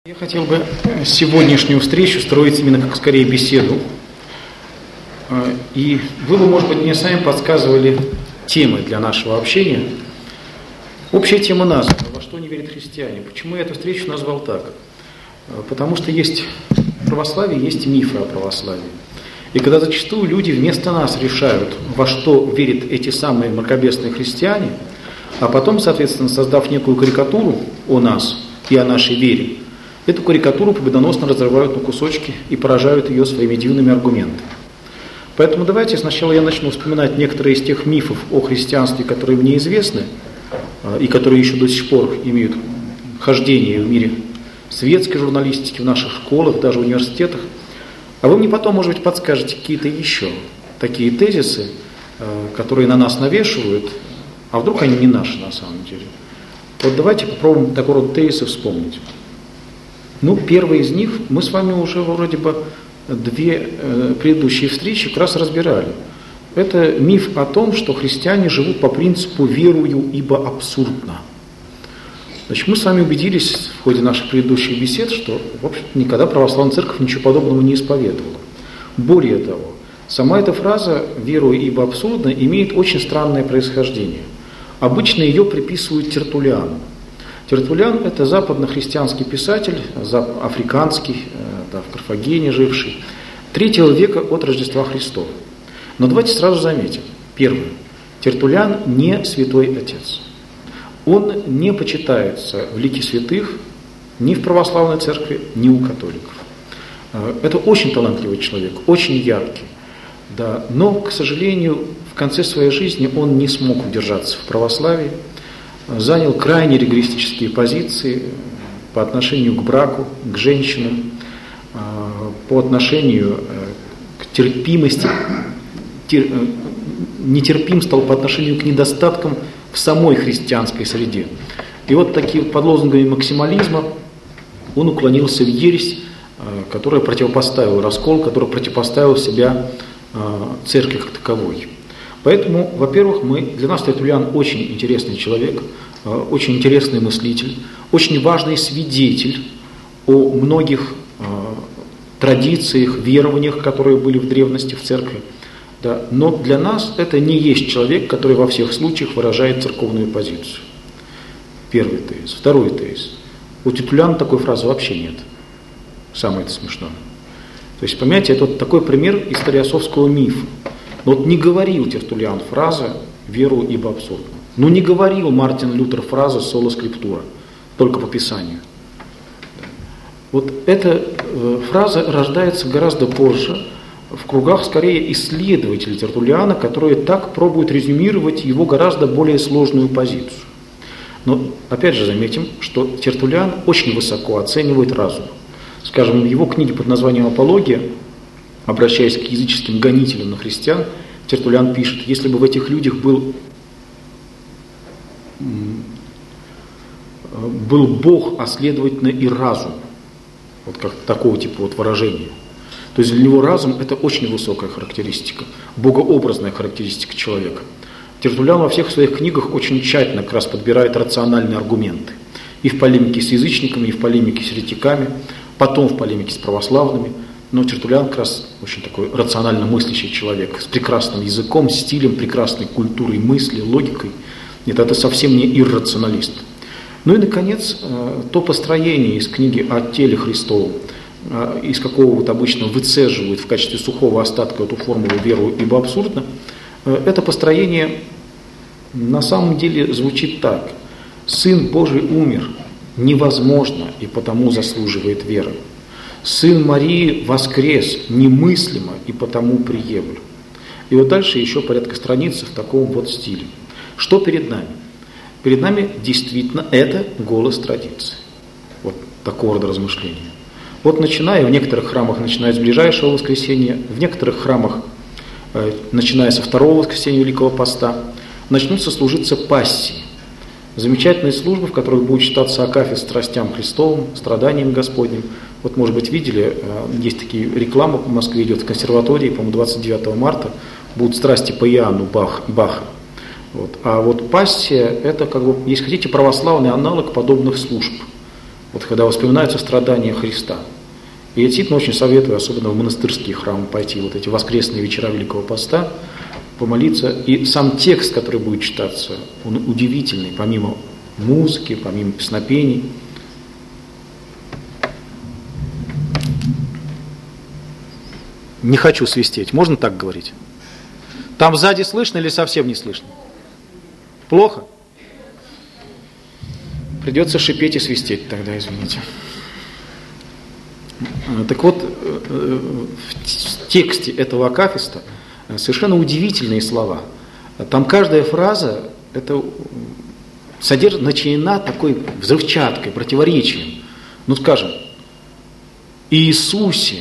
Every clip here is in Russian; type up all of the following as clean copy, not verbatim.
Я хотел бы сегодняшнюю встречу строить именно как скорее беседу. И вы бы, может быть, мне сами подсказывали темы для нашего общения. Общая тема названа «Во что не верят христиане». Почему я эту встречу назвал так? Потому что есть православие, есть мифы о православии. И когда зачастую люди вместо нас решают, во что верят эти самые мракобесные христиане, а потом, соответственно, создав некую карикатуру о нас и о нашей вере, эту карикатуру победоносно разрывают на кусочки и поражают ее своими дивными аргументами. Поэтому давайте сначала я начну вспоминать некоторые из тех мифов о христианстве, которые мне известны, и которые еще до сих пор имеют хождение в мире светской журналистики, в наших школах, даже в университетах. А вы мне потом, может быть, подскажете какие-то еще такие тезисы, которые на нас навешивают, а вдруг они не наши на самом деле. Вот давайте попробуем такого рода тезисы вспомнить. Первый из них мы с вами уже вроде бы две предыдущие встречи как раз разбирали. Это миф о том, что христиане живут по принципу «верую, ибо абсурдно». Значит, мы с вами убедились в ходе наших предыдущих бесед, что, в общем-то, никогда православная церковь ничего подобного не исповедовала. Более того, сама эта фраза «верую, ибо абсурдно» имеет очень странное происхождение. Обычно ее приписывают Тертуллиану. Тертуллиан – это западнохристианский писатель, африканский, в Карфагене живший, III века от Рождества Христова. Но давайте сразу заметим. Первое. Тертуллиан не святой отец. Он не почитается в лике святых ни в православной церкви, ни у католиков. Это очень талантливый человек, очень яркий. Да, но, к сожалению, в конце своей жизни он не смог удержаться в православии, занял крайне ригористические позиции по отношению к браку, к женщинам, по отношению к терпимости, нетерпим стал по отношению к недостаткам в самой христианской среде. И вот такие под лозунгами максимализма он уклонился в ересь, которая противопоставила раскол, которая противопоставила себя церкви как таковой. Поэтому, во-первых, для нас Тертуллиан очень интересный человек, очень интересный мыслитель, очень важный свидетель о многих традициях, верованиях, которые были в древности в церкви. Да. Но для нас это не есть человек, который во всех случаях выражает церковную позицию. Первый тезис. Второй тезис. У Тертуллиана такой фразы вообще нет. Самое это смешное. То есть, понимаете, это вот такой пример историософского мифа. Но вот не говорил Тертуллиан фразы «веру, ибо абсурдно». Не говорил Мартин Лютер фразу «соло скриптура», только по Писанию. Вот эта фраза рождается гораздо позже, в кругах скорее исследователей Тертуллиана, которые так пробуют резюмировать его гораздо более сложную позицию. Но опять же заметим, что Тертуллиан очень высоко оценивает разум. Скажем, в его книге под названием «Апология», обращаясь к языческим гонителям на христиан, Тертуллиан пишет: если бы в этих людях был Бог, а следовательно и разум, вот как такого типа выражения. То есть для него разум – это очень высокая характеристика, богообразная характеристика человека. Тертуллиан во всех своих книгах очень тщательно как раз подбирает рациональные аргументы. И в полемике с язычниками, и в полемике с еретиками, потом в полемике с православными. Но Тертуллиан как раз очень такой рационально мыслящий человек, с прекрасным языком, стилем, прекрасной культурой мысли, логикой. Нет, это совсем не иррационалист. И, наконец, то построение из книги о теле Христовом, из какого вот обычно выцеживают в качестве сухого остатка эту формулу «веру, ибо абсурдно», это построение на самом деле звучит так: «Сын Божий умер, невозможно и потому заслуживает веры. Сын Марии воскрес, немыслимо и потому приемлю». И вот дальше еще порядка страниц в таком вот стиле. Что перед нами? Перед нами действительно это голос традиции. Вот такого рода размышления. Вот в некоторых храмах, начиная с ближайшего воскресенья, в некоторых храмах, начиная со второго воскресенья Великого Поста, начнутся служиться пассии. Замечательные службы, в которых будет читаться акафист страстям Христовым, страданиям Господним. Вот, может быть, видели, есть такие рекламы в Москве идет в консерватории, по-моему, 29 марта, будут страсти по Иоанну Баха. Вот. А вот пассия – это, если хотите, православный аналог подобных служб. Вот когда вспоминаются страдания Христа. И я действительно очень советую, особенно в монастырские храмы, пойти вот эти воскресные вечера Великого Поста, помолиться. И сам текст, который будет читаться, он удивительный, помимо музыки, помимо песнопений. Не хочу свистеть. Можно так говорить? Там сзади слышно или совсем не слышно? Плохо? Придется шипеть и свистеть тогда, извините. Так вот, в тексте этого акафиста совершенно удивительные слова. Там каждая фраза это содержит, начинена такой взрывчаткой, противоречием. Ну, скажем, Иисусе,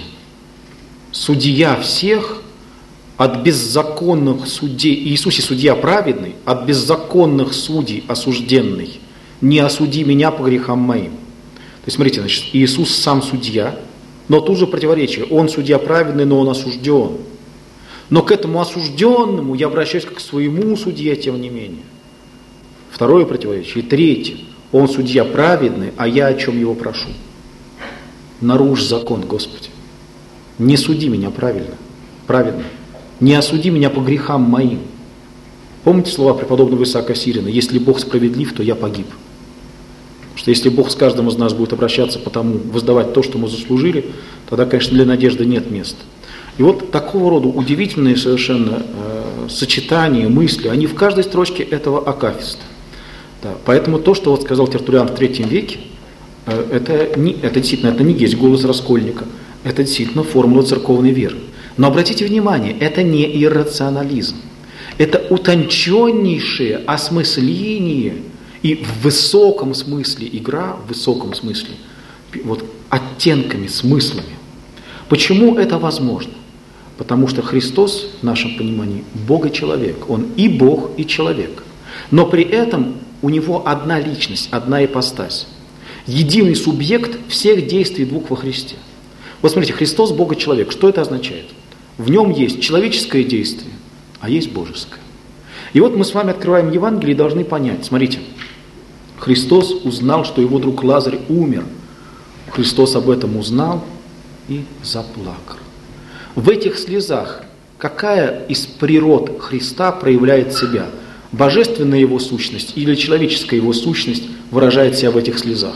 судья всех, от беззаконных судей, Иисусе судья праведный, от беззаконных судей осужденный, не осуди меня по грехам моим. То есть, смотрите, значит, Иисус сам судья, но тут же противоречие. Он судья праведный, но он осужден. Но к этому осужденному я обращаюсь как к своему судье, тем не менее. Второе противоречие. И третье. Он судья праведный, а я о чем его прошу? Нарушь закон, Господи. Не суди меня праведно. Не осуди меня по грехам моим. Помните слова преподобного Исаака Сирина? Если Бог справедлив, то я погиб. Потому что если Бог с каждым из нас будет обращаться по тому, воздавать то, что мы заслужили, тогда, конечно, для надежды нет места. И вот такого рода удивительные совершенно сочетания, мысли, они в каждой строчке этого акафиста. Да, поэтому то, что вот сказал Тертуллиан в III веке, это действительно это не есть голос раскольника, это действительно формула церковной веры. Но обратите внимание, это не иррационализм, это утонченнейшее осмысление и в высоком смысле игра, в высоком смысле, вот оттенками, смыслами. Почему это возможно? Потому что Христос, в нашем понимании, Бог и человек. Он и Бог, и человек. Но при этом у Него одна личность, одна ипостась. Единый субъект всех действий двух во Христе. Вот смотрите, Христос Бог и человек. Что это означает? В Нем есть человеческое действие, а есть божеское. И вот мы с вами открываем Евангелие и должны понять. Смотрите, Христос узнал, что его друг Лазарь умер. Христос об этом узнал и заплакал. В этих слезах какая из природ Христа проявляет себя? Божественная его сущность или человеческая его сущность выражает себя в этих слезах?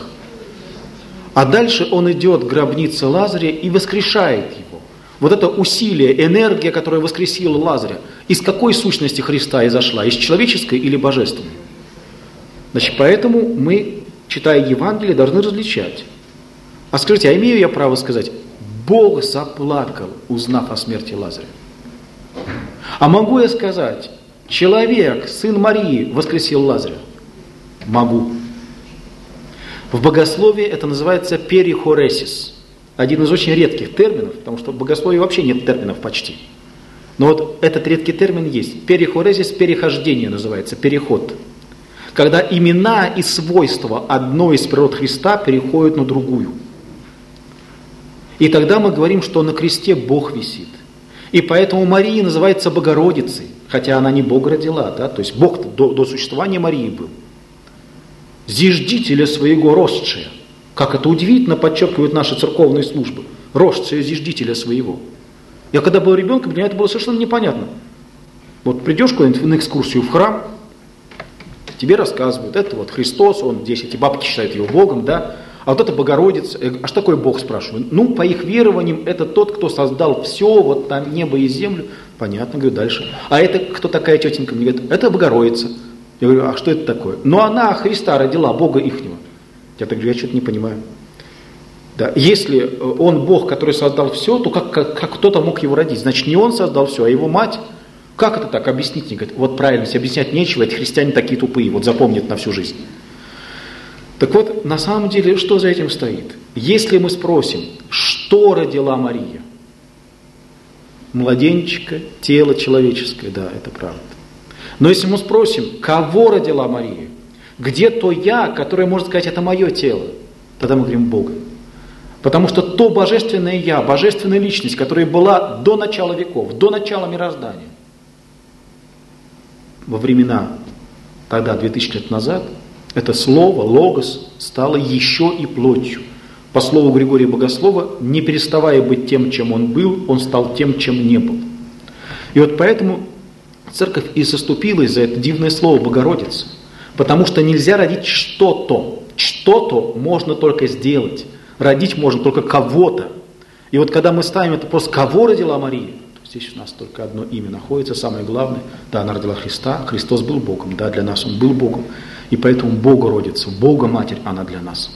А дальше он идет к гробнице Лазаря и воскрешает его. Вот это усилие, энергия, которая воскресила Лазаря, из какой сущности Христа изошла? Из человеческой или божественной? Значит, поэтому мы, читая Евангелие, должны различать. А скажите, а имею я право сказать, Бог заплакал, узнав о смерти Лазаря? А могу я сказать, человек, сын Марии, воскресил Лазаря? Могу. В богословии это называется перихоресис. Один из очень редких терминов, потому что в богословии вообще нет терминов почти. Но вот этот редкий термин есть. Перихоресис, перехождение называется, переход. Когда имена и свойства одной из природ Христа переходят на другую. И тогда мы говорим, что на кресте Бог висит. И поэтому Мария называется Богородицей, хотя она не Бога родила, да? То есть Бог до существования Марии был. Зиждителя своего росшая. Как это удивительно подчеркивают наши церковные службы. Росшая зиждителя своего. Я когда был ребенком, для меня это было совершенно непонятно. Вот придешь куда-нибудь на экскурсию в храм, тебе рассказывают, это вот Христос, он здесь, эти бабки считают его Богом, да, а вот это Богородица. А что такое Бог, спрашиваю? Ну, по их верованиям, это тот, кто создал все, вот там небо и землю. Понятно, говорю, дальше. А это кто такая тетенька? Мне говорят, это Богородица. Я говорю, а что это такое? Ну, она Христа родила, Бога ихнего. Я так говорю, я что-то не понимаю. Да. Если он Бог, который создал все, то как кто-то мог его родить? Значит, не он создал все, а его мать. Как это так? Объяснить мне. Говорит, вот правильно, себе объяснять нечего, эти христиане такие тупые, вот запомнят на всю жизнь. Так вот, на самом деле, что за этим стоит? Если мы спросим, что родила Мария? Младенчика, тело человеческое, да, это правда. Но если мы спросим, кого родила Мария? Где то я, которое может сказать, это мое тело? Тогда мы говорим Бога. Потому что то божественное я, божественная личность, которая была до начала веков, до начала мироздания, во времена тогда, 2000 лет назад, это слово, логос, стало еще и плотью. По слову Григория Богослова, не переставая быть тем, чем он был, он стал тем, чем не был. И вот поэтому церковь и заступилась за это дивное слово «Богородица». Потому что нельзя родить что-то. Что-то можно только сделать. Родить можно только кого-то. И вот когда мы ставим это просто «Кого родила Мария?», то здесь у нас только одно имя находится, самое главное. Да, она родила Христа, Христос был Богом, да, для нас Он был Богом. И поэтому Богородица, Бога-Матерь, она для нас.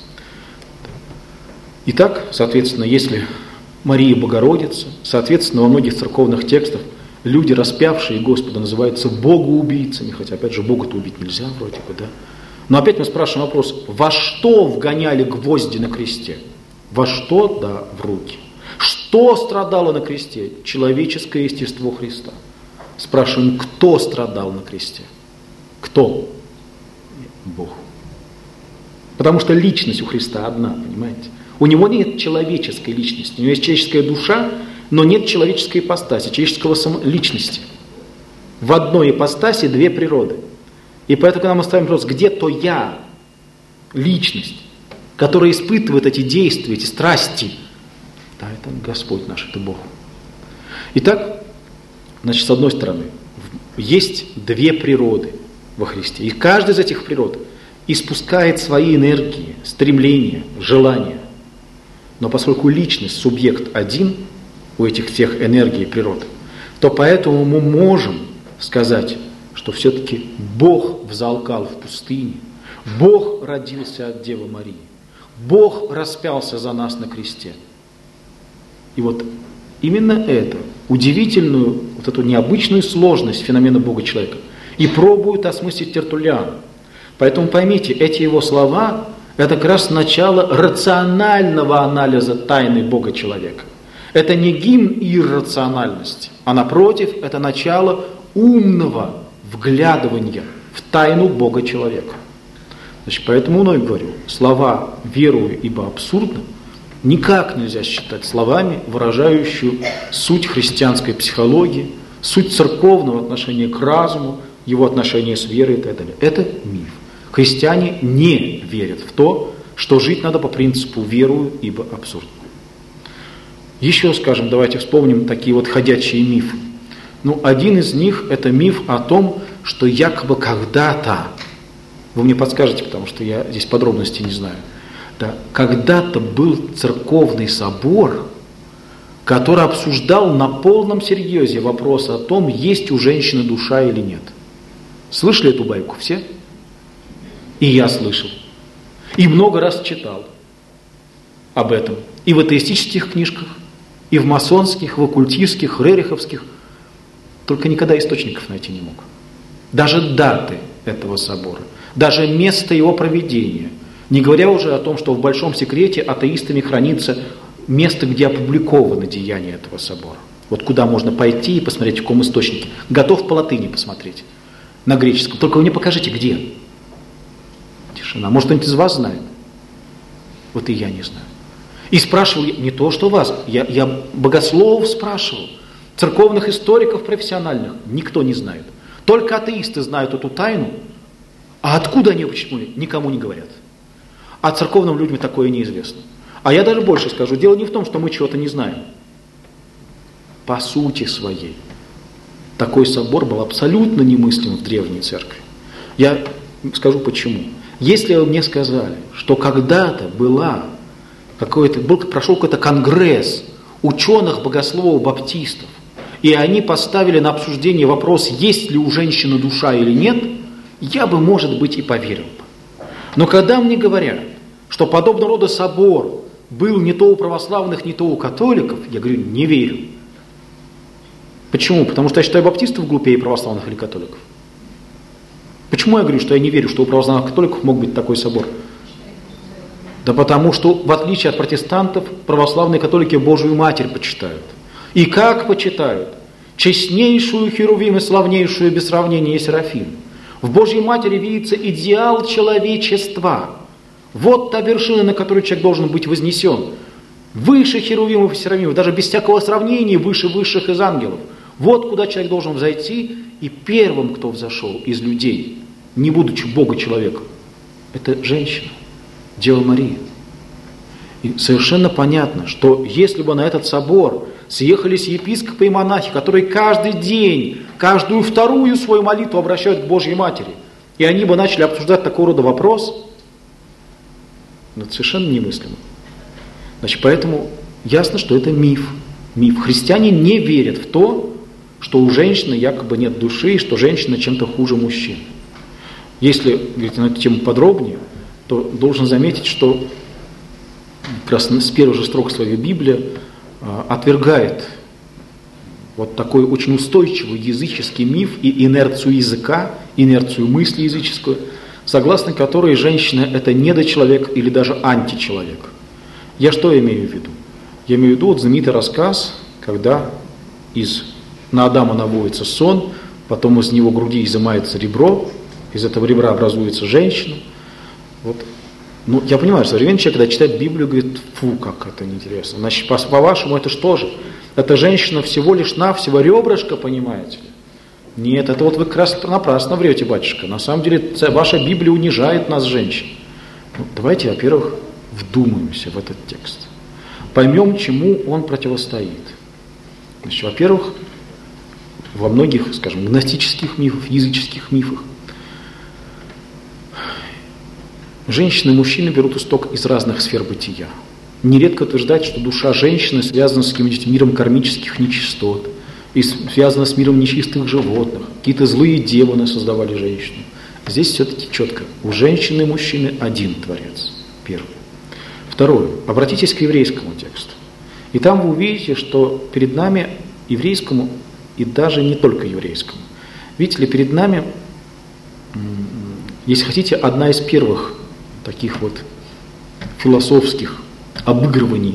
Итак, соответственно, если Мария Богородица, соответственно, во многих церковных текстах люди, распявшие Господа, называются богоубийцами, хотя, опять же, Бога-то убить нельзя, вроде бы, да. Но опять мы спрашиваем вопрос, во что вгоняли гвозди на кресте? Во что? Да, в руки. Что страдало на кресте? Человеческое естество Христа. Спрашиваем, кто страдал на кресте? Кто? Бог. Потому что личность у Христа одна, понимаете? У Него нет человеческой личности, у Него есть человеческая душа, но нет человеческой ипостаси, человеческого личности. В одной ипостаси две природы. И поэтому, когда мы ставим вопрос, где то я, личность, которая испытывает эти действия, эти страсти, да, это Господь наш, это Бог. Итак, значит, с одной стороны, есть две природы во Христе. И каждая из этих природ испускает свои энергии, стремления, желания. Но поскольку личность, субъект один у этих всех энергий и природ, то поэтому мы можем сказать, что все-таки Бог взалкал в пустыне, Бог родился от Девы Марии, Бог распялся за нас на кресте. И вот именно это, удивительную, вот эту необычную сложность феномена Бога-человека, и пробует осмыслить Тертуллиан. Поэтому поймите, эти его слова – это как раз начало рационального анализа тайны Бога-человека. Это не гимн иррациональности, а напротив, это начало умного вглядывания в тайну Бога-человека. Значит, поэтому вновь говорю, слова «верую, ибо абсурдно» никак нельзя считать словами, выражающими суть христианской психологии, суть церковного отношения к разуму, его отношения с верой и так далее. Это миф. Христиане не верят в то, что жить надо по принципу «верую, ибо абсурдно». Еще, скажем, давайте вспомним такие вот ходячие мифы. Один из них – это миф о том, что якобы когда-то, вы мне подскажете, потому что я здесь подробностей не знаю, да, когда-то был церковный собор, который обсуждал на полном серьезе вопрос о том, есть у женщины душа или нет. Слышали эту байку все? И я слышал. И много раз читал об этом. И в атеистических книжках, и в масонских, в оккультистских, рериховских. Только никогда источников найти не мог. Даже даты этого собора, даже место его проведения. Не говоря уже о том, что в большом секрете атеистами хранится место, где опубликовано деяние этого собора. Вот куда можно пойти и посмотреть, в каком источнике. Готов по латыни посмотреть, на греческом. Только вы мне покажите, где. Тишина. Может, кто-нибудь из вас знает? Вот и я не знаю. И спрашивал не то, что вас, я богословов спрашивал, церковных историков профессиональных, никто не знает. Только атеисты знают эту тайну, а откуда они, почему никому не говорят. А церковным людям такое неизвестно. А я даже больше скажу, дело не в том, что мы чего-то не знаем. По сути своей, такой собор был абсолютно немыслим в древней церкви. Я скажу почему. Если вы мне сказали, что когда-то прошел какой-то конгресс ученых, богословов, баптистов, и они поставили на обсуждение вопрос, есть ли у женщины душа или нет, я бы, может быть, и поверил бы. Но когда мне говорят, что подобного рода собор был не то у православных, не то у католиков, я говорю, не верю. Почему? Потому что я считаю баптистов глупее православных или католиков. Почему я говорю, что я не верю, что у православных католиков мог быть такой собор? Да потому что, в отличие от протестантов, православные католики Божию Матерь почитают. И как почитают? Честнейшую Херувим и славнейшую без сравнения Серафим. В Божьей Матери видится идеал человечества. Вот та вершина, на которую человек должен быть вознесен. Выше Херувимов и Серафимов, даже без всякого сравнения, выше высших из ангелов. Вот куда человек должен взойти, и первым, кто взошел из людей, не будучи Бога-человеком, это женщина, Дева Мария. И совершенно понятно, что если бы на этот собор съехались епископы и монахи, которые каждый день, каждую вторую свою молитву обращают к Божьей Матери, и они бы начали обсуждать такого рода вопрос, это совершенно немыслимо. Значит, поэтому ясно, что это миф. Миф. Христиане не верят в то, что у женщины якобы нет души, и что женщина чем-то хуже мужчин. Если говорить на эту тему подробнее, то должен заметить, что как раз с первых же строк своей Библия отвергает вот такой очень устойчивый языческий миф и инерцию языка, инерцию мысли языческую, согласно которой женщина – это недочеловек или даже античеловек. Я что имею в виду? Я имею в виду вот знаменитый рассказ, когда на Адама наводится сон, потом из него груди изымается ребро, из этого ребра образуется женщина. Вот. Ну, я понимаю, что современный человек, когда читает Библию, говорит, фу, как это неинтересно. Значит, по-вашему, это что же? Эта женщина всего лишь навсего ребрышко, понимаете ли? Нет, это вот вы как раз напрасно врете, батюшка. На самом деле, ваша Библия унижает нас, женщин. Ну, давайте, во-первых, вдумаемся в этот текст. Поймем, чему он противостоит. Значит, во-первых, во многих, скажем, гностических мифах, языческих мифах женщины и мужчины берут исток из разных сфер бытия. Нередко утверждать, что душа женщины связана с каким-нибудь миром кармических нечистот, и связана с миром нечистых животных. Какие-то злые демоны создавали женщину. Здесь все-таки четко. У женщины и мужчины один Творец. Первое. Второе. Обратитесь к еврейскому тексту. И там вы увидите, что перед нами еврейскому, и даже не только еврейскому, видите ли, перед нами, если хотите, одна из первых таких вот философских обыгрываний,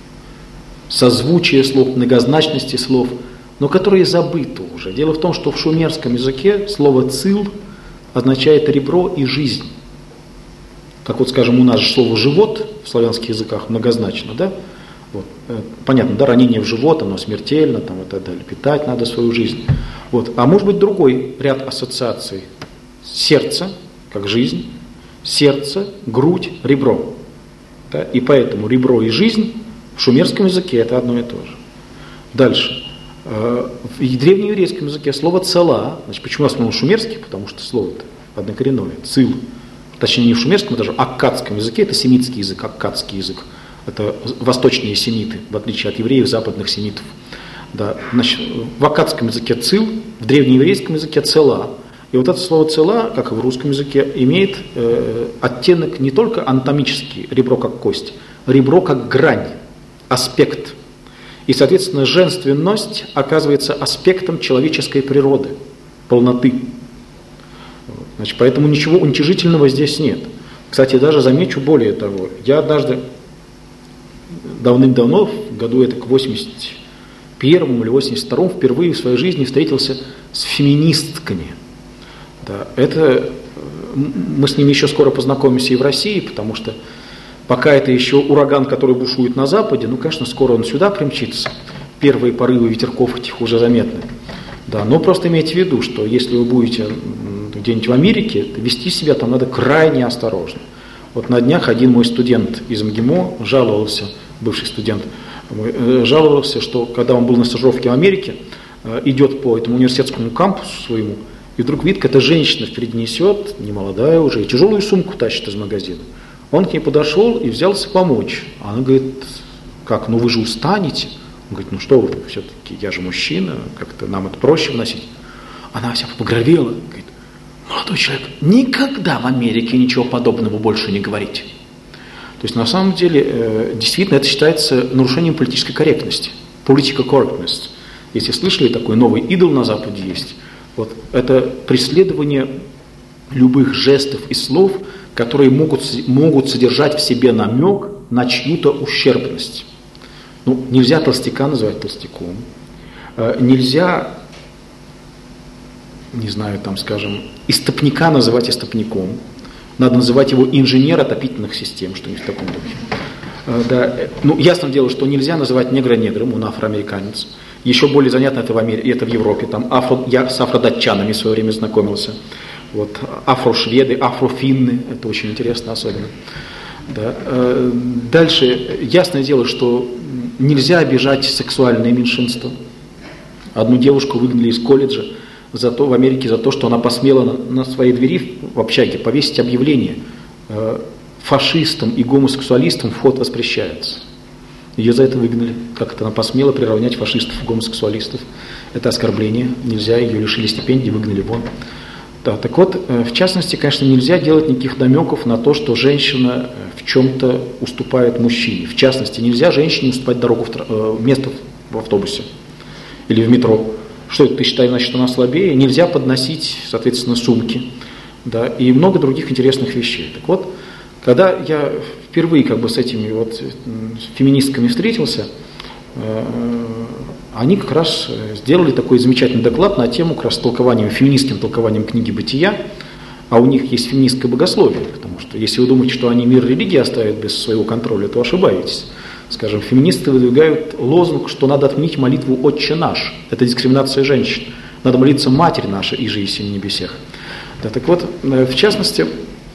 созвучия слов, многозначности слов, но которые забыты уже. Дело в том, что в шумерском языке слово «цил» означает ребро и жизнь. Как вот, скажем, у нас же слово «живот» в славянских языках многозначно, да? Вот. Понятно, да, ранение в живот, оно смертельно, там, и так далее, питать надо свою жизнь. Вот. А может быть другой ряд ассоциаций. Сердце, как жизнь, сердце, грудь, ребро. Да? И поэтому ребро и жизнь в шумерском языке это одно и то же. Дальше. В древнееврейском языке слово «цела», значит, почему основном шумерский? Потому что слово-то однокоренное, «цил». Точнее, не в шумерском, а даже в аккадском языке, это семитский язык, аккадский язык. Это восточные семиты, в отличие от евреев, западных семитов. Да. Значит, в аккадском языке «цил», в древнееврейском языке «цела». И вот это слово «цела», как и в русском языке, имеет оттенок не только анатомический, ребро как кость, ребро как грань, аспект. И, соответственно, женственность оказывается аспектом человеческой природы, полноты. Значит, поэтому ничего уничижительного здесь нет. Кстати, даже замечу более того. Я однажды, давным-давно, в году это к 81-му или 82-му, впервые в своей жизни встретился с феминистками. Да, мы с ними еще скоро познакомимся и в России, потому что пока это еще ураган, который бушует на Западе, ну, конечно, скоро он сюда примчится. Первые порывы ветерков этих уже заметны. Да, но просто имейте в виду, что если вы будете где-нибудь в Америке, вести себя там надо крайне осторожно. Вот на днях один мой студент из МГИМО жаловался, бывший студент, жаловался, что когда он был на стажировке в Америке, идет по этому университетскому кампусу своему, и вдруг видит, какая-то женщина впереди несет, немолодая уже, и тяжелую сумку тащит из магазина. Он к ней подошел и взялся помочь. Она говорит, как, ну вы же устанете. Он говорит, ну что вы, все-таки я же мужчина, как-то нам это проще вносить. Она вся побагровела, говорит, молодой человек, никогда в Америке ничего подобного больше не говорите. То есть на самом деле действительно это считается нарушением политической корректности. Political correctness. Если слышали, такой новый идол на Западе есть. Вот, это преследование любых жестов и слов, которые могут содержать в себе намек на чью-то ущербность. Ну, нельзя толстяка называть толстяком, нельзя, не знаю, там, скажем, истопника называть истопником, надо называть его инженер отопительных систем, что-нибудь в таком духе. Да, ну, ясное дело, что нельзя называть негра негром, он афроамериканец. Еще более занятно это в Америке, это в Европе. Там я с афродатчанами в свое время знакомился. Вот, афрошведы, афрофинны, это очень интересно особенно. Да. Дальше, ясное дело, что нельзя обижать сексуальное меньшинство. Одну девушку выгнали из колледжа в Америке за то, что она посмела на своей двери в общаге повесить объявление: фашистам и гомосексуалистам вход воспрещается. Ее за это выгнали. Как это она посмела приравнять фашистов и гомосексуалистов? Это оскорбление. Нельзя, ее лишили стипендий, выгнали вон. Да, так вот, в частности, конечно, нельзя делать никаких намеков на то, что женщина в чем-то уступает мужчине. В частности, нельзя женщине уступать дорогу место в автобусе или в метро. Что это, ты считаешь, значит, она слабее? Нельзя подносить, соответственно, сумки. Да, и много других интересных вещей. Так вот, когда я впервые с этими феминистками встретился, они как раз сделали такой замечательный доклад на тему как раз феминистским толкованием книги «Бытия», а у них есть феминистское богословие, потому что если вы думаете, что они мир религии оставят без своего контроля, то ошибаетесь. Скажем, феминисты выдвигают лозунг, что надо отменить молитву «Отче наш». Это дискриминация женщин. Надо молиться «Матерь наша, иже еси на небесех». Да, так вот, в частности,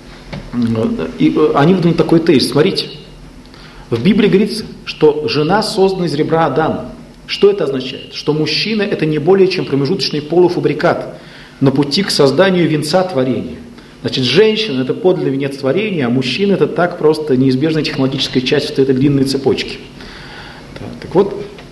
они выдвинули такой тезис. Смотрите, в Библии говорится, что жена создана из ребра Адама. Что это означает? Что мужчина – это не более чем промежуточный полуфабрикат на пути к созданию венца творения. Значит, женщина – это подлинный венец творения, а мужчина – это так просто неизбежная технологическая часть этой длинной цепочки. Так вот,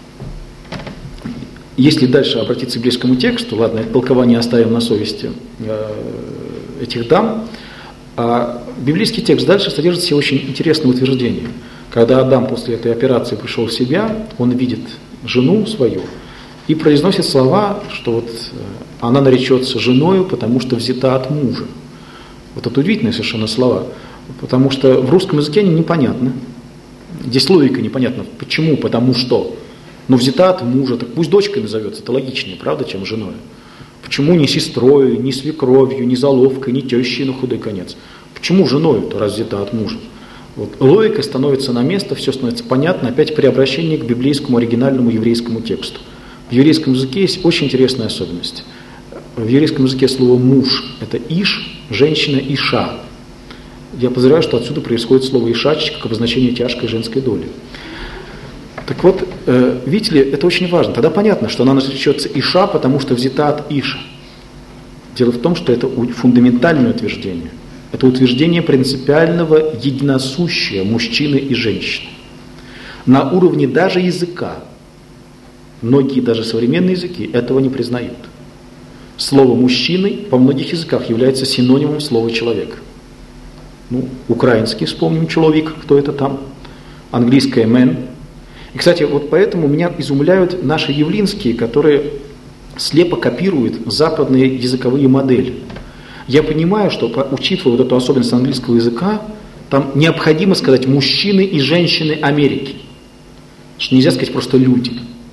если дальше обратиться к библейскому тексту, ладно, это толкование оставим на совести этих дам, а библейский текст дальше содержит в себе очень интересное утверждение. Когда Адам после этой операции пришел в себя, он видит жену свою и произносит слова, что она наречется женою, потому что взята от мужа. Вот это удивительные совершенно слова, потому что в русском языке они непонятны. Здесь логика непонятна. Почему? Потому что. Взята от мужа, так пусть дочкой назовется, это логичнее, правда, чем женой. Почему не сестрой, не свекровью, не заловкой, не тещей на худой конец? Почему женою-то, раз взята от мужа? Логика становится на место, все становится понятно, опять при обращении к библейскому оригинальному еврейскому тексту. В еврейском языке есть очень интересная особенность. В еврейском языке слово «муж» – это «иш», женщина «иша». Я подозреваю, что отсюда происходит слово «ишачка» как обозначение тяжкой женской доли. Так вот, видите ли, это очень важно. Тогда понятно, что она наречется «иша», потому что взята от «иша». Дело в том, что это фундаментальное утверждение. Это утверждение принципиального единосущия мужчины и женщины. На уровне даже языка, многие даже современные языки этого не признают. Слово «мужчины» во многих языках является синонимом слова «человек». Украинский, вспомним, «человек», кто это там, английское «man». И, кстати, поэтому меня изумляют наши явлинские, которые слепо копируют западные языковые модели. Я понимаю, что, учитывая эту особенность английского языка, там необходимо сказать «мужчины и женщины Америки». Что нельзя сказать просто «люди».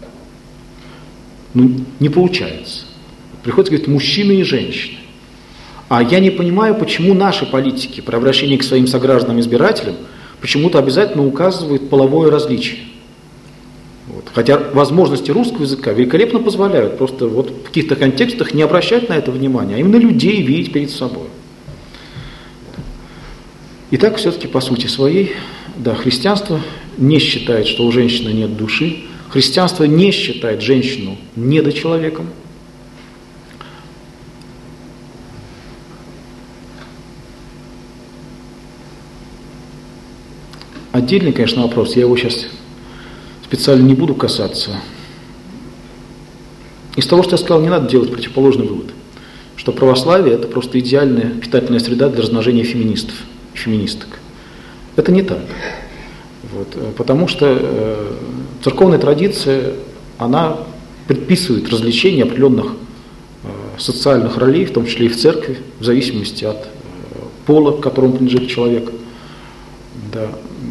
Не получается. Приходится говорить «мужчины и женщины». А я не понимаю, почему наши политики при обращении к своим согражданам-избирателям почему-то обязательно указывают половое различие. Хотя возможности русского языка великолепно позволяют просто в каких-то контекстах не обращать на это внимания, а именно людей видеть перед собой. Итак, все-таки по сути своей, да, христианство не считает, что у женщины нет души, христианство не считает женщину недочеловеком. Отдельный, конечно, вопрос, я его сейчас специально не буду касаться. Из того, что я сказал, не надо делать противоположный вывод, что православие – это просто идеальная питательная среда для размножения феминистов и феминисток. Это не так. Потому что церковная традиция, она предписывает развлечение определенных социальных ролей, в том числе и в церкви, в зависимости от пола, к которому принадлежит человек. Да.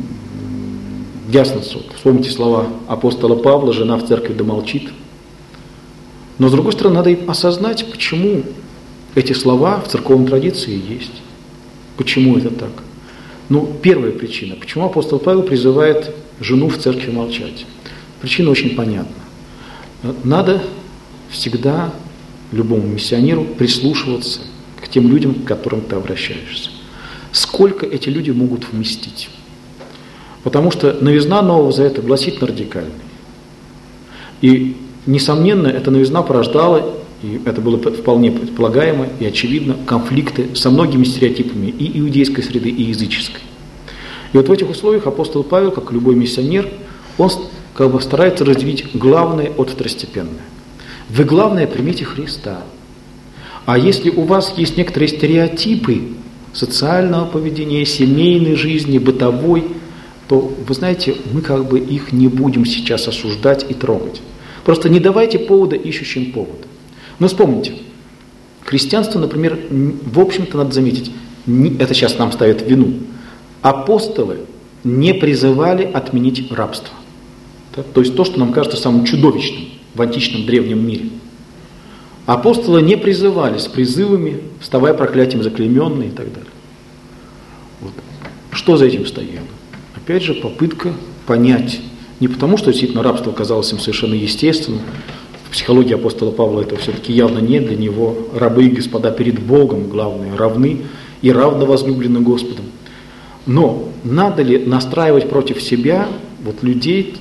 Ясно, вспомните слова апостола Павла: «Жена в церкви да молчит». Но, с другой стороны, надо и осознать, почему эти слова в церковной традиции есть. Почему это так? Первая причина. Почему апостол Павел призывает жену в церкви молчать? Причина очень понятна. Надо всегда любому миссионеру прислушиваться к тем людям, к которым ты обращаешься. Сколько эти люди могут вместить? Потому что новизна Нового Завета гласительно радикальная. И, несомненно, эта новизна порождала, и это было вполне предполагаемо и очевидно, конфликты со многими стереотипами и иудейской среды, и языческой. И вот в этих условиях апостол Павел, как любой миссионер, он как бы старается разделить главное от второстепенное. Вы, главное, примите Христа. А если у вас есть некоторые стереотипы социального поведения, семейной жизни, бытовой, то, вы знаете, мы как бы их не будем сейчас осуждать и трогать. Просто не давайте повода ищущим повод. Но вспомните, христианство, например, в общем-то, надо заметить, это сейчас нам ставят вину, апостолы не призывали отменить рабство. Да? То есть то, что нам кажется самым чудовищным в античном древнем мире. Апостолы не призывали с призывами, вставая проклятием заклейменные и так далее. Вот. Что за этим стояло? Опять же, попытка понять. Не потому, что действительно рабство казалось им совершенно естественным. В психологии апостола Павла это все-таки явно нет. Для него рабы и господа перед Богом, главное, равны и равно возлюблены Господом. Но надо ли настраивать против себя вот людей,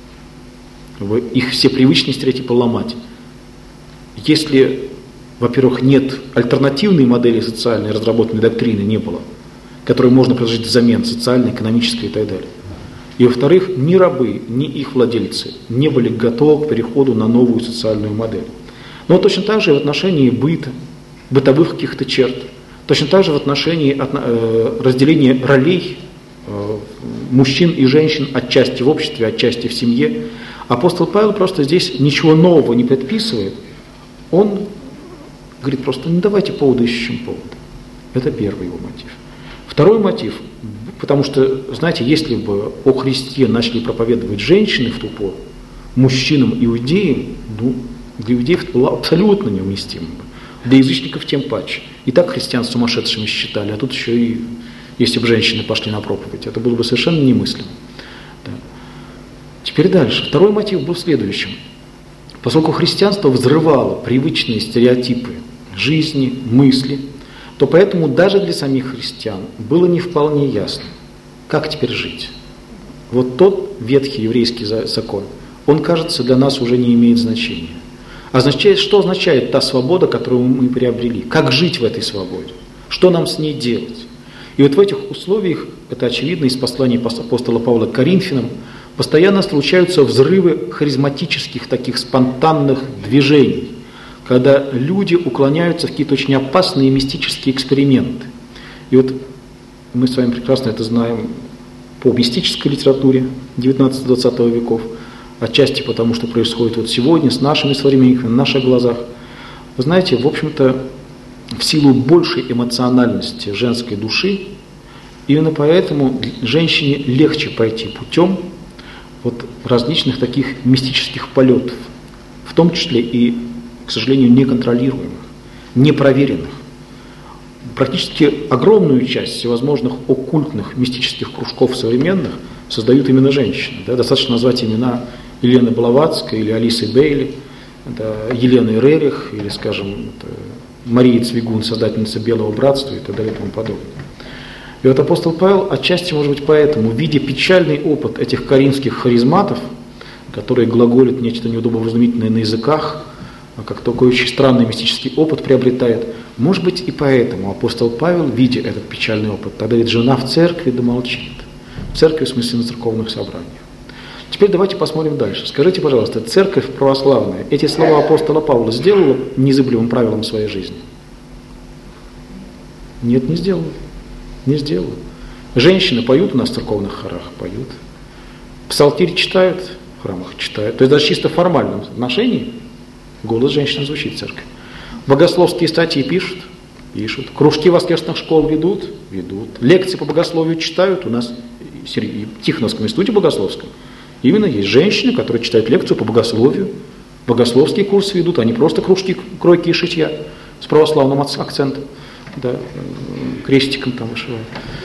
их все привычные стереотипы ломать? Если, во-первых, нет альтернативной модели социальной, разработанной доктрины не было, которую можно предложить взамен, социальной, экономической и так далее. И, во-вторых, ни рабы, ни их владельцы не были готовы к переходу на новую социальную модель. Но точно так же и в отношении быта, бытовых каких-то черт, точно так же в отношении разделения ролей мужчин и женщин отчасти в обществе, отчасти в семье. Апостол Павел просто здесь ничего нового не предписывает. Он говорит просто, не давайте повода ищущим повода. Это первый его мотив. Второй мотив, потому что, знаете, если бы о Христе начали проповедовать женщины в ту пору, мужчинам иудеям, для иудеев это было абсолютно неуместимо. Для язычников тем паче. И так христиан сумасшедшими считали, а тут еще и, если бы женщины пошли на проповедь, это было бы совершенно немыслимо. Да. Теперь дальше. Второй мотив был следующим. Поскольку христианство взрывало привычные стереотипы жизни, мысли, то поэтому даже для самих христиан было не вполне ясно, как теперь жить. Вот тот ветхий еврейский закон, он, кажется, для нас уже не имеет значения. Что означает та свобода, которую мы приобрели? Как жить в этой свободе? Что нам с ней делать? И вот в этих условиях, это очевидно из послания апостола Павла к Коринфянам, постоянно случаются взрывы харизматических таких спонтанных движений, когда люди уклоняются в какие-то очень опасные мистические эксперименты. И вот мы с вами прекрасно это знаем по мистической литературе 19-20 веков, отчасти потому, что происходит вот сегодня с нашими современниками, на наших глазах. Вы знаете, в общем-то, в силу большей эмоциональности женской души, именно поэтому женщине легче пойти путем вот различных таких мистических полетов, в том числе и, к сожалению, неконтролируемых, непроверенных. Практически огромную часть всевозможных оккультных мистических кружков современных создают именно женщины. Да? Достаточно назвать имена Елены Блаватской или Алисы Бейли, да, Елены Рерих или, скажем, Марии Цвигун, создательница Белого Братства и так далее и тому подобное. И вот апостол Павел отчасти, может быть, поэтому, видя печальный опыт этих коринфских харизматов, которые глаголят нечто неудобовразумительное на языках, как такой очень странный мистический опыт приобретает, может быть, и поэтому апостол Павел, видя этот печальный опыт, тогда ведь жена в церкви да молчит. В церкви, в смысле, на церковных собраниях. Теперь давайте посмотрим дальше. Скажите, пожалуйста, церковь православная эти слова апостола Павла сделала незыблемым правилом своей жизни? Нет, не сделала. Не сделала. Женщины поют у нас в церковных хорах, поют. Псалтирь читают, в храмах читают. То есть даже чисто в формальном отношении голос женщины звучит в церкви. Богословские статьи пишут, пишут. Кружки воскресных школ ведут, ведут. Лекции по богословию читают. У нас в Тихоновском институте богословском именно есть женщины, которые читают лекцию по богословию. Богословские курсы ведут, а не просто кружки кройки и шитья с православным акцентом. Да, крестиком там вышивают.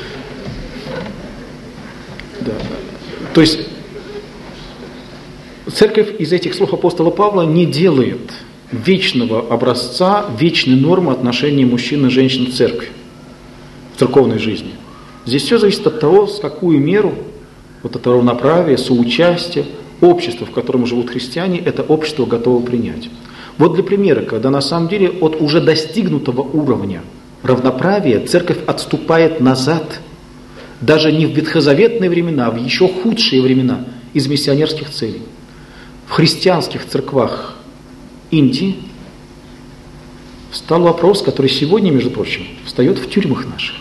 Да. То есть церковь из этих слов апостола Павла не делает вечного образца, вечной нормы отношений мужчин и женщин в церкви, в церковной жизни. Здесь все зависит от того, с какую меру вот это равноправие, соучастие, общество, в котором живут христиане, это общество готово принять. Вот для примера, когда на самом деле от уже достигнутого уровня равноправия церковь отступает назад, даже не в ветхозаветные времена, а в еще худшие времена из миссионерских целей. В христианских церквах Индии встал вопрос, который сегодня, между прочим, встает в тюрьмах наших.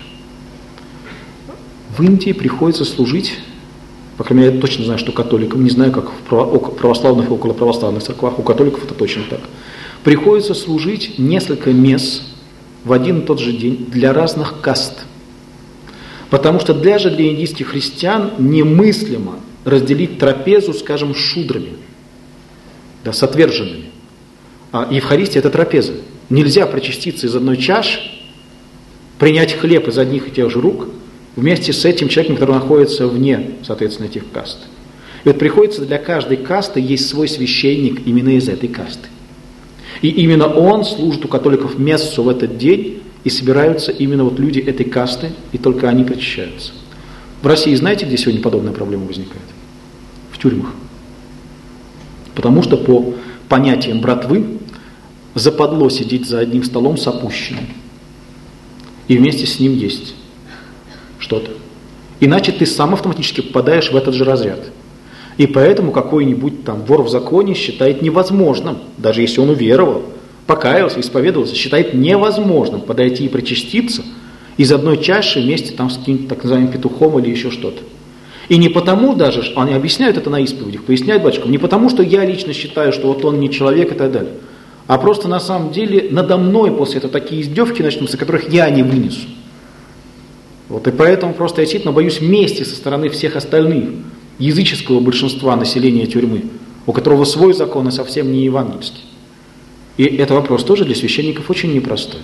В Индии приходится служить, по крайней мере, я точно знаю, что католикам, не знаю, как в православных и околоправославных церквах, у католиков это точно так, приходится служить несколько месс в один и тот же день для разных каст. Потому что даже для индийских христиан немыслимо разделить трапезу, скажем, с шудрами, да, с отверженными. А Евхаристия – это трапеза. Нельзя причаститься из одной чаши, принять хлеб из одних и тех же рук вместе с этим человеком, который находится вне, соответственно, этих каст. И вот приходится для каждой касты есть свой священник именно из этой касты. И именно он служит у католиков мессу в этот день, и собираются именно вот люди этой касты, и только они причащаются. В России знаете, где сегодня подобная проблема возникает? В тюрьмах. Потому что по понятиям братвы западло сидеть за одним столом с опущенным. И вместе с ним есть что-то. Иначе ты сам автоматически попадаешь в этот же разряд. И поэтому какой-нибудь там вор в законе считает невозможным, даже если он уверовал, покаялся, исповедовался, считает невозможным подойти и причаститься из одной чаши вместе там с каким-то так называемым петухом или еще что-то. И не потому даже, они объясняют это на исповедях, поясняют батюшкам, не потому, что я лично считаю, что вот он не человек и так далее, а просто на самом деле надо мной после этого такие издевки начнутся, которых я не вынесу. Вот, и поэтому просто я действительно боюсь мести со стороны всех остальных, языческого большинства населения тюрьмы, у которого свой закон и совсем не евангельский. И это вопрос тоже для священников очень непростой.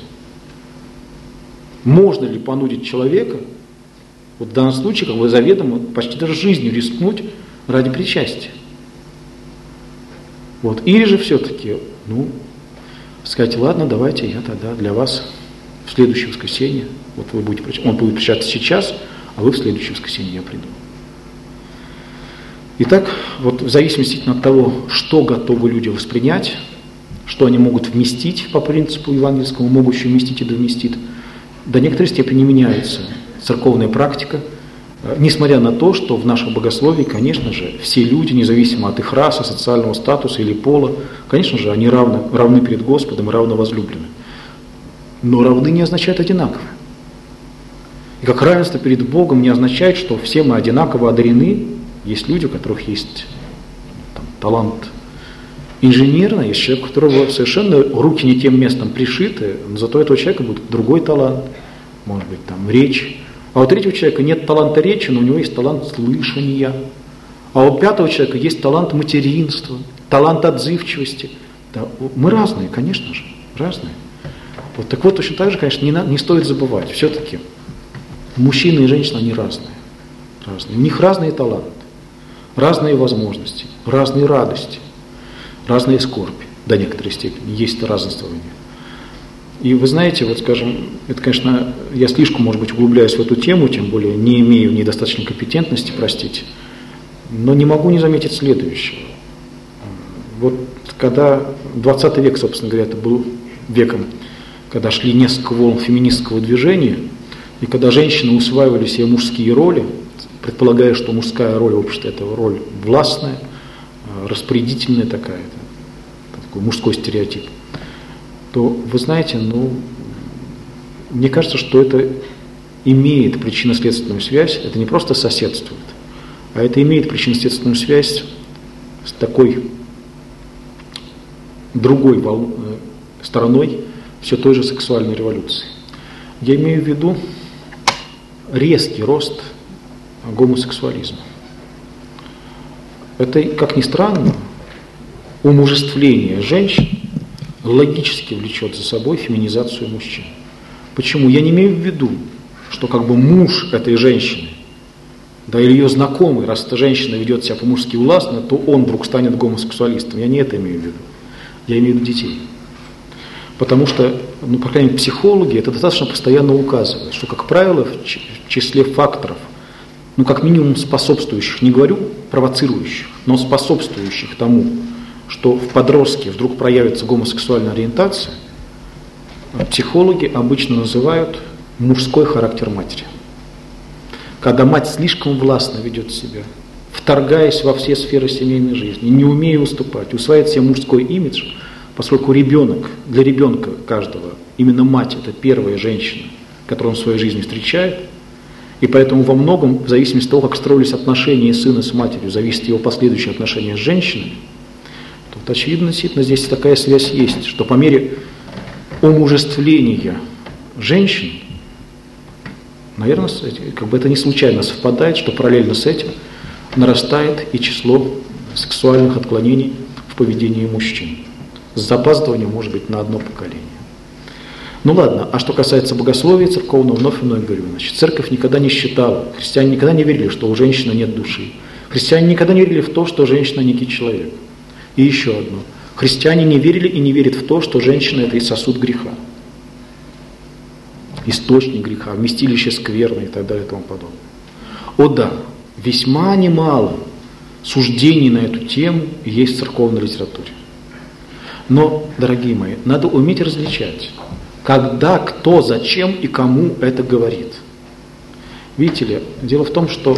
Можно ли понудить человека, вот в данном случае, как бы заведомо, почти даже жизнью рискнуть ради причастия? Вот. Или же все-таки, сказать, ладно, давайте я тогда для вас в следующее воскресенье, вот вы будете, он будет причащаться сейчас, а вы в следующее воскресенье я приду. Итак, вот в зависимости от того, что готовы люди воспринять, что они могут вместить по принципу евангельскому, могущие вместить и довместить, до некоторой степени меняется церковная практика, несмотря на то, что в нашем богословии, конечно же, все люди, независимо от их расы, социального статуса или пола, конечно же, они равны перед Господом и равно возлюблены. Но равны не означает одинаково. И как равенство перед Богом не означает, что все мы одинаково одарены. Есть люди, у которых есть талант инженерный, есть человек, у которого совершенно руки не тем местом пришиты, но зато у этого человека будет другой талант, может быть, речь. А у третьего человека нет таланта речи, но у него есть талант слышания. А у пятого человека есть талант материнства, талант отзывчивости. Да, мы разные, конечно же, разные. Вот, так вот, точно так же, конечно, не стоит забывать, все-таки мужчины и женщины, они разные. У них разные таланты, разные возможности, разные радости, разные скорби до некоторой степени, есть разнствование. И вы знаете, вот скажем, это, конечно, я слишком, может быть, углубляюсь в эту тему, тем более не имею недостаточной компетентности, простите, но не могу не заметить следующего. Вот когда 20 век, собственно говоря, это был веком, когда шли несколько волн феминистского движения, и когда женщины усваивали себе мужские роли, предполагая, что мужская роль в обществе – это роль властная, распорядительная такая, такой мужской стереотип, то, вы знаете, мне кажется, что это имеет причинно-следственную связь, это не просто соседствует, а это имеет причинно-следственную связь с такой другой стороной все той же сексуальной революции. Я имею в виду резкий рост гомосексуализма. Это, как ни странно, умужествление женщин логически влечет за собой феминизацию мужчин. Почему? Я не имею в виду, что как бы муж этой женщины, да, или ее знакомый, раз эта женщина ведет себя по-мужски властно, то он вдруг станет гомосексуалистом. Я не это имею в виду. Я имею в виду детей. Потому что, по крайней мере, психологи это достаточно постоянно указывают, что, как правило, в числе факторов, как минимум способствующих, не говорю провоцирующих, но способствующих тому, что в подростке вдруг проявится гомосексуальная ориентация, психологи обычно называют мужской характер матери. Когда мать слишком властно ведет себя, вторгаясь во все сферы семейной жизни, не умея уступать, усваивает себе мужской имидж, поскольку ребенок, для ребенка каждого, именно мать – это первая женщина, которую он в своей жизни встречает, и поэтому во многом, в зависимости от того, как строились отношения сына с матерью, зависит его последующие отношения с женщиной, то вот, очевидно, действительно, здесь такая связь есть, что по мере умужествления женщин, наверное, это не случайно совпадает, что параллельно с этим нарастает и число сексуальных отклонений в поведении мужчин. С запаздыванием, может быть, на одно поколение. Ладно, а что касается богословия церковного, вновь говорю, церковь никогда не считала, христиане никогда не верили, что у женщины нет души. Христиане никогда не верили в то, что женщина некий человек. И еще одно. Христиане не верили и не верят в то, что женщина – это и сосуд греха. Источник греха, вместилище скверны и так далее и тому подобное. О да, весьма немало суждений на эту тему есть в церковной литературе. Но, дорогие мои, надо уметь различать, когда, кто, зачем и кому это говорит. Видите ли, дело в том, что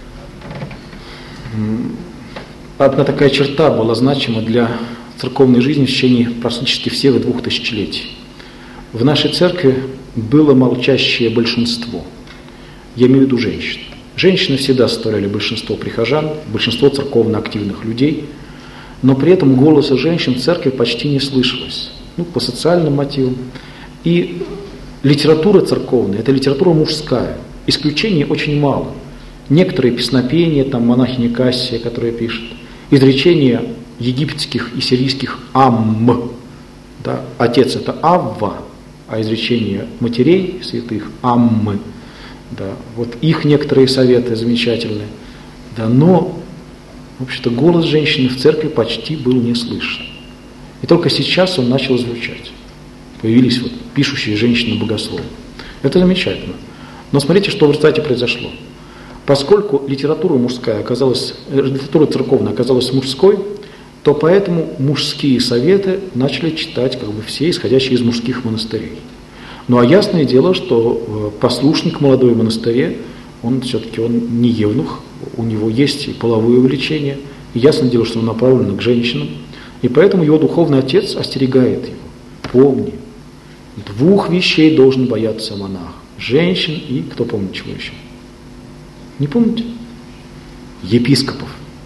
одна такая черта была значима для церковной жизни в течение практически всех 2 тысячелетий. В нашей церкви было молчащее большинство. Я имею в виду женщин. Женщины всегда составляли большинство прихожан, большинство церковно активных людей, но при этом голоса женщин в церкви почти не слышалось. По социальным мотивам. И литература церковная – это литература мужская. Исключений очень мало. Некоторые песнопения, монахиня Кассия, которая пишет, изречения египетских и сирийских «Амм». Да, отец – это Авва, а изречения матерей святых – Аммы. Да, вот их некоторые советы замечательные. Да, но, в общем-то, голос женщины в церкви почти был не слышен. И только сейчас он начал звучать. Появились пишущие женщины-богословы. Это замечательно. Но смотрите, что в результате произошло. Поскольку литература церковная оказалась мужской, то поэтому мужские советы начали читать все, исходящие из мужских монастырей. А ясное дело, что послушник молодой в монастыре, он все-таки не евнух, у него есть и половое влечение, и ясное дело, что он направлен к женщинам, и поэтому его духовный отец остерегает его. Помни, 2 вещей должен бояться монах. Женщин и, кто помнит, чего еще? Не помните? Епископов.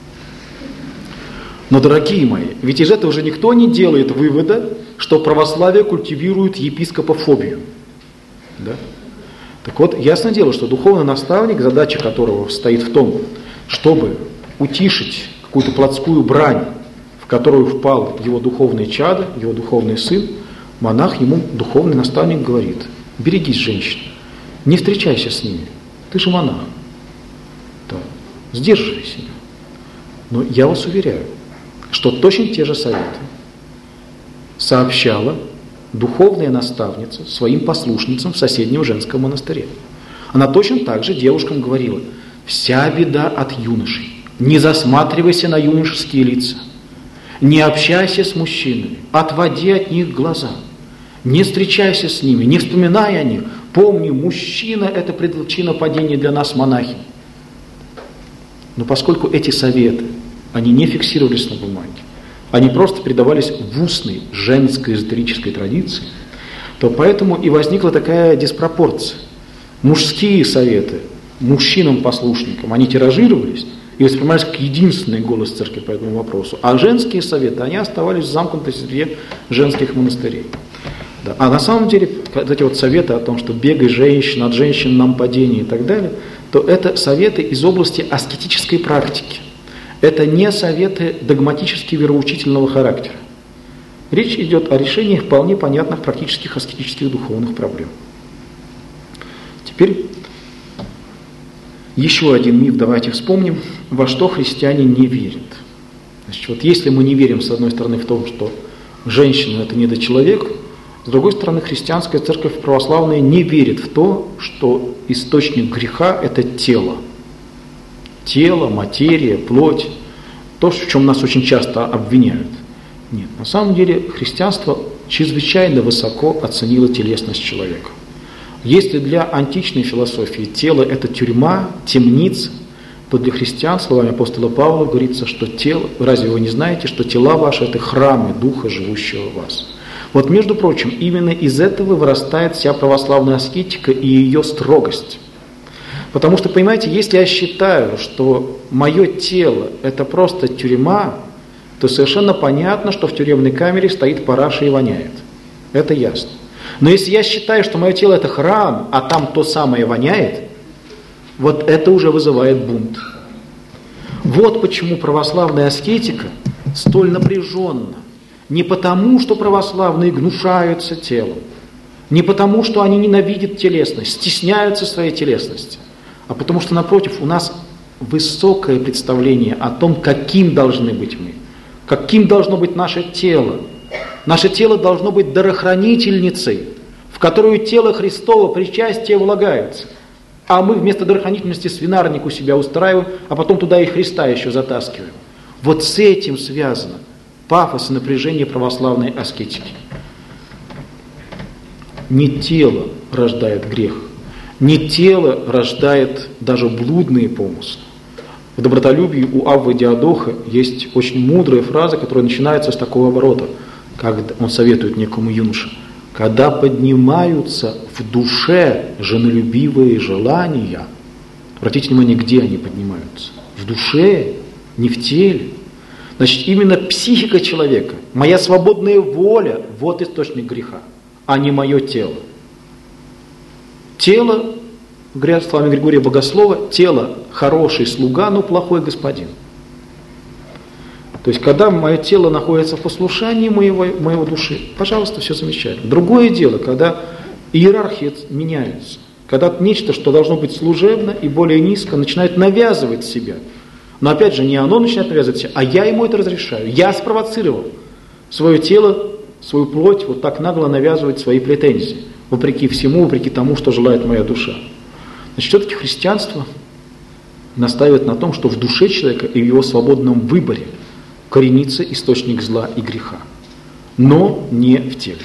Но, дорогие мои, ведь из этого же никто не делает вывода, что православие культивирует епископофобию. Да? Так вот, ясное дело, что духовный наставник, задача которого состоит в том, чтобы утишить какую-то плотскую брань, в которую впал его духовный чадо, его духовный сын, монах ему, духовный наставник, говорит: берегись женщин, не встречайся с ними, ты же монах. Да. Сдерживай себя. Но я вас уверяю, что точно те же советы сообщала духовная наставница своим послушницам в соседнем женском монастыре. Она точно так же девушкам говорила: вся беда от юношей, не засматривайся на юношеские лица, не общайся с мужчинами, отводи от них глаза, не встречайся с ними, не вспоминай о них, помни, мужчина – это предвеличина падения для нас, монахинь. Но поскольку эти советы, они не фиксировались на бумаге, они просто передавались в устной женской эзотерической традиции, то поэтому и возникла такая диспропорция. Мужские советы мужчинам-послушникам, они тиражировались и воспринимались как единственный голос церкви по этому вопросу, а женские советы, они оставались в замкнутой среде женских монастырей. Да. А на самом деле, вот эти советы о том, что бегай женщин, от женщин нам падение и так далее, то это советы из области аскетической практики. Это не советы догматически вероучительного характера. Речь идет о решении вполне понятных практических аскетических духовных проблем. Теперь еще один миф давайте вспомним, во что христиане не верят. Значит, если мы не верим, с одной стороны, в том, что женщина – это недочеловек, С другой стороны, христианская церковь православная не верит в то, что источник греха – это тело. Тело, материя, плоть. То, в чем нас очень часто обвиняют. Нет, на самом деле христианство чрезвычайно высоко оценило телесность человека. Если для античной философии тело – это тюрьма, темница, то для христиан, словами апостола Павла, говорится, что тело, разве вы не знаете, что тела ваши – это храмы Духа, живущего в вас? Вот, между прочим, именно из этого вырастает вся православная аскетика и ее строгость. Потому что, понимаете, если я считаю, что мое тело – это просто тюрьма, то совершенно понятно, что в тюремной камере стоит параша и воняет. Это ясно. Но если я считаю, что мое тело – это храм, а там то самое воняет, вот это уже вызывает бунт. Вот почему православная аскетика столь напряженна. Не потому, что православные гнушаются телом, не потому, что они ненавидят телесность, стесняются своей телесности, а потому что, напротив, у нас высокое представление о том, каким должны быть мы, каким должно быть наше тело. Наше тело должно быть дарохранительницей, в которую тело Христово причастие влагается. А мы вместо дарохранительности свинарник у себя устраиваем, а потом туда и Христа еще затаскиваем. Вот с этим связано пафос и напряжение православной аскетики. Не тело рождает грех, не тело рождает даже блудные помыслы. В «Добротолюбии» у Аввы Диадоха есть очень мудрая фраза, которая начинается с такого оборота, как он советует некому юноше. Когда поднимаются в душе женолюбивые желания, обратите внимание, где они поднимаются? В душе, не в теле. Значит, именно психика человека, моя свободная воля – вот источник греха, а не мое тело. Тело, говорят словами Григория Богослова, тело – хороший слуга, но плохой господин. То есть, когда мое тело находится в послушании моего души, пожалуйста, все замечательно. Другое дело, когда иерархия меняется, когда нечто, что должно быть служебно и более низко, начинает навязывать себя. Но опять же, не оно начинает навязывать себя, а я ему это разрешаю. Я спровоцировал свое тело, свою плоть вот так нагло навязывать свои претензии, вопреки всему, вопреки тому, что желает моя душа. Значит, все-таки христианство настаивает на том, что в душе человека и в его свободном выборе коренится источник зла и греха, но не в теле.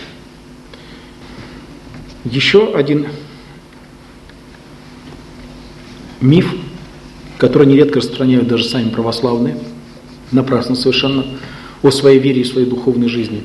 Еще один миф, который нередко распространяют даже сами православные, напрасно совершенно, о своей вере и своей духовной жизни.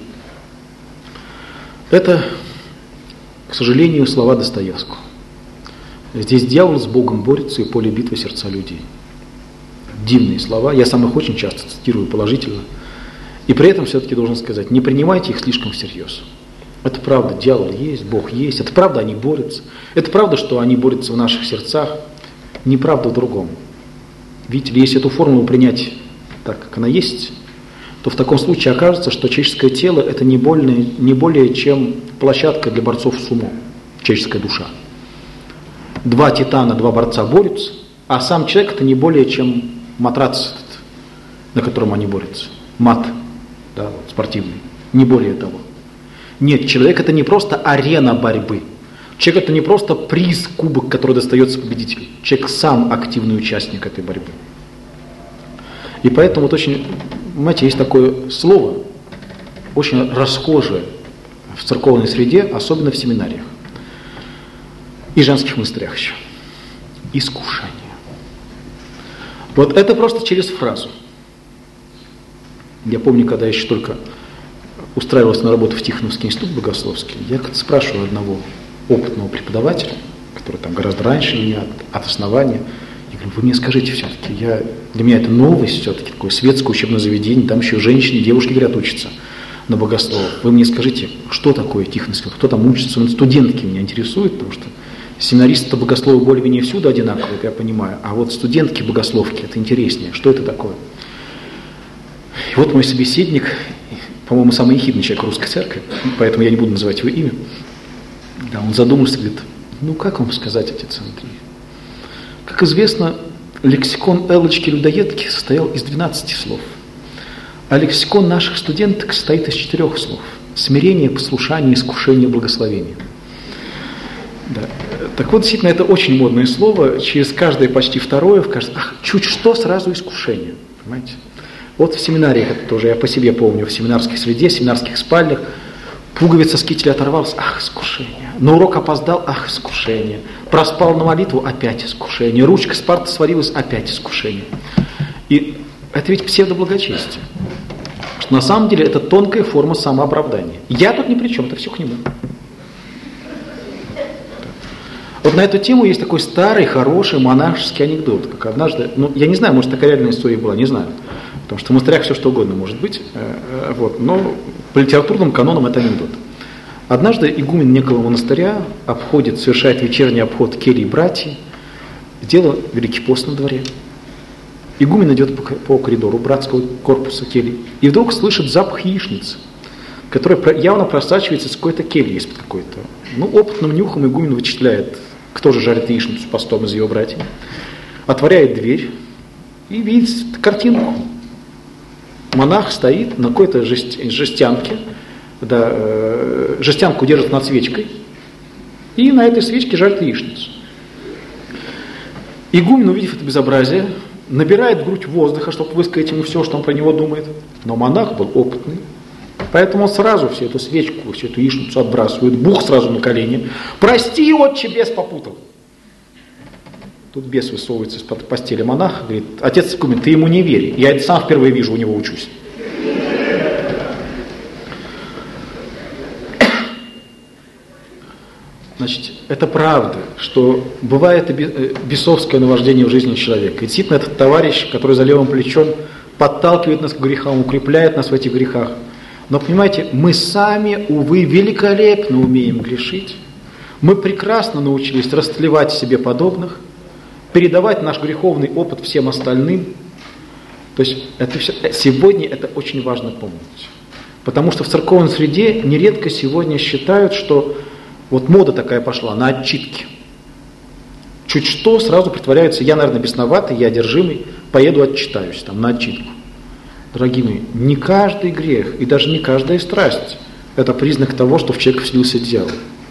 Это, к сожалению, слова Достоевского. Здесь дьявол с Богом борется, и поле битвы сердца людей. Дивные слова, я сам их очень часто цитирую положительно. И при этом все-таки должен сказать, не принимайте их слишком всерьез. Это правда, дьявол есть, Бог есть, это правда, они борются. Это правда, что они борются в наших сердцах, неправда в другом. Видите ли, если эту формулу принять так, как она есть, то в таком случае окажется, что человеческое тело – это не более чем площадка для борцов с умом, человеческая душа. Два титана, два борца борются, а сам человек – это не более чем матрац, на котором они борются. Мат, да, спортивный, не более того. Нет, человек – это не просто арена борьбы. Человек – это не просто приз, кубок, который достается победителю. Человек сам активный участник этой борьбы. И поэтому вот очень, понимаете, есть такое слово, очень расхожее в церковной среде, особенно в семинариях. И женских монастырях еще. Искушение. Вот это просто через фразу. Я помню, когда я еще только устраивался на работу в Тихоновский институт богословский, я как-то спрашиваю одного опытного преподавателя, который там гораздо раньше меня от основания, я говорю, вы мне скажите все-таки, для меня это новость все-таки, такое светское учебное заведение, там еще женщины, девушки, говорят, учатся на богословов. Вы мне скажите, что такое Тихоновский, кто там учится, студентки меня интересуют, потому что семинаристы-то богословы более-менее всюду одинаковые, это я понимаю, а вот студентки-богословки, это интереснее, что это такое? И вот мой собеседник, по-моему, самый ехидный человек русской церкви, поэтому я не буду называть его имя, да, он задумался, говорит, ну как вам сказать, отец Андрей? Как известно, лексикон Эллочки-людоедки состоял из 12 слов, а лексикон наших студенток состоит из 4 слов. Смирение, послушание, искушение, благословение. Да. Так вот, действительно, это очень модное слово. Через каждое почти второе, чуть что сразу искушение. Понимаете? Вот в семинариях это тоже, я по себе помню, в семинарской среде, в семинарских спальнях, пуговица с кителя оторвалась, искушение. На урок опоздал, искушение. Проспал на молитву, опять искушение. Ручка с парты свалилась, опять искушение. И это ведь псевдоблагочестие. Что на самом деле это тонкая форма самооправдания. Я тут ни при чем, это все к нему. Вот на эту тему есть такой старый, хороший монашеский анекдот. Как однажды, я не знаю, может такая реальная история была, не знаю. Потому что в монастырях все что угодно может быть. Но по литературным канонам это анекдот. Однажды игумен некого монастыря совершает вечерний обход келий братьев. Дело Великий пост на дворе. Игумен идет по коридору братского корпуса келий и вдруг слышит запах яичницы, который явно просачивается с какой-то кельи, из-под какой-то. Опытным нюхом игумен вычисляет, кто же жарит яичницу постом из его братьев. Отворяет дверь и видит картинку. Монах стоит на какой-то жестянке, жестянку держит над свечкой, и на этой свечке жарит яичницу. Игумен, увидев это безобразие, набирает в грудь воздуха, чтобы высказать ему все, что он про него думает. Но монах был опытный, поэтому он сразу всю эту свечку, всю эту яичницу отбрасывает, бух сразу на колени. «Прости, отче, бес попутал!» Тут бес высовывается из-под постели монаха, говорит: «Отец игумен, ты ему не верь, я это сам впервые вижу, у него учусь». Значит, это правда, что бывает бесовское наваждение в жизни человека. И действительно, этот товарищ, который за левым плечом подталкивает нас к грехам, укрепляет нас в этих грехах. Но, понимаете, мы сами, увы, великолепно умеем грешить. Мы прекрасно научились растлевать себе подобных, передавать наш греховный опыт всем остальным. То есть сегодня это очень важно помнить. Потому что в церковной среде нередко сегодня считают, что вот мода такая пошла на отчитки. Чуть что, сразу притворяются: я, наверное, бесноватый, я одержимый, поеду отчитаюсь на отчитку. Дорогие мои, не каждый грех и даже не каждая страсть – это признак того, что в человека вселился дьявол.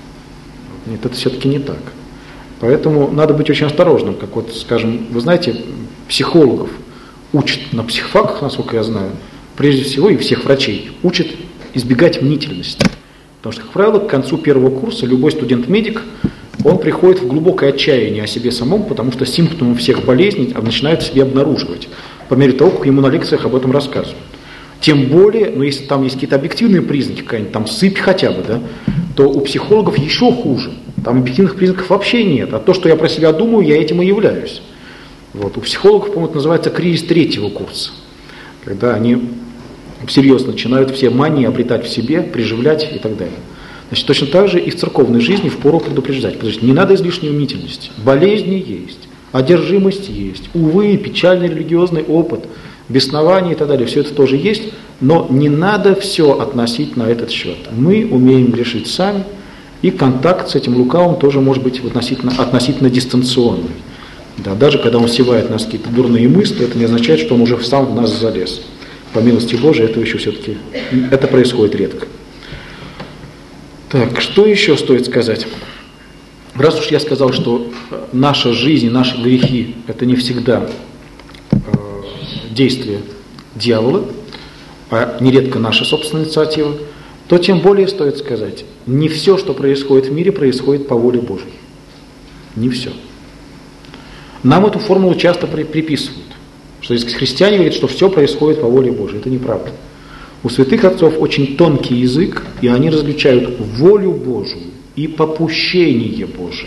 Нет, это все-таки не так. Поэтому надо быть очень осторожным. Как вот, скажем, вы знаете, психологов учат на психфаках, насколько я знаю, прежде всего, и всех врачей учат избегать мнительности. Потому что, как правило, к концу первого курса любой студент-медик, он приходит в глубокое отчаяние о себе самом, потому что симптомы всех болезней начинает в себе обнаруживать, по мере того, как ему на лекциях об этом рассказывают. Тем более, если там есть какие-то объективные признаки, какая-нибудь там сыпь хотя бы, да, то у психологов еще хуже. Там объективных признаков вообще нет. А то, что я про себя думаю, я этим и являюсь. Вот. У психологов, по-моему, это называется кризис третьего курса. Когда они всерьез начинают все мании обретать в себе, приживлять и так далее. Значит, точно так же и в церковной жизни впору предупреждать. Потому что не надо излишней мнительности. Болезни есть, одержимость есть, увы, печальный религиозный опыт, беснование и так далее. Все это тоже есть, но не надо все относить на этот счет. Мы умеем грешить сами, и контакт с этим лукавым тоже может быть относительно дистанционный. Да, даже когда он севает в нас какие-то дурные мысли, это не означает, что он уже сам в нас залез. По милости Божией, это еще все-таки, это происходит редко. Так, что еще стоит сказать? Раз уж я сказал, что наша жизнь, наши грехи – это не всегда действие дьявола, а нередко наша собственная инициатива, то тем более стоит сказать, не все, что происходит в мире, происходит по воле Божьей. Не все. Нам эту формулу часто приписывают, что если христиане говорят, что все происходит по воле Божьей. Это неправда. У святых отцов очень тонкий язык, и они различают волю Божию и попущение Божие.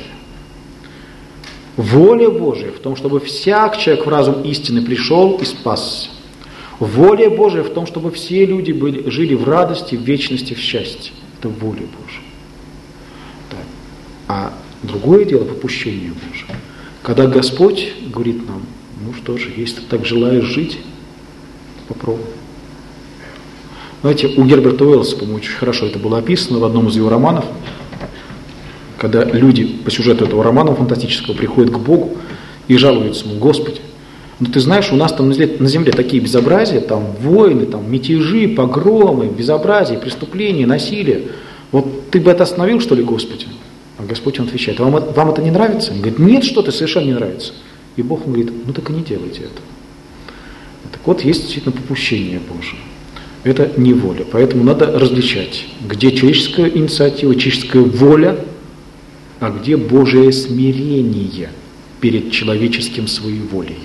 Воля Божия в том, чтобы всяк человек в разум истины пришел и спасся. Воля Божия в том, чтобы все люди жили в радости, в вечности, в счастье. Это воля Божия. Да. А другое дело попущение Божие. Когда Господь говорит нам: ну что же, если ты так желаешь жить, попробуй. Знаете, у Герберта Уэллса, по-моему, очень хорошо это было описано в одном из его романов, когда люди по сюжету этого романа фантастического приходят к Богу и жалуются ему: Господи, Но ты знаешь, у нас там на земле такие безобразия, там войны, там мятежи, погромы, безобразия, преступления, насилие. Вот ты бы это остановил, что ли, Господи? А Господь он отвечает: вам это не нравится? Он говорит: нет, что-то совершенно не нравится. И Бог он говорит: ну так и не делайте это. Так вот, есть действительно попущение Божие. Это не воля. Поэтому надо различать, где человеческая инициатива, человеческая воля, а где Божие смирение перед человеческим своеволием.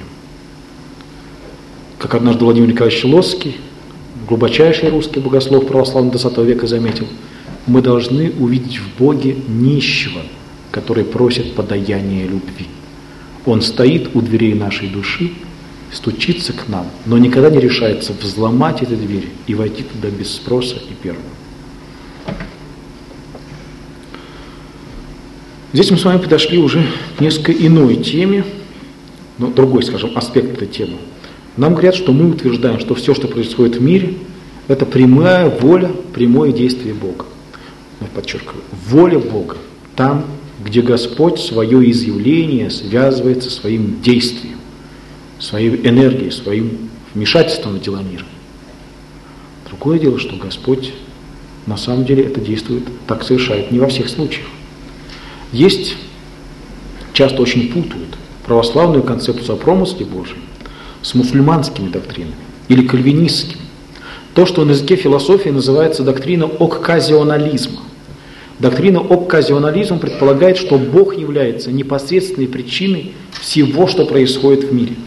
Как однажды Владимир Николаевич Лосский, глубочайший русский богослов православного XX века, заметил: мы должны увидеть в Боге нищего, который просит подаяния любви. Он стоит у дверей нашей души, стучится к нам, но никогда не решается взломать эту дверь и войти туда без спроса и первым. Здесь мы с вами подошли уже к несколько иной теме, но другой, скажем, аспект этой темы. Нам говорят, что мы утверждаем, что все, что происходит в мире, это прямая воля, прямое действие Бога. Я подчеркиваю, воля Бога там, где Господь свое изъявление связывает со своим действием, своей энергией, своим вмешательством в дела мира. Другое дело, что Господь на самом деле это действует, так совершает не во всех случаях. Есть, часто очень путают православную концепцию о промысле Божьем с мусульманскими доктринами или кальвинистскими. То, что на языке философии называется доктрина окказионализма. Доктрина окказионализма предполагает, что Бог является непосредственной причиной всего, что происходит в мире.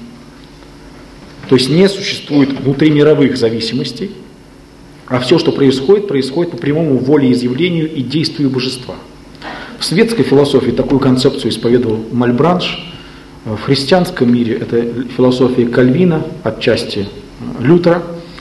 То есть не существует внутримировых зависимостей, а все, что происходит, происходит по прямому волеизъявлению и действию божества. В светской философии такую концепцию исповедовал Мальбранш. В христианском мире это философия Кальвина, отчасти Лютера.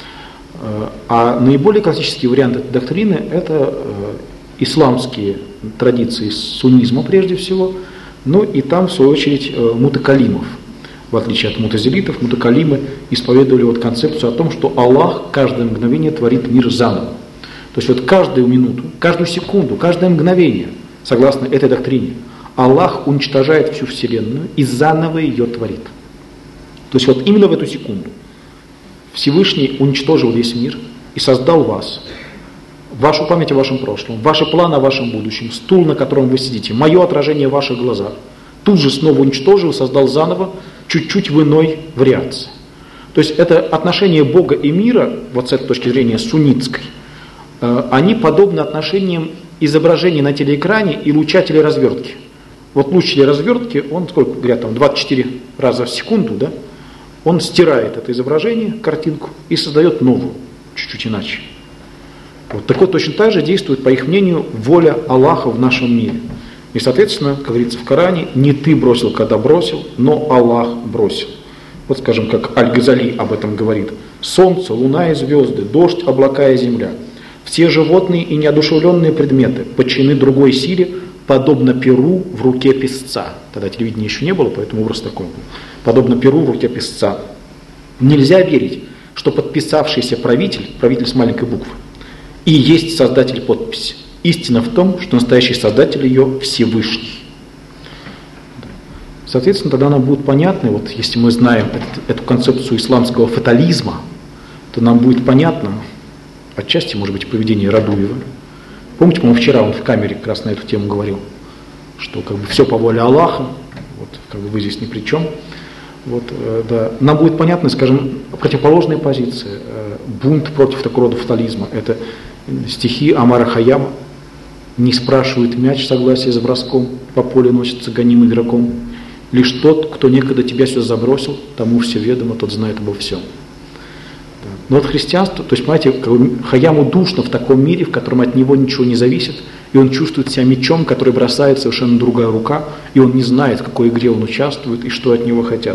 А наиболее классический вариант этой доктрины – это исламские традиции суннизма прежде всего, ну и там, в свою очередь, мутакалимов. В отличие от мутазилитов, мутакалимы исповедовали вот концепцию о том, что Аллах каждое мгновение творит мир заново. То есть вот каждую минуту, каждую секунду, каждое мгновение, согласно этой доктрине, Аллах уничтожает всю Вселенную и заново ее творит. То есть вот именно в эту секунду Всевышний уничтожил весь мир и создал вас, вашу память о вашем прошлом, ваши планы о вашем будущем, стул, на котором вы сидите, мое отражение в ваших глазах. Тут же снова уничтожил, создал заново, чуть-чуть в иной вариации. То есть это отношение Бога и мира, вот с этой точки зрения суннитской, они подобны отношениям изображений на телеэкране и луча телеразвертки. Вот луч телеразвертки, он, сколько говорят, там 24 раза в секунду, да? Он стирает это изображение, картинку, и создает новую, чуть-чуть иначе. Вот так вот точно так же действует, по их мнению, воля Аллаха в нашем мире. И, соответственно, как говорится в Коране, не ты бросил, когда бросил, но Аллах бросил. Вот, скажем, как Аль-Газали об этом говорит. Солнце, луна и звезды, дождь, облака и земля. Все животные и неодушевленные предметы подчинены другой силе, подобно перу в руке песца. Тогда телевидения еще не было, поэтому образ такой был. Подобно перу в руке песца. Нельзя верить, что подписавшийся правитель с маленькой буквы, и есть создатель подписи. Истина в том, что настоящий создатель ее Всевышний. Соответственно, тогда нам будет понятно, вот если мы знаем эту концепцию исламского фатализма, то нам будет понятно, отчасти, может быть, поведение Радуева. Помните, по-моему, вчера он в камере как раз на эту тему говорил, что как бы все по воле Аллаха, вот, как бы вы здесь ни при чем. Вот, да. Нам будет понятно, скажем, противоположная позиция, бунт против такого рода фатализма. Это стихи Омара Хайяма. Не спрашивает мяч согласия за броском, по полю носится гонимый игроком. Лишь тот, кто некогда тебя сюда забросил, тому все ведомо, тот знает обо всем. Но вот христианство, то есть, понимаете, Хайяму душно в таком мире, в котором от него ничего не зависит, и он чувствует себя мечом, который бросает совершенно другая рука, и он не знает, в какой игре он участвует и что от него хотят.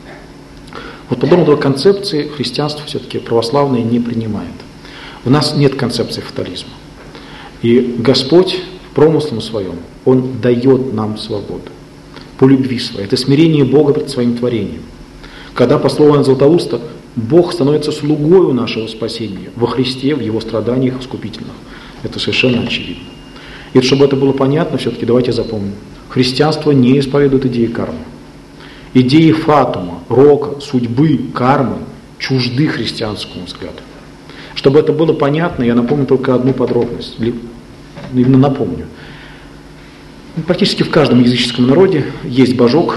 Вот подобного концепции христианство все-таки православное не принимает. У нас нет концепции фатализма. И Господь промыслом своем, Он дает нам свободу по любви своей. Это смирение Бога перед своим творением. Когда, по слову Иоанна Златоуста, Бог становится слугою нашего спасения во Христе, в Его страданиях искупительных. Это совершенно очевидно. И чтобы это было понятно, все-таки давайте запомним. Христианство не исповедует идеи кармы. Идеи фатума, рока, судьбы, кармы чужды христианскому взгляду. Чтобы это было понятно, я напомню только одну подробность. Именно напомню. Практически в каждом языческом народе есть божок,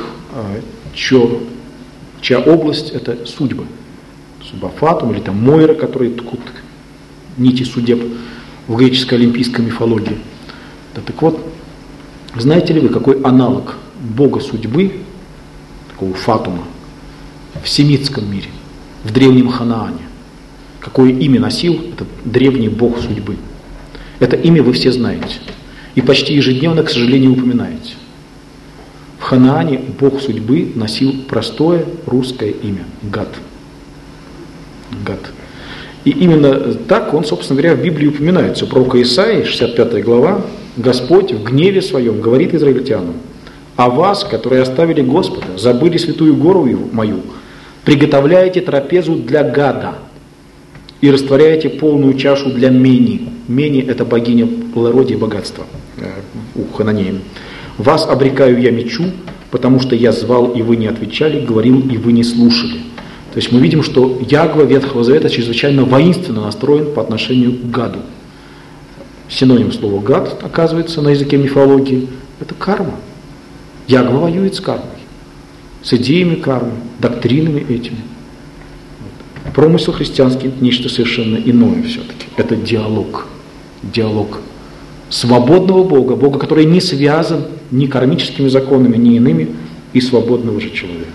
чья область – это судьбы. Судьба фатум или там Мойра, который ткут нити судеб в греческой олимпийской мифологии. Да, так вот, знаете ли вы, какой аналог бога судьбы, такого фатума, в семитском мире, в древнем Ханаане? Какое имя носил этот древний бог судьбы? Это имя вы все знаете. И почти ежедневно, к сожалению, упоминаете. В Ханаане бог судьбы носил простое русское имя – Гад. Гад. И именно так он, собственно говоря, в Библии упоминается. У пророка Исаии, 65 глава, Господь в гневе своем говорит израильтянам: «А вас, которые оставили Господа, забыли святую гору мою, приготовляете трапезу для Гада и растворяете полную чашу для Мени». Мени – это богиня плодородия и богатства у хананеев. «Вас обрекаю я мечу, потому что я звал, и вы не отвечали, говорил, и вы не слушали». То есть мы видим, что Ягва Ветхого Завета чрезвычайно воинственно настроен по отношению к Гаду. Синоним слова «гад», оказывается, на языке мифологии – это карма. Ягва воюет с кармой, с идеями кармы, доктринами этими. Промысел христианский – это нечто совершенно иное все-таки. Это диалог. Диалог свободного Бога, Бога, который не связан ни кармическими законами, ни иными, и свободного же человека.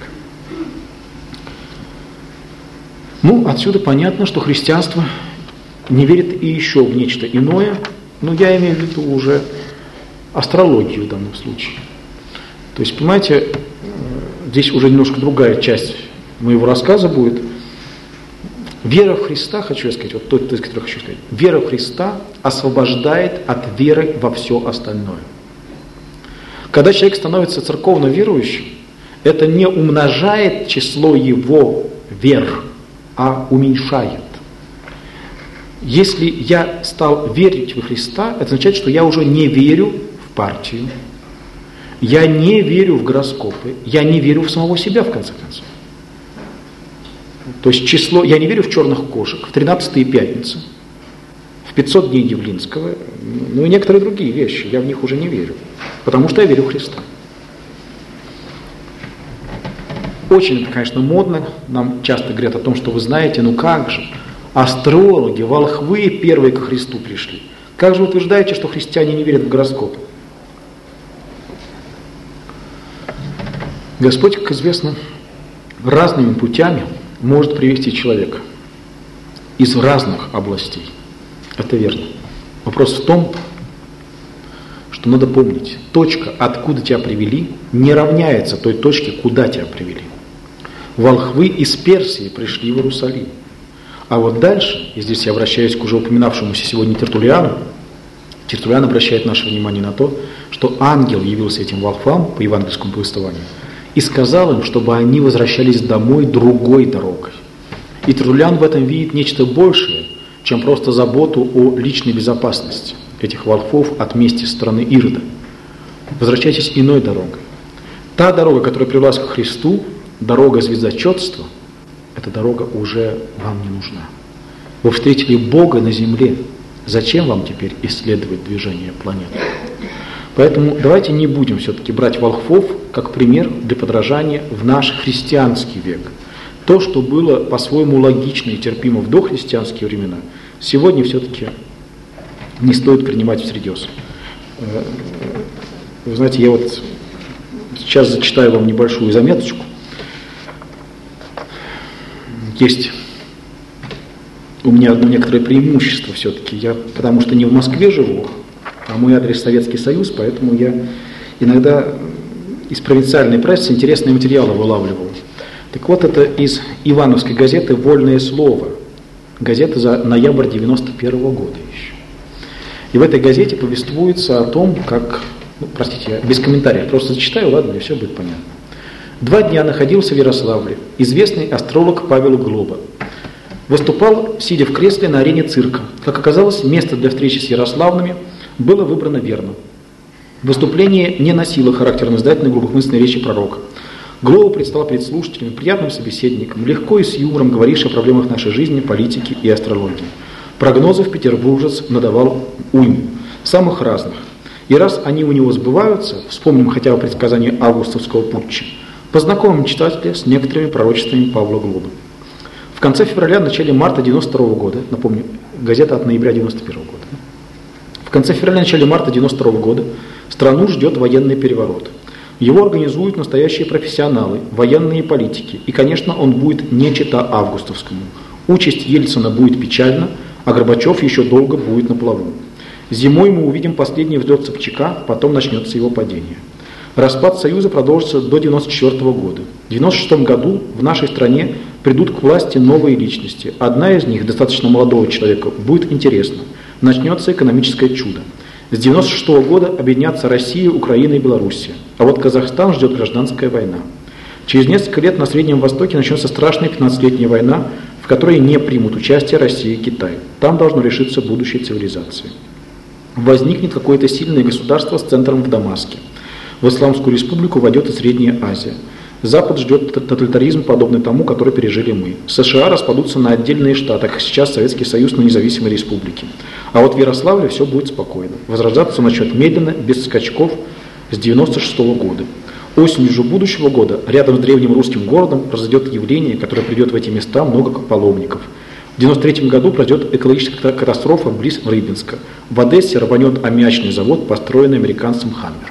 Ну, отсюда понятно, что христианство не верит и еще в нечто иное, но я имею в виду уже астрологию в данном случае. То есть, понимаете, здесь уже немножко другая часть моего рассказа будет. Вера в Христа, хочу я сказать, вот тот, из которых хочу сказать, вера в Христа освобождает от веры во все остальное. Когда человек становится церковно верующим, это не умножает число его вер, а уменьшает. Если я стал верить во Христа, это означает, что я уже не верю в партию, я не верю в гороскопы, я не верю в самого себя, в конце концов. То есть число, я не верю в черных кошек, в 13-е пятницы, в 500 дней Явлинского, ну и некоторые другие вещи, я в них уже не верю, потому что я верю в Христа. Очень это, конечно, модно, нам часто говорят о том, что вы знаете, ну как же, астрологи, волхвы первые ко Христу пришли. Как же вы утверждаете, что христиане не верят в гороскопы? Господь, как известно, разными путями может привести человека из разных областей. Это верно. Вопрос в том, что надо помнить, точка, откуда тебя привели, не равняется той точке, куда тебя привели. Волхвы из Персии пришли в Иерусалим. А вот дальше, и здесь я обращаюсь к уже упоминавшемуся сегодня Тертуллиану, Тертуллиан обращает наше внимание на то, что ангел явился этим волхвам по евангельскому повествованию и сказал им, чтобы они возвращались домой другой дорогой. И Тертуллиан в этом видит нечто большее, чем просто заботу о личной безопасности этих волхвов от мести со стороны Ирода. Возвращайтесь иной дорогой. Та дорога, которая привела вас к Христу, дорога звездочетства, эта дорога уже вам не нужна. Вы встретили Бога на земле. Зачем вам теперь исследовать движение планет? Поэтому давайте не будем все-таки брать волхвов как пример для подражания в наш христианский век. То, что было по-своему логично и терпимо в дохристианские времена, сегодня все-таки не стоит принимать всерьез. Вы знаете, я вот сейчас зачитаю вам небольшую заметочку. Есть у меня одно некоторое преимущество все-таки. Я, потому что не в Москве живу, а мой адрес Советский Союз, поэтому я иногда из провинциальной прессы интересные материалы вылавливал. Так вот, это из Ивановской газеты «Вольное слово». Газета за ноябрь 91 года еще. И в этой газете повествуется о том, как... простите, я без комментариев, просто зачитаю, ладно, мне все будет понятно. 2 дня находился в Ярославле известный астролог Павел Глоба. Выступал, сидя в кресле на арене цирка. Как оказалось, место для встречи с ярославными было выбрано верно. Выступление не носило характер назидательной глубокомысленной речи пророка. Глоба предстал перед слушателями приятным собеседником, легко и с юмором говоривший о проблемах нашей жизни, политики и астрологии. Прогнозов петербуржец надавал уйму, самых разных. И раз они у него сбываются, вспомним хотя бы предсказание августовского путча, познакомим читателя с некоторыми пророчествами Павла Глобы. В конце февраля, начале марта 1992 года, напомню, газета от ноября 1991 года, в конце февраля, начале марта 1992 года страну ждет военный переворот. Его организуют настоящие профессионалы, военные политики, и, конечно, он будет не чета августовскому. Участь Ельцина будет печальна, а Горбачев еще долго будет на плаву. Зимой мы увидим последний взлет Собчака, потом начнется его падение. Распад Союза продолжится до 1994 года. В 1996 году в нашей стране придут к власти новые личности. Одна из них, достаточно молодого человека, будет интересна. Начнется экономическое чудо. С 1996 года объединятся Россия, Украина и Белоруссия. А вот Казахстан ждет гражданская война. Через несколько лет на Среднем Востоке начнется страшная 15-летняя война, в которой не примут участие Россия и Китай. Там должно решиться будущее цивилизации. Возникнет какое-то сильное государство с центром в Дамаске. В Исламскую республику войдет и Средняя Азия. Запад ждет тоталитаризм, подобный тому, который пережили мы. США распадутся на отдельные штаты, как сейчас Советский Союз на независимые республики. А вот в Ярославле все будет спокойно. Возрождаться начнет медленно, без скачков, с 1996 года. Осенью же будущего года рядом с древним русским городом произойдет явление, которое придет в эти места много паломников. В 1993 году пройдет экологическая катастрофа близ Рыбинска. В Одессе рванет аммиачный завод, построенный американцем «Хаммер».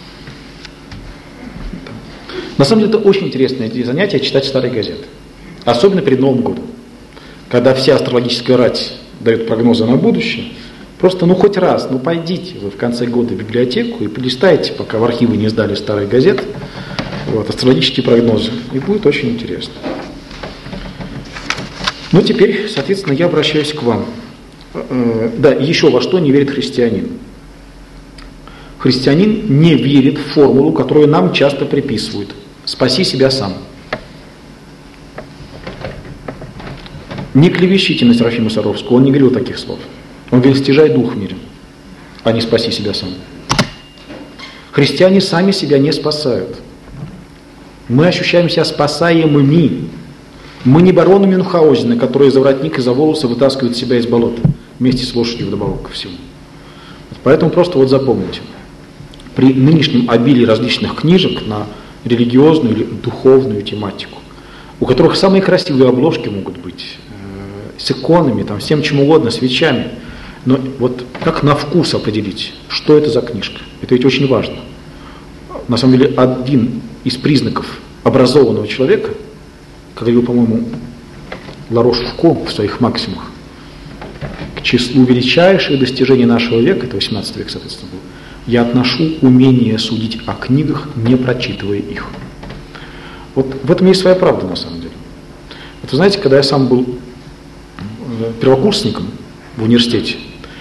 На самом деле это очень интересное занятие читать старые газеты. Особенно перед Новым годом. Когда вся астрологическая рать дает прогнозы на будущее, просто хоть раз, пойдите вы в конце года в библиотеку и полистайте, пока в архивы не сдали старые газеты, астрологические прогнозы, и будет очень интересно. Теперь, соответственно, я обращаюсь к вам. Да, еще во что не верит христианин. Христианин не верит в формулу, которую нам часто приписывают. «Спаси себя сам». Не клевещите на Серафима Саровского, он не говорил таких слов. Он говорил: «Стяжай дух в мире, а не спаси себя сам». Христиане сами себя не спасают. Мы ощущаем себя спасаемыми. Мы не бароны Мюнхгаузена, которые за воротник и за волосы вытаскивают себя из болота, вместе с лошадью вдобавок ко всему. Поэтому просто запомните. При нынешнем обилии различных книжек на религиозную или духовную тематику, у которых самые красивые обложки могут быть, с иконами, всем чем угодно, свечами, но как на вкус определить, что это за книжка? Это ведь очень важно. На самом деле, один из признаков образованного человека, как говорил, по-моему, Ларош-Фуко в своих максимумах, к числу величайших достижений нашего века, это 18 век, соответственно, был, я отношу умение судить о книгах, не прочитывая их. В этом есть своя правда, на самом деле. Вы знаете, когда я сам был первокурсником в университете,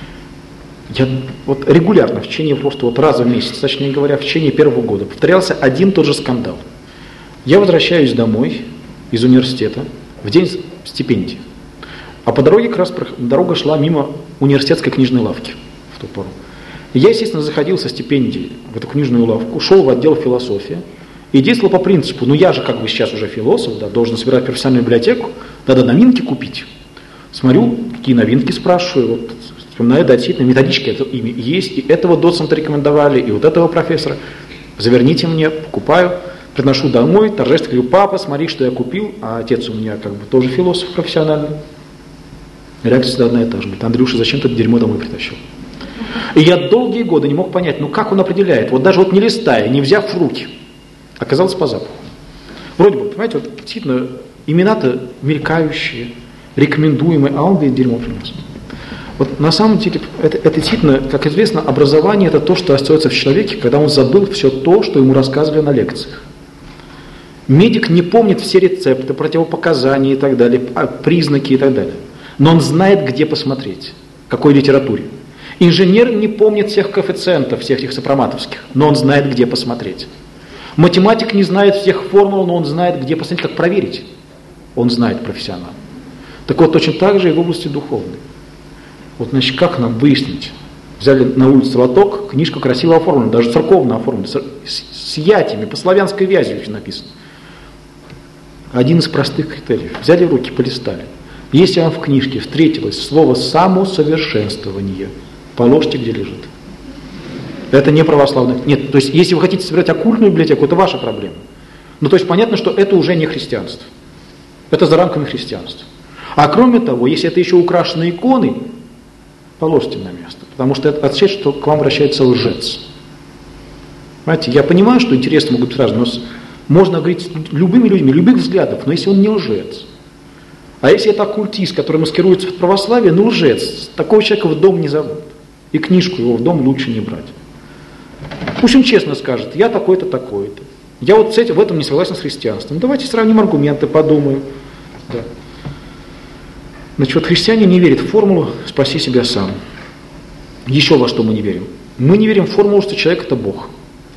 я регулярно, в течение просто раза в месяц, точнее говоря, в течение первого года, повторялся один и тот же скандал. Я возвращаюсь домой из университета в день стипендии, а по дороге как раз дорога шла мимо университетской книжной лавки в ту пору. Я, естественно, заходил со стипендией в эту книжную лавку, шел в отдел «Философия» и действовал по принципу: я же сейчас уже философ, должен собирать профессиональную библиотеку, надо новинки купить. Смотрю, какие новинки, спрашиваю, вспоминаю, действительно, методички ими есть, и этого доцента рекомендовали, и этого профессора. Заверните мне, покупаю, приношу домой, торжественно говорю: папа, смотри, что я купил, а отец у меня тоже философ профессиональный. Реакция всегда одна и та же: говорит: Андрюша, зачем ты это дерьмо домой притащил? И я долгие годы не мог понять, как он определяет, даже не листая, не взяв в руки. Оказалось по запаху. Вроде бы, понимаете, действительно, имена-то мелькающие, рекомендуемые, а он говорит: дерьмо принес. На самом деле, это действительно, как известно, образование – это то, что остается в человеке, когда он забыл все то, что ему рассказывали на лекциях. Медик не помнит все рецепты, противопоказания и так далее, признаки и так далее. Но он знает, где посмотреть, в какой литературе. Инженер не помнит всех коэффициентов, всех этих сопроматовских, но он знает, где посмотреть. Математик не знает всех формул, но он знает, где посмотреть, как проверить. Он знает профессионал. Так точно так же и в области духовной. Как нам выяснить? Взяли на улице лоток, книжка красиво оформлена, даже церковно оформлена, с ятями, по славянской вязи еще написано. один из простых критериев. Взяли в руки, полистали. Если вам в книжке встретилось слово «самосовершенствование», положьте, где лежит. Это не православное. Нет, то есть, если вы хотите собирать оккультную библиотеку, это ваша проблема. Ну, то есть, понятно, что это уже не христианство. Это за рамками христианства. А кроме того, если это еще украшены иконы, положьте на место. Потому что это означает, что к вам вращается лжец. Понимаете, я понимаю, что интересы могут быть разные, но можно говорить с любыми людьми, любых взглядов, но если он не лжец. А если это оккультист, который маскируется под православие, ну лжец, такого человека в дом не зовут. И книжку его в дом лучше не брать. Пусть он честно скажет, я такой-то, такой-то. Я вот с этим, в этом не согласен с христианством. Давайте сравним аргументы, подумаем. Да. Значит, вот христиане не верят в формулу «спаси себя сам». Еще во что мы не верим? Мы не верим в формулу, что человек – это Бог.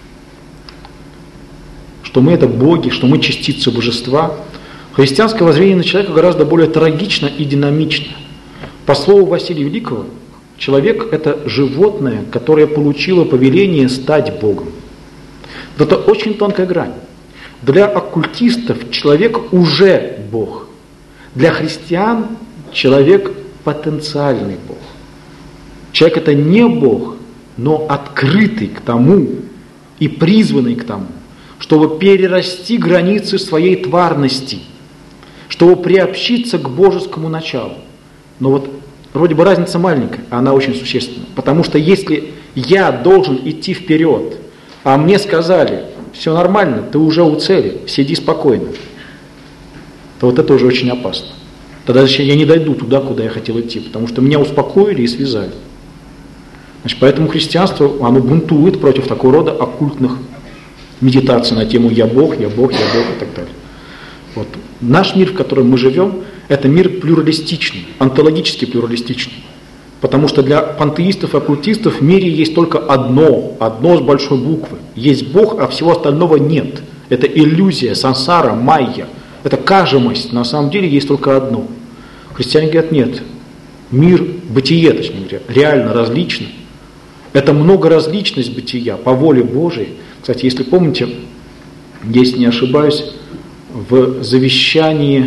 Что мы – это боги, что мы частицы божества. Христианское воззрение на человека гораздо более трагично и динамично. По слову Василия Великого, человек – это животное, которое получило повеление стать Богом. Это очень тонкая грань. Для оккультистов человек уже Бог. Для христиан человек – потенциальный Бог. Человек – это не Бог, но открытый к тому и призванный к тому, чтобы перерасти границы своей тварности, чтобы приобщиться к божескому началу. Но вот вроде бы разница маленькая, а она очень существенна. Потому что если я должен идти вперед, а мне сказали, все нормально, ты уже у цели, сиди спокойно, то вот это уже очень опасно. Тогда я не дойду туда, куда я хотел идти, потому что меня успокоили и связали. Значит, поэтому христианство, оно бунтует против такого рода оккультных медитаций на тему «я Бог», «я Бог», «я Бог» и так далее. Вот. Наш мир, в котором мы живем, это мир плюралистичный, онтологически плюралистичный. Потому что для пантеистов и оккультистов в мире есть только одно с большой буквы. Есть Бог, а всего остального нет. Это иллюзия, сансара, майя. Это кажемость. На самом деле есть только одно. Христиане говорят, нет. Мир, бытие, точнее говоря, реально различный. Это многоразличность бытия по воле Божией. Кстати, если помните, если не ошибаюсь, в завещании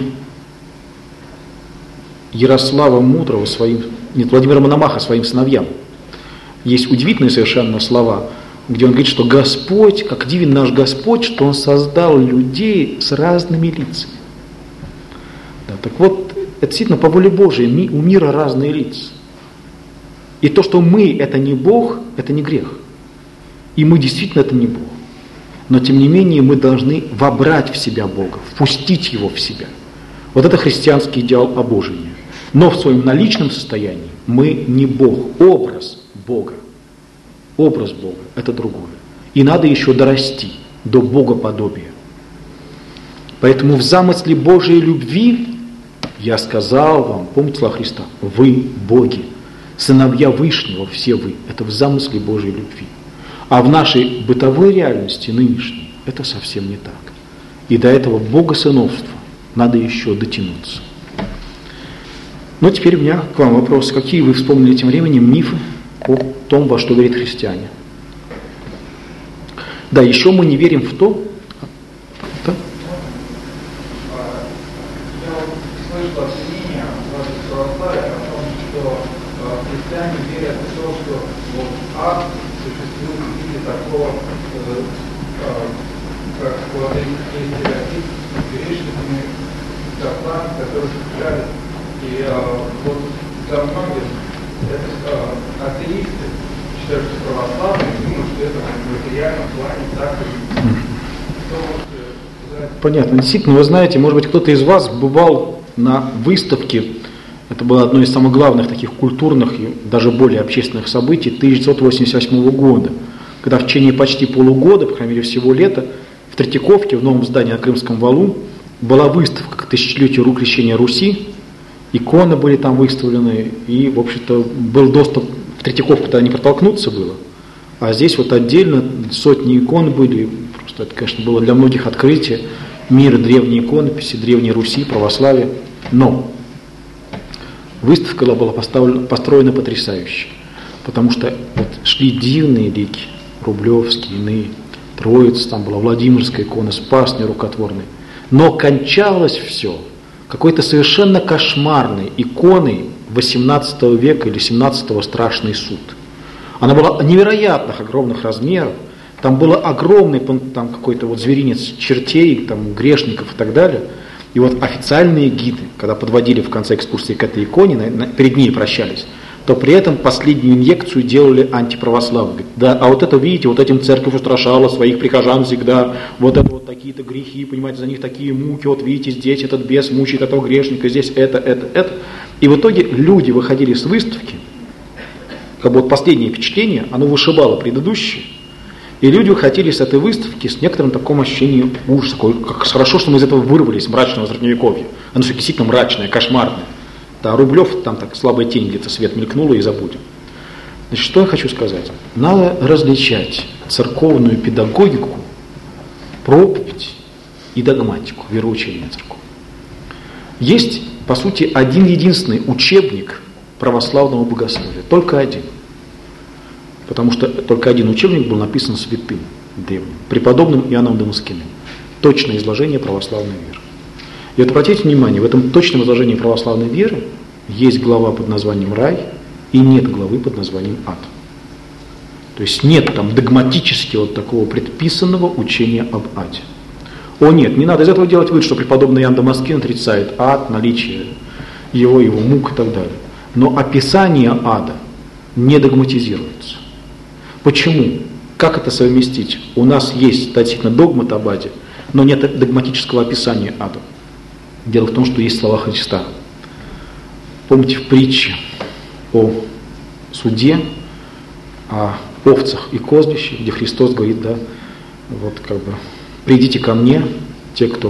Ярослава Мудрого Владимира Мономаха своим сыновьям есть удивительные совершенно слова, где он говорит, что Господь, как дивен наш Господь, что Он создал людей с разными лицами. Да, так вот, это действительно по воле Божией, у мира разные лица. И то, что мы это не Бог, это не грех. И мы действительно это не Бог. Но тем не менее мы должны вобрать в себя Бога, впустить Его в себя. Вот это христианский идеал обожения. Но в своем наличном состоянии мы не Бог, образ Бога. Образ Бога – это другое. И надо еще дорасти до богоподобия. Поэтому в замысле Божией любви я сказал вам, помните слова Христа, вы боги, сыновья Вышнего, все вы. Это в замысле Божией любви. А в нашей бытовой реальности нынешней это совсем не так. И до этого богосыновства надо еще дотянуться. Но теперь у меня к вам вопрос. Какие вы вспомнили тем временем мифы о том, во что верят христиане? Да, еще мы не верим в то... Да? Я слышал обвинение в православии о том, что христиане верят в то, что вот ад существует в виде такого, как есть стереотип, грешниками, сатан, которые жалят. И вот для многих это атеисты считают, что православные, думают, что это в материальном плане так и Понятно. Действительно, вы знаете, может быть, кто-то из вас бывал на выставке, это было одно из самых главных таких культурных и даже более общественных событий 1988 года, когда в течение почти полугода, по крайней мере всего лета, в Третьяковке, в новом здании на Крымском валу, была выставка к тысячелетию крещения Руси, иконы были там выставлены, и, в общем-то, был доступ в Третьяковку, туда не протолкнуться было, а здесь вот отдельно сотни икон были, просто это, конечно, было для многих открытие мира древней иконописи, древней Руси, православия, но выставка была построена потрясающе, потому что вот шли дивные лики, Рублевские, иные, Троица, там была Владимирская икона, Спас нерукотворный. Но кончалось все какой-то совершенно кошмарной иконой XVIII века или XVII страшный суд. Она была невероятных огромных размеров, там был огромный там какой-то вот зверинец чертей, там, грешников и так далее. И вот официальные гиды, когда подводили в конце экскурсии к этой иконе, перед ней прощались, то при этом последнюю инъекцию делали антиправославные. Да, а вот это, видите, вот этим церковь устрашала своих прихожан всегда, вот это вот такие-то грехи, понимаете, за них такие муки, вот видите, здесь этот бес мучает этого грешника, здесь это. И в итоге люди выходили с выставки, как бы вот последнее впечатление, оно вышибало предыдущее, и люди выходили с этой выставки с некоторым таким ощущением ужаса, как хорошо, что мы из этого вырвались, мрачного средневековья. Оно все действительно мрачное, кошмарное. Да, Рублев, там так слабая тень где-то свет мелькнула и забудем. Значит, что я хочу сказать? Надо различать церковную педагогику, проповедь и догматику, вероучение церковь. Есть, по сути, один единственный учебник православного богословия, только один. Потому что только один учебник был написан святым древним, преподобным Иоанном Дамаскиным. Точное изложение православной веры. И вот обратите внимание, в этом точном изложении православной веры есть глава под названием «Рай» и нет главы под названием «Ад». То есть нет там догматически вот такого предписанного учения об аде. О нет, не надо из этого делать вывод, что преподобный Иоанн Дамаскин отрицает ад, наличие его мук и так далее. Но описание ада не догматизируется. Почему? Как это совместить? У нас есть действительно догмат об аде, но нет догматического описания ада. Дело в том, что есть слова Христа. Помните в притче о суде, о овцах и козлище, где Христос говорит, да, вот как бы, придите ко мне, те, кто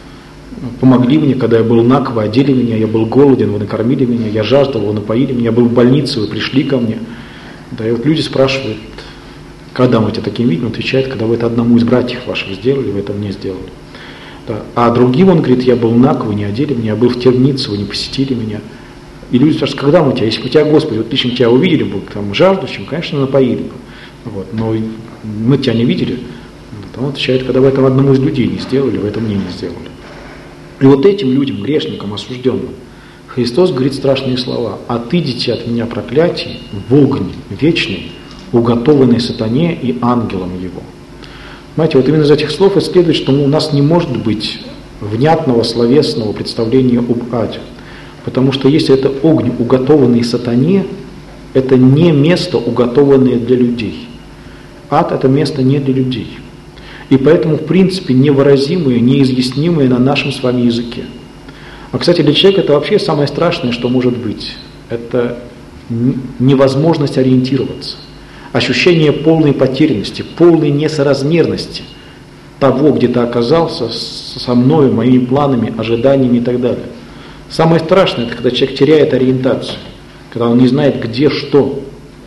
помогли мне, когда я был наг, вы одели меня, я был голоден, вы накормили меня, я жаждал, вы напоили меня, я был в больнице, вы пришли ко мне. Да, и вот люди спрашивают, когда мы тебя таким видим, он отвечает, когда вы это одному из братьев ваших сделали, вы это мне сделали. Да. А другим он говорит, я был наг, вы не одели меня, я был в темнице, вы не посетили меня. И люди спрашивают, когда мы тебя, если бы тебя, Господи, вот лично тебя увидели бы там жаждущим, конечно, напоили бы. Вот, но мы тебя не видели. Вот, он отвечает, когда вы это одному из людей не сделали, вы это мне не сделали. И вот этим людям, грешникам, осужденным, Христос говорит страшные слова: «Отыдите от меня, проклятие, в огонь вечный, уготованный сатане и ангелам его». Знаете, вот именно из этих слов и следует, что у нас не может быть внятного словесного представления об аде. Потому что если это огонь, уготованный сатане, это не место, уготованное для людей. Ад – это место не для людей. И поэтому, в принципе, невыразимое, неизъяснимое на нашем с вами языке. А, кстати, для человека это вообще самое страшное, что может быть. Это невозможность ориентироваться. Ощущение полной потерянности, полной несоразмерности того, где ты оказался, со мной, моими планами, ожиданиями и так далее. Самое страшное, это когда человек теряет ориентацию, когда он не знает, где что.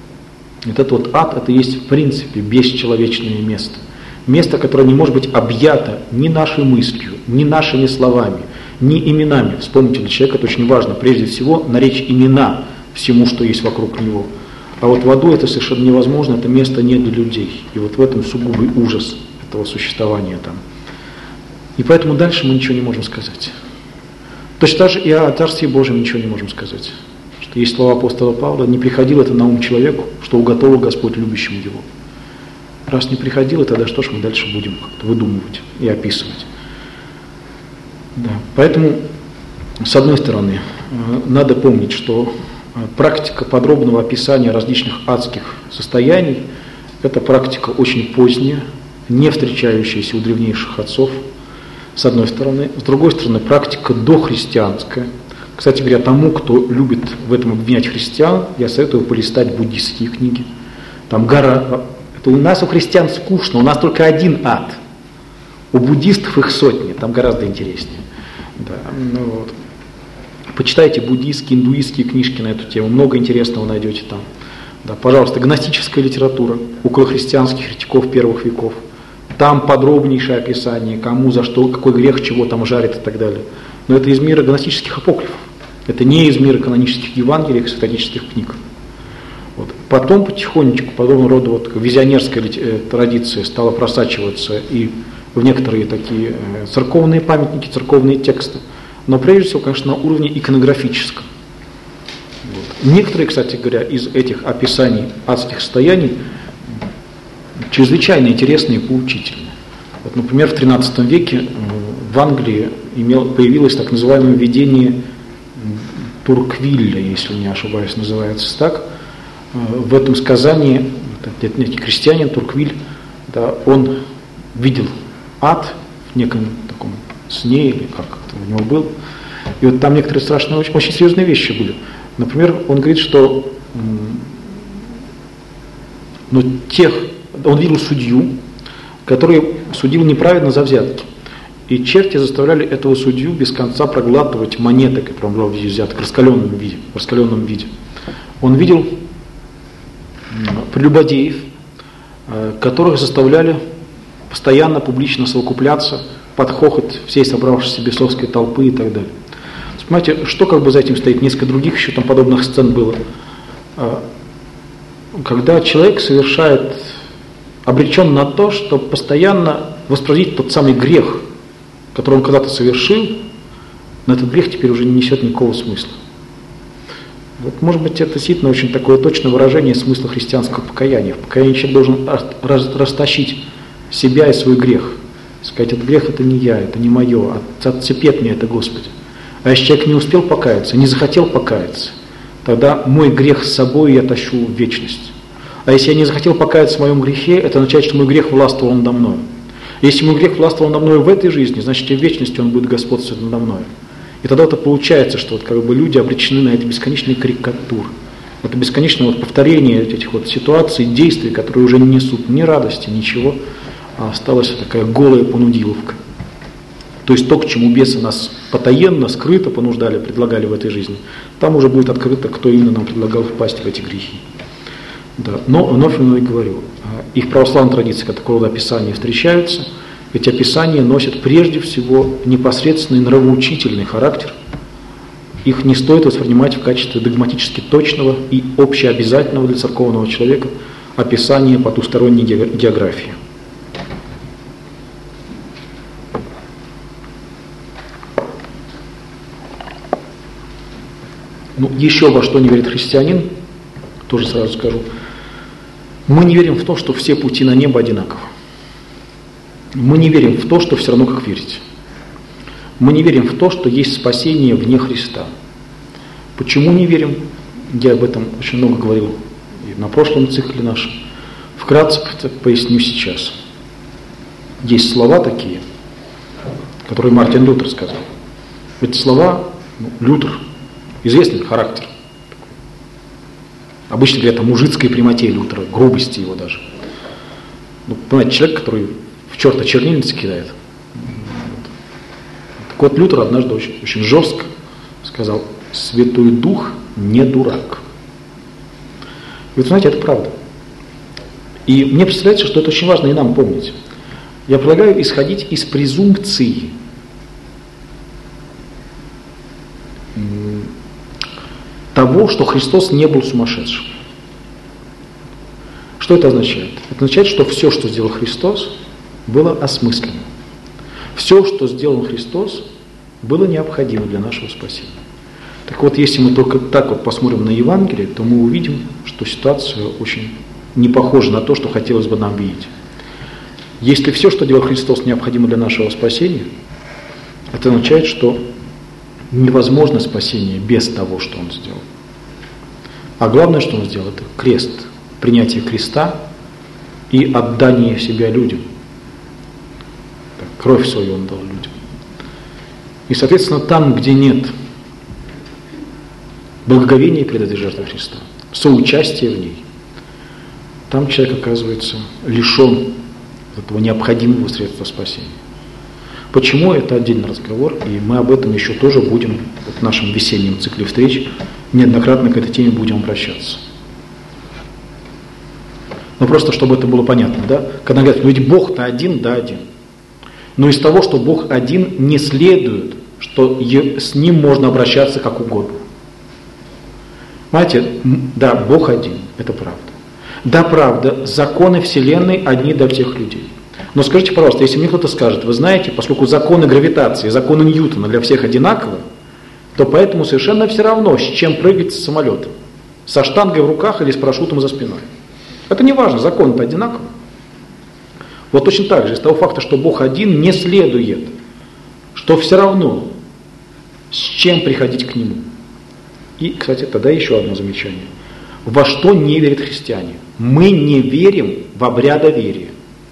Этот вот ад, это есть в принципе бесчеловечное место. Место, которое не может быть объято ни нашей мыслью, ни нашими словами, ни именами. Вспомните, для человека это очень важно, прежде всего, наречь имена всему, что есть вокруг него. А вот в аду это совершенно невозможно, это место не для людей. И вот в этом сугубый ужас этого существования там. И поэтому дальше мы ничего не можем сказать. Точно так же и о Царстве Божьем ничего не можем сказать. Что есть слова апостола Павла: «Не приходило это на ум человеку, что уготовил Господь любящему его». Раз не приходило, тогда что ж мы дальше будем как-то выдумывать и описывать. Да. Поэтому, с одной стороны, надо помнить, что практика подробного описания различных адских состояний – это практика очень поздняя, не встречающаяся у древнейших отцов, с одной стороны. С другой стороны, практика дохристианская. Кстати говоря, тому, кто любит в этом обвинять христиан, я советую полистать буддистские книги. Там гора... Это у нас, у христиан, скучно, у нас только один ад. У буддистов их сотни, там гораздо интереснее. Да, ну вот. Почитайте буддистские, индуистские книжки на эту тему, много интересного найдете там. Да, пожалуйста, гностическая литература околохристианских еретиков первых веков. Там подробнейшее описание, кому, за что, какой грех, чего там жарит и так далее. Но это из мира гностических апокрифов. Это не из мира канонических Евангелий, эсхатологических книг. Вот. Потом потихонечку подобного рода вот визионерская традиция стала просачиваться и в некоторые такие церковные памятники, церковные тексты, но прежде всего, конечно, на уровне иконографическом. Вот. Некоторые, кстати говоря, из этих описаний адских состояний чрезвычайно интересные и поучительные. Вот, например, в XIII веке в Англии появилось так называемое видение Турквилля, если не ошибаюсь, называется так. В этом сказании некий крестьянин Турквиль, да, он видел ад в неком таком сне, или как это у него был. И вот там некоторые страшные, очень серьезные вещи были. Например, он говорит, что он видел судью, который судил неправедно за взятки. И черти заставляли этого судью без конца проглатывать монеты, которые он брал в виде взяток, в раскаленном виде. Он видел прелюбодеев, которых заставляли постоянно публично совокупляться под хохот всей собравшейся бесовской толпы и так далее. Понимаете, что как бы за этим стоит? Несколько других еще там подобных сцен было. Когда человек обречен на то, чтобы постоянно воспроизводить тот самый грех, который он когда-то совершил, но этот грех теперь уже не несет никакого смысла. Вот, может быть, это действительно очень такое точное выражение смысла христианского покаяния. В покаянии человек должен растащить себя и свой грех. Сказать, этот грех это не я, это не мое, отцепи от меня это, Господи. А если человек не успел покаяться, не захотел покаяться, тогда мой грех с собой я тащу в вечность. А если я не захотел покаяться в моем грехе, это означает, что мой грех властвовал надо мной. Если мой грех властвовал надо мной в этой жизни, значит и в вечности он будет господствовать надо мной. И тогда это получается, что вот как бы люди обречены на эти бесконечные карикатуры. Это бесконечное повторение этих ситуаций, действий, которые уже не несут ни радости, ничего, а осталась такая голая понудиловка. То есть то, к чему бесы нас потаенно, скрыто понуждали, предлагали в этой жизни, там уже будет открыто, кто именно нам предлагал впасть в эти грехи. Да. Но вновь и говорю, и в православной традиции, когда такого рода описания встречаются, эти описания носят прежде всего непосредственный нравоучительный характер. Их не стоит воспринимать в качестве догматически точного и общеобязательного для церковного человека описания потусторонней географии. Еще во что не верит христианин, тоже сразу скажу, мы не верим в то, что все пути на небо одинаковы. Мы не верим в то, что все равно как верить. Мы не верим в то, что есть спасение вне Христа. Почему не верим? Я об этом очень много говорил и на прошлом цикле нашем. Вкратце поясню сейчас. Есть слова такие, которые Мартин Лютер сказал. Эти слова, Лютер, известный характер. Обычно говорят о мужицкой прямоте Лютера, грубости его даже. Понимаете, человек, который в черта чернильницы кидает. Так вот, Лютер однажды очень жестко сказал: Святой Дух не дурак. И вы знаете, это правда. И мне представляется, что это очень важно и нам помнить. Я предлагаю исходить из презумпции того, что Христос не был сумасшедшим. Что это означает? Это означает, что все, что сделал Христос, было осмысленно. Все, что сделал Христос, было необходимо для нашего спасения. Так вот, если мы только так вот посмотрим на Евангелие, то мы увидим, что ситуация очень не похожа на то, что хотелось бы нам видеть. Если все, что делал Христос, необходимо для нашего спасения, это означает, что невозможно спасение без того, что Он сделал. А главное, что Он сделал, это крест, принятие креста и отдание себя людям. Кровь свою Он дал людям. И, соответственно, там, где нет благоговения перед этой жертвой Христа, соучастия в ней, там человек оказывается лишен этого необходимого средства спасения. Почему? Это отдельный разговор, и мы об этом еще тоже будем в нашем весеннем цикле встреч неоднократно к этой теме будем обращаться. Но просто, чтобы это было понятно, да? Когда говорят, ведь Бог-то один, да, один. Но из того, что Бог один, не следует, что с Ним можно обращаться как угодно. Понимаете, да, Бог один, это правда. Да, правда, законы Вселенной одни для всех людей. Но скажите, пожалуйста, если мне кто-то скажет, вы знаете, поскольку законы гравитации, законы Ньютона для всех одинаковы, то поэтому совершенно все равно, с чем прыгать с самолета. Со штангой в руках или с парашютом за спиной. Это не важно, закон-то одинаковый. Вот точно так же, из того факта, что Бог один, не следует, что все равно, с чем приходить к Нему. И, кстати, тогда еще одно замечание. Во что не верят христиане? Мы не верим в обрядоверие.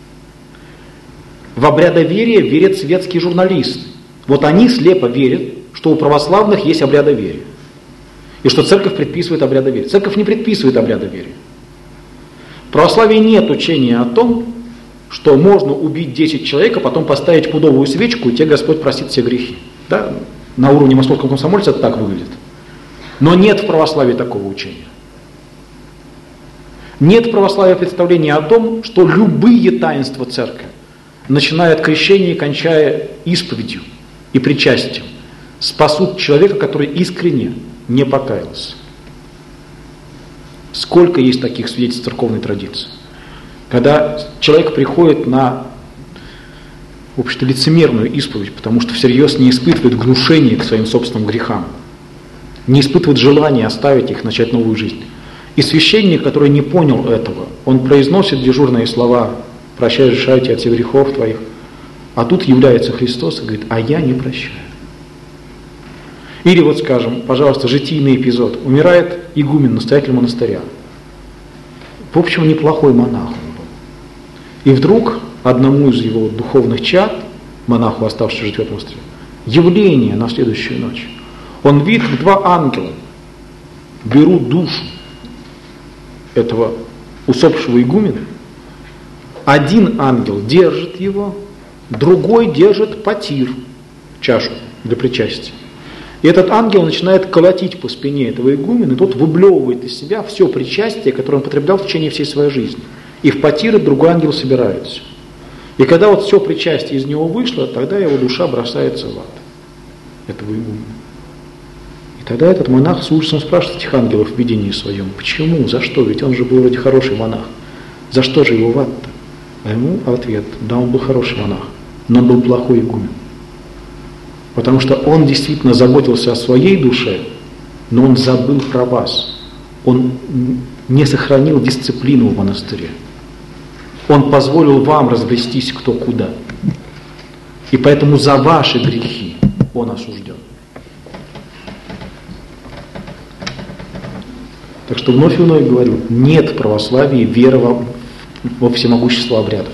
В обрядоверие верят светские журналисты. Вот они слепо верят, что у православных есть обрядоверие. И что церковь предписывает обрядоверие. Церковь не предписывает обрядоверие. В православии нет учения о том, что можно убить 10 человек, а потом поставить пудовую свечку, и тебе Господь простит все грехи. Да? На уровне московского комсомольца это так выглядит. Но нет в православии такого учения. Нет в православии представления о том, что любые таинства церкви, начиная от крещения и кончая исповедью и причастием, спасут человека, который искренне не покаялся. Сколько есть таких свидетельств церковной традиции? Когда человек приходит на, в общем-то, лицемерную исповедь, потому что всерьез не испытывает гнушения к своим собственным грехам, не испытывает желания оставить их, начать новую жизнь. И священник, который не понял этого, он произносит дежурные слова: «Прощай, решаю тебя от всех грехов твоих». А тут является Христос и говорит: «А я не прощаю». Или вот, скажем, пожалуйста, житийный эпизод. Умирает игумен, настоятель монастыря. В общем, неплохой монах он был. И вдруг одному из его духовных чад, монаху, оставшемуся жить в этом монастыре, явление на следующую ночь. Он видит, как два ангела берут душу этого усопшего игумена. Один ангел держит его, другой держит потир, чашу для причастия. И этот ангел начинает колотить по спине этого игумена, и тот выблевывает из себя все причастие, которое он потреблял в течение всей своей жизни. И в потиры другой ангел собирается. И когда вот все причастие из него вышло, тогда его душа бросается в ад, этого игумена. И тогда этот монах с ужасом спрашивает этих ангелов в видении своем: почему, за что? Ведь он же был вроде хороший монах. За что же его в ад-то? А ему ответ: да, он был хороший монах, но он был плохой игумен. Потому что он действительно заботился о своей душе, но он забыл про вас. Он не сохранил дисциплину в монастыре. Он позволил вам развестись кто куда. И поэтому за ваши грехи он осужден. Так что вновь и вновь говорю, нет в православии веры во всемогущество обрядов.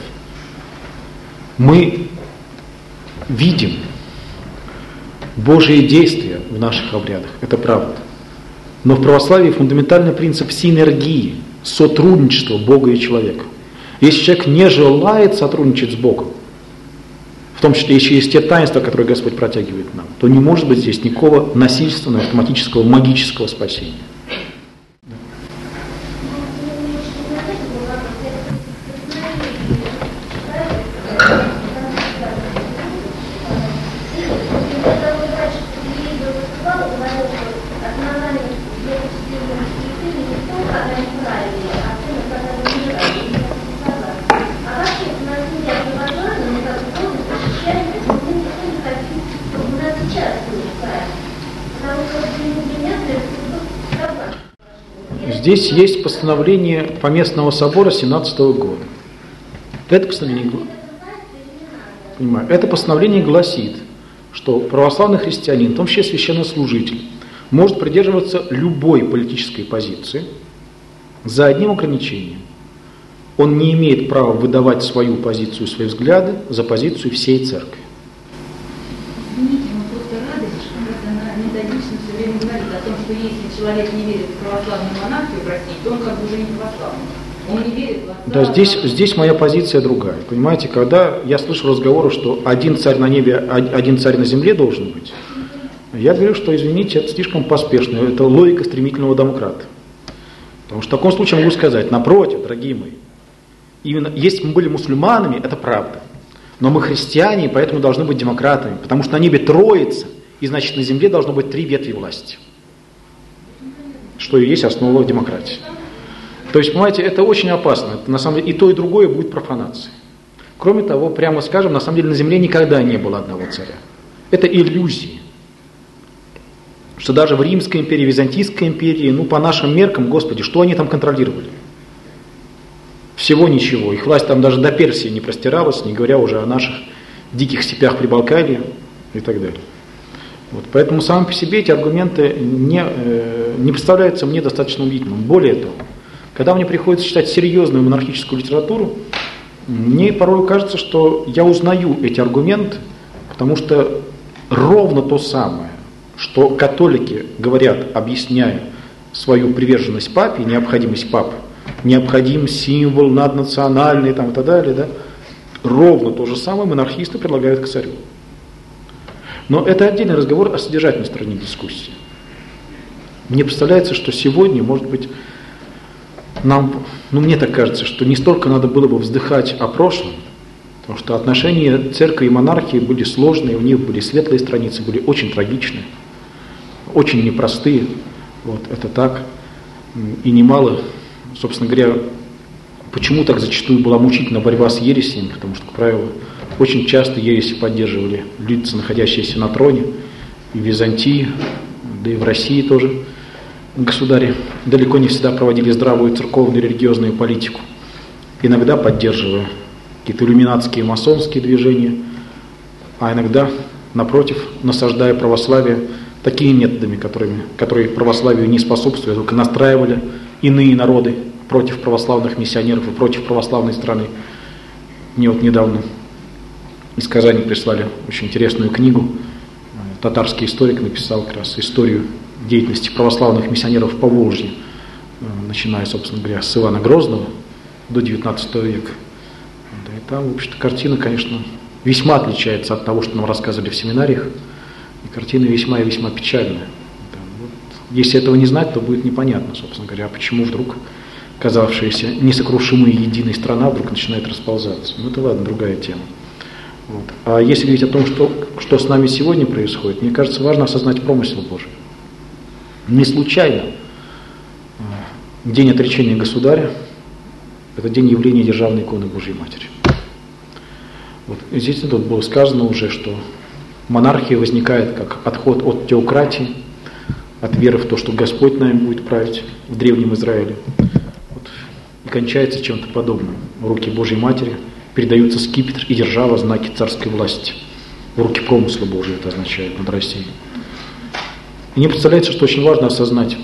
Мы видим Божие действия в наших обрядах, это правда. Но в православии фундаментальный принцип синергии, сотрудничества Бога и человека. Если человек не желает сотрудничать с Богом, в том числе еще есть те таинства, которые Господь протягивает нам, то не может быть здесь никакого насильственного, автоматического, магического спасения. Здесь есть постановление Поместного собора 17 года. Это постановление гласит, что православный христианин, в том числе священнослужитель, может придерживаться любой политической позиции за одним ограничением. Он не имеет права выдавать свою позицию, свои взгляды за позицию всей церкви. Извините, мы просто рады, что она методично все время говорит о том, что если человек не верит в православную монархию в России, то он как бы уже не православный. Он не верит в православную. Да, здесь моя позиция другая. Понимаете, когда я слышу разговоры, что один царь на небе, один царь на земле должен быть, я говорю, что, извините, это слишком поспешно, это логика стремительного демократа. Потому что в таком случае могу сказать, напротив, дорогие мои, именно если бы мы были мусульманами, это правда. Но мы христиане, и поэтому должны быть демократами, потому что на небе Троица, и значит на земле должно быть 3 ветви власти. Что и есть основа демократии. То есть, понимаете, это очень опасно. Это, на самом деле, и то, и другое будет профанацией. Кроме того, прямо скажем, на самом деле на земле никогда не было одного царя. Это иллюзии. Что даже в Римской империи, Византийской империи, по нашим меркам, Господи, что они там контролировали? Всего ничего. Их власть там даже до Персии не простиралась, не говоря уже о наших диких степях Прибалкарии и так далее. Вот. Поэтому сами по себе эти аргументы не представляются мне достаточно убедительными. Более того, когда мне приходится читать серьезную монархическую литературу, мне порой кажется, что я узнаю эти аргументы, потому что ровно то самое, что католики говорят, объясняя свою приверженность папе, необходимость папы, необходим символ наднациональный и так далее, да, ровно то же самое монархисты предлагают к царю. Но это отдельный разговор о содержательной стороне дискуссии. Мне представляется, что сегодня, может быть, нам, мне так кажется, что не столько надо было бы вздыхать о прошлом, потому что отношения церкви и монархии были сложные, у них были светлые страницы, были очень трагичные, очень непростые, вот это так, и немало, собственно говоря, почему так зачастую была мучительна борьба с ересями, потому что, как правило, очень часто ереси поддерживали лица, находящиеся на троне, и в Византии, да и в России тоже государи далеко не всегда проводили здравую церковную и религиозную политику, иногда поддерживая какие-то иллюминатские масонские движения, а иногда, напротив, насаждая православие такими методами, которые православию не способствуют, только настраивали иные народы против православных миссионеров и против православной страны. Мне вот недавно из Казани прислали очень интересную книгу. Татарский историк написал как раз историю деятельности православных миссионеров по Волжье, начиная, собственно говоря, с Ивана Грозного до XIX века. Да, и там, в общем-то, картина, конечно, весьма отличается от того, что нам рассказывали в семинариях, и картина весьма и весьма печальная. Да, вот, если этого не знать, то будет непонятно, собственно говоря, почему вдруг казавшаяся несокрушимой единой страна вдруг начинает расползаться. Ну это ладно, другая тема. Вот. А если говорить о том, что с нами сегодня происходит, мне кажется, важно осознать промысел Божий. Не случайно день отречения государя – это день явления державной иконы Божьей Матери. Вот. Здесь тут было сказано уже, что монархия возникает как отход от теократии, от веры в то, что Господь нами будет править в Древнем Израиле. Вот. И кончается чем-то подобным. В руки Божьей Матери передаются скипетр и держава, знаки царской власти. В руки промысла Божия это означает над Россией. И мне представляется, что очень важно осознать,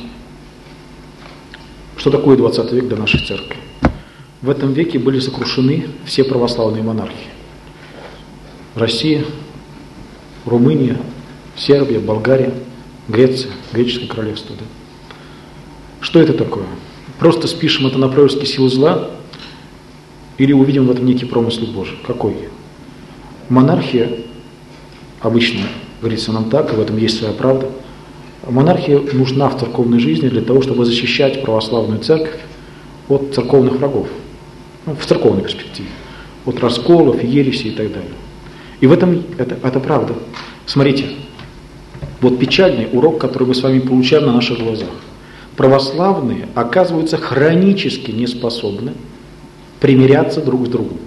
что такое 20 век для нашей церкви. В этом веке были сокрушены все православные монархии. Россия, Румыния, Сербия, Болгария, Греция, Греческое королевство. Да? Что это такое? Просто спишем это на происки силы зла или увидим в этом некий промысел Божий? Какой? Монархия, обычно говорится нам так, и в этом есть своя правда, монархия нужна в церковной жизни для того, чтобы защищать православную церковь от церковных врагов, в церковной перспективе, от расколов, ереси и так далее. И в этом это правда. Смотрите, вот печальный урок, который мы с вами получаем на наших глазах. Православные оказываются хронически неспособны примиряться друг с другом.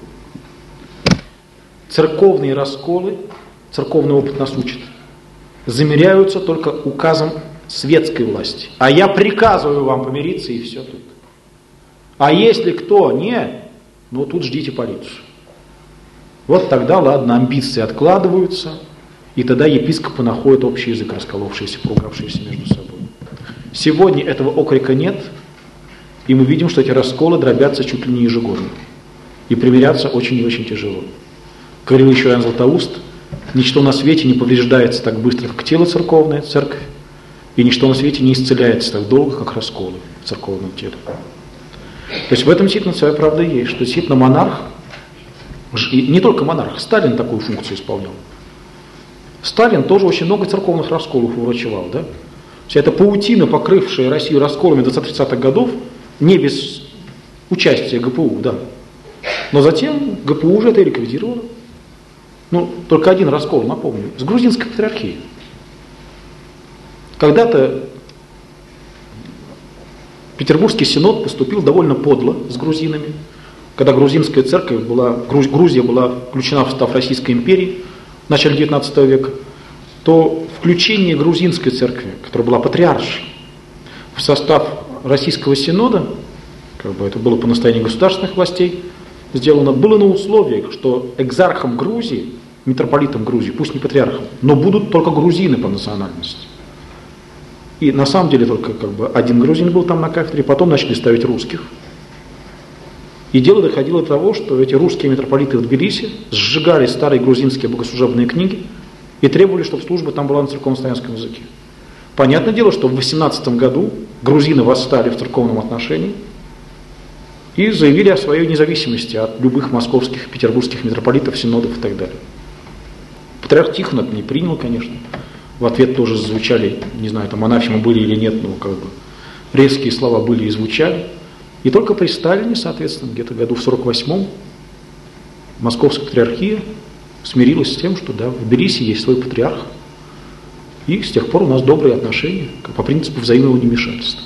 Церковные расколы, церковный опыт нас учит, замеряются только указом светской власти. А я приказываю вам помириться, и все тут. А если кто не, тут ждите полицию. Вот тогда, ладно, амбиции откладываются, и тогда епископы находят общий язык, расколовшиеся, поругавшиеся между собой. Сегодня этого окрика нет, и мы видим, что эти расколы дробятся чуть ли не ежегодно. И примиряться очень и очень тяжело. Говорил еще Иоанн Златоуст, ничто на свете не повреждается так быстро, как тело церковное, церковь, и ничто на свете не исцеляется так долго, как расколы в церковном теле. То есть в этом действительно своя правда есть, что действительно монарх, и не только монарх, Сталин такую функцию исполнял. Сталин тоже очень много церковных расколов уврачевал, да? Вся эта паутина, покрывшая Россию расколами до 30-х годов, не без участия ГПУ, да. Но затем ГПУ уже это ликвидировало. Только один раскол, напомню, с грузинской патриархией. Когда-то Петербургский синод поступил довольно подло с грузинами, когда грузинская церковь была, Грузия была включена в состав Российской империи в начале 19 века, то включение грузинской церкви, которая была патриаршей, в состав Российского Синода, как бы это было по настоянию государственных властей сделано, было на условиях, что экзархом Грузии, митрополитом Грузии, пусть не патриархом, но будут только грузины по национальности. И на самом деле только как бы один грузин был там на кафедре, потом начали ставить русских. И дело доходило до того, что эти русские митрополиты в Тбилиси сжигали старые грузинские богослужебные книги и требовали, чтобы служба там была на церковно-славянском языке. Понятное дело, что в 18 году грузины восстали в церковном отношении и заявили о своей независимости от любых московских, петербургских митрополитов, синодов и так далее. Патриарх Тихон это не принял, конечно. В ответ тоже звучали, не знаю, там анафемы были или нет, но как бы резкие слова были и звучали. И только при Сталине, соответственно, где-то году в 48-м Московская патриархия смирилась с тем, что да, в Тбилиси есть свой патриарх, и с тех пор у нас добрые отношения, по принципу взаимного невмешательства.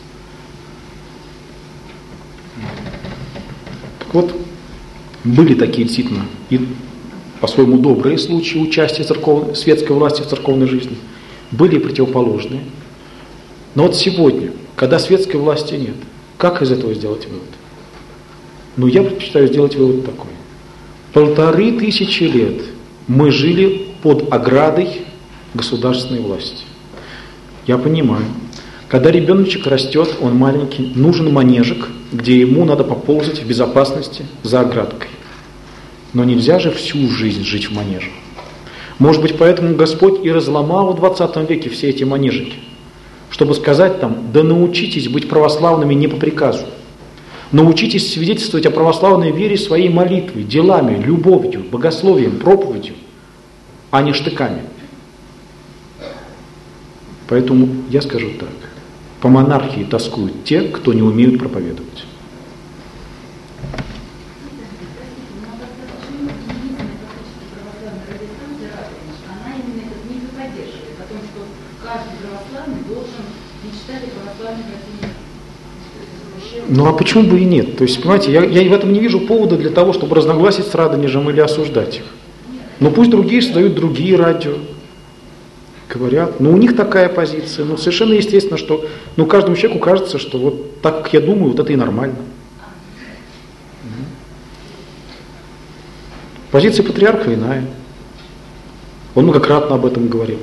Так вот, были такие действительно и по-своему добрые случаи участия светской власти в церковной жизни, были и противоположные. Но вот сегодня, когда светской власти нет, как из этого сделать вывод? Ну, я предпочитаю сделать вывод такой. 1500 лет мы жили под оградой государственной власти. Я понимаю, когда ребеночек растет, он маленький, нужен манежик, где ему надо поползать в безопасности за оградкой. Но нельзя же всю жизнь жить в манеже. Может быть, поэтому Господь и разломал в 20 веке все эти манежики, чтобы сказать там, да научитесь быть православными не по приказу. Научитесь свидетельствовать о православной вере своей молитвой, делами, любовью, богословием, проповедью, а не штыками. Поэтому я скажу так. По монархии тоскуют те, кто не умеют проповедовать. Ну а почему бы и нет? То есть, понимаете, я в этом не вижу повода для того, чтобы разногласить с Радонежем или осуждать их. Но пусть другие создают другие радио, говорят, ну у них такая позиция, ну совершенно естественно, что каждому человеку кажется, что вот так, как я думаю, вот это и нормально. Позиция патриарха иная. Он многократно об этом говорил.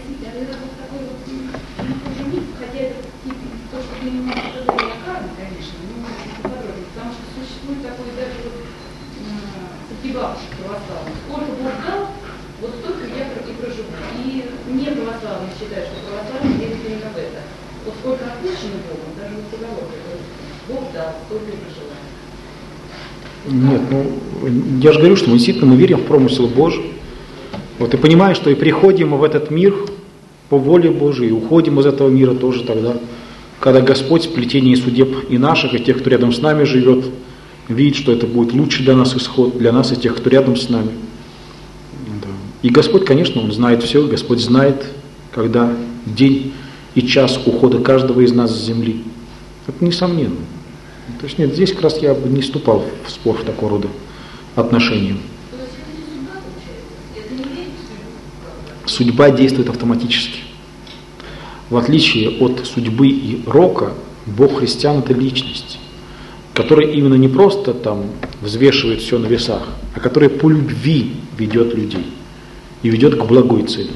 Нет, я же говорю, что мы действительно верим в промысел Божий. Вот и понимаем, что и приходим мы в этот мир по воле Божией, и уходим из этого мира тоже тогда, когда Господь в плетении судеб и наших, и тех, кто рядом с нами живет, видит, что это будет лучший для нас исход, для нас и тех, кто рядом с нами. Да. И Господь, конечно, Он знает все, Господь знает, когда день и час ухода каждого из нас с земли. Это несомненно. То есть нет, здесь как раз я бы не вступал в спор в такого рода отношения. Судьба действует автоматически. В отличие от судьбы и рока, Бог христиан – это личность, которая именно не просто там взвешивает все на весах, а которая по любви ведет людей и ведет к благой цели.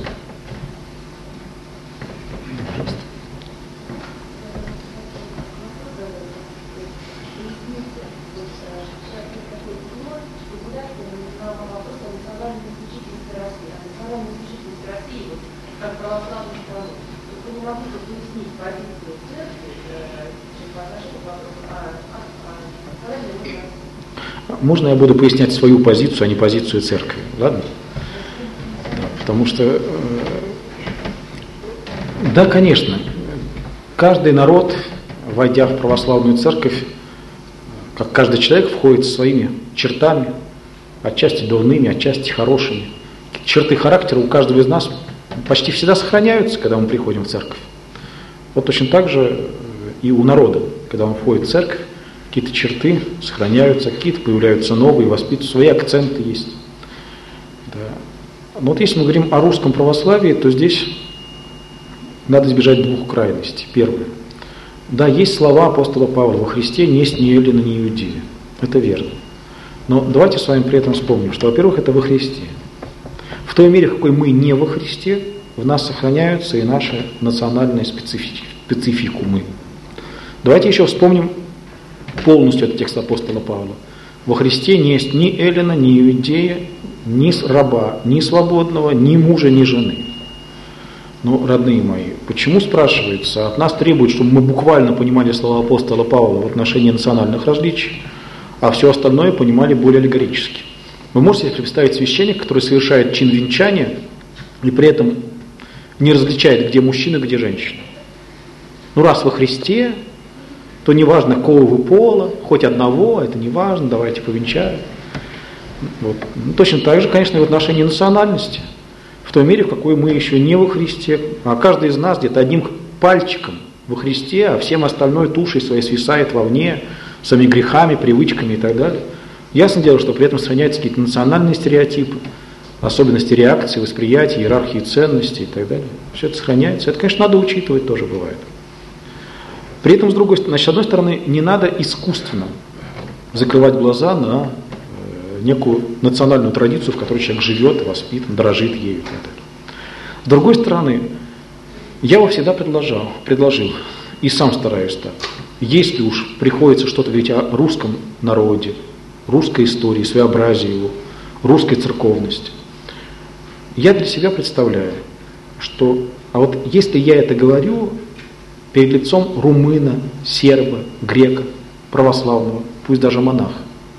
Можно я буду пояснять свою позицию, а не позицию церкви, ладно? Да, потому что, да, конечно, каждый народ, войдя в православную церковь, как каждый человек, входит со своими чертами, отчасти дурными, отчасти хорошими. Черты характера у каждого из нас почти всегда сохраняются, когда мы приходим в церковь. Вот точно так же и у народа, когда он входит в церковь, какие-то черты сохраняются, какие-то появляются новые, воспитываются, свои акценты есть. Да. Но вот если мы говорим о русском православии, то здесь надо избежать двух крайностей. Первое. Да, есть слова апостола Павла: во Христе не есть ни эллина, ни иудея. Это верно. Но давайте с вами при этом вспомним, что, во-первых, это во Христе. В той мере, в какой мы не во Христе, в нас сохраняются и наши национальные спецификумы. Давайте еще вспомним полностью этот текст апостола Павла. Во Христе не есть ни эллина, ни иудея, ни раба, ни свободного, ни мужа, ни жены. Ну, родные мои, почему, спрашивается, от нас требуют, чтобы мы буквально понимали слова апостола Павла в отношении национальных различий, а все остальное понимали более аллегорически? Вы можете себе представить священника, который совершает чин венчания и при этом не различает, где мужчина, где женщина? Ну, раз во Христе, то неважно, какого вы пола, хоть одного, это не важно, давайте повенчаем. Вот. Ну, точно так же, конечно, и в отношении национальности. В той мере, в какой мы еще не во Христе, а каждый из нас где-то одним пальчиком во Христе, а всем остальной тушей своей свисает вовне, своими грехами, привычками и так далее. Ясно дело, что при этом сохраняются какие-то национальные стереотипы, особенности реакции, восприятия, иерархии ценностей и так далее. Все это сохраняется. Это, конечно, надо учитывать, тоже бывает. При этом, с одной стороны, не надо искусственно закрывать глаза на некую национальную традицию, в которой человек живет, воспитан, дорожит ею и так далее. С другой стороны, я его всегда предложил, и сам стараюсь так. Если уж приходится что-то говорить о русском народе, русской истории, своеобразии его, русской церковности, я для себя представляю, что а вот если я это говорю перед лицом румына, серба, грека, православного, пусть даже монаха,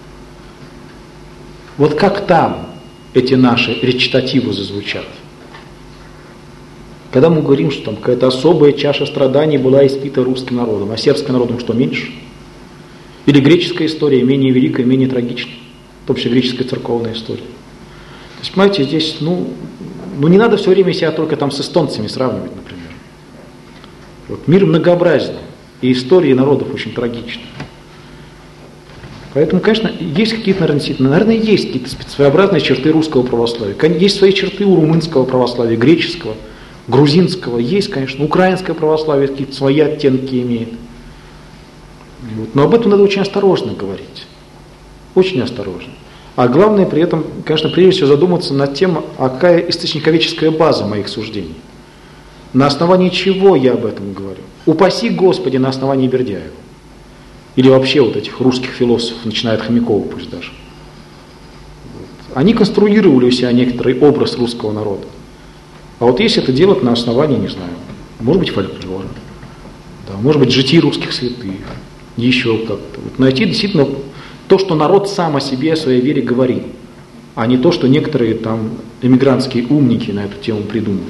вот как там эти наши речитативы зазвучат? Когда мы говорим, что там какая-то особая чаша страданий была испита русским народом, а сербским народом что, меньше? Или греческая история менее великая, менее трагичная? Вообще греческая церковная история. То есть, понимаете, здесь, не надо все время себя только там с эстонцами сравнивать, например. Вот мир многообразен, и истории народов очень трагичны. Поэтому, конечно, есть какие-то, наверное, есть какие-то своеобразные черты русского православия. Есть свои черты у румынского православия, греческого, грузинского. Есть, конечно, украинское православие какие-то свои оттенки имеет. Вот. Но об этом надо очень осторожно говорить. Очень осторожно. А главное при этом, конечно, прежде всего задуматься над тем, какая источниковедческая база моих суждений. На основании чего я об этом говорю? Упаси Господи, на основании Бердяева. Или вообще вот этих русских философов, начиная от Хомякова пусть даже. Вот. Они конструировали у себя некоторый образ русского народа. А вот если это делать на основании, не знаю, может быть фольклора, да, может быть житий русских святых, еще как-то. Вот найти действительно то, что народ сам о себе, о своей вере говорит, а не то, что некоторые там эмигрантские умники на эту тему придумывали.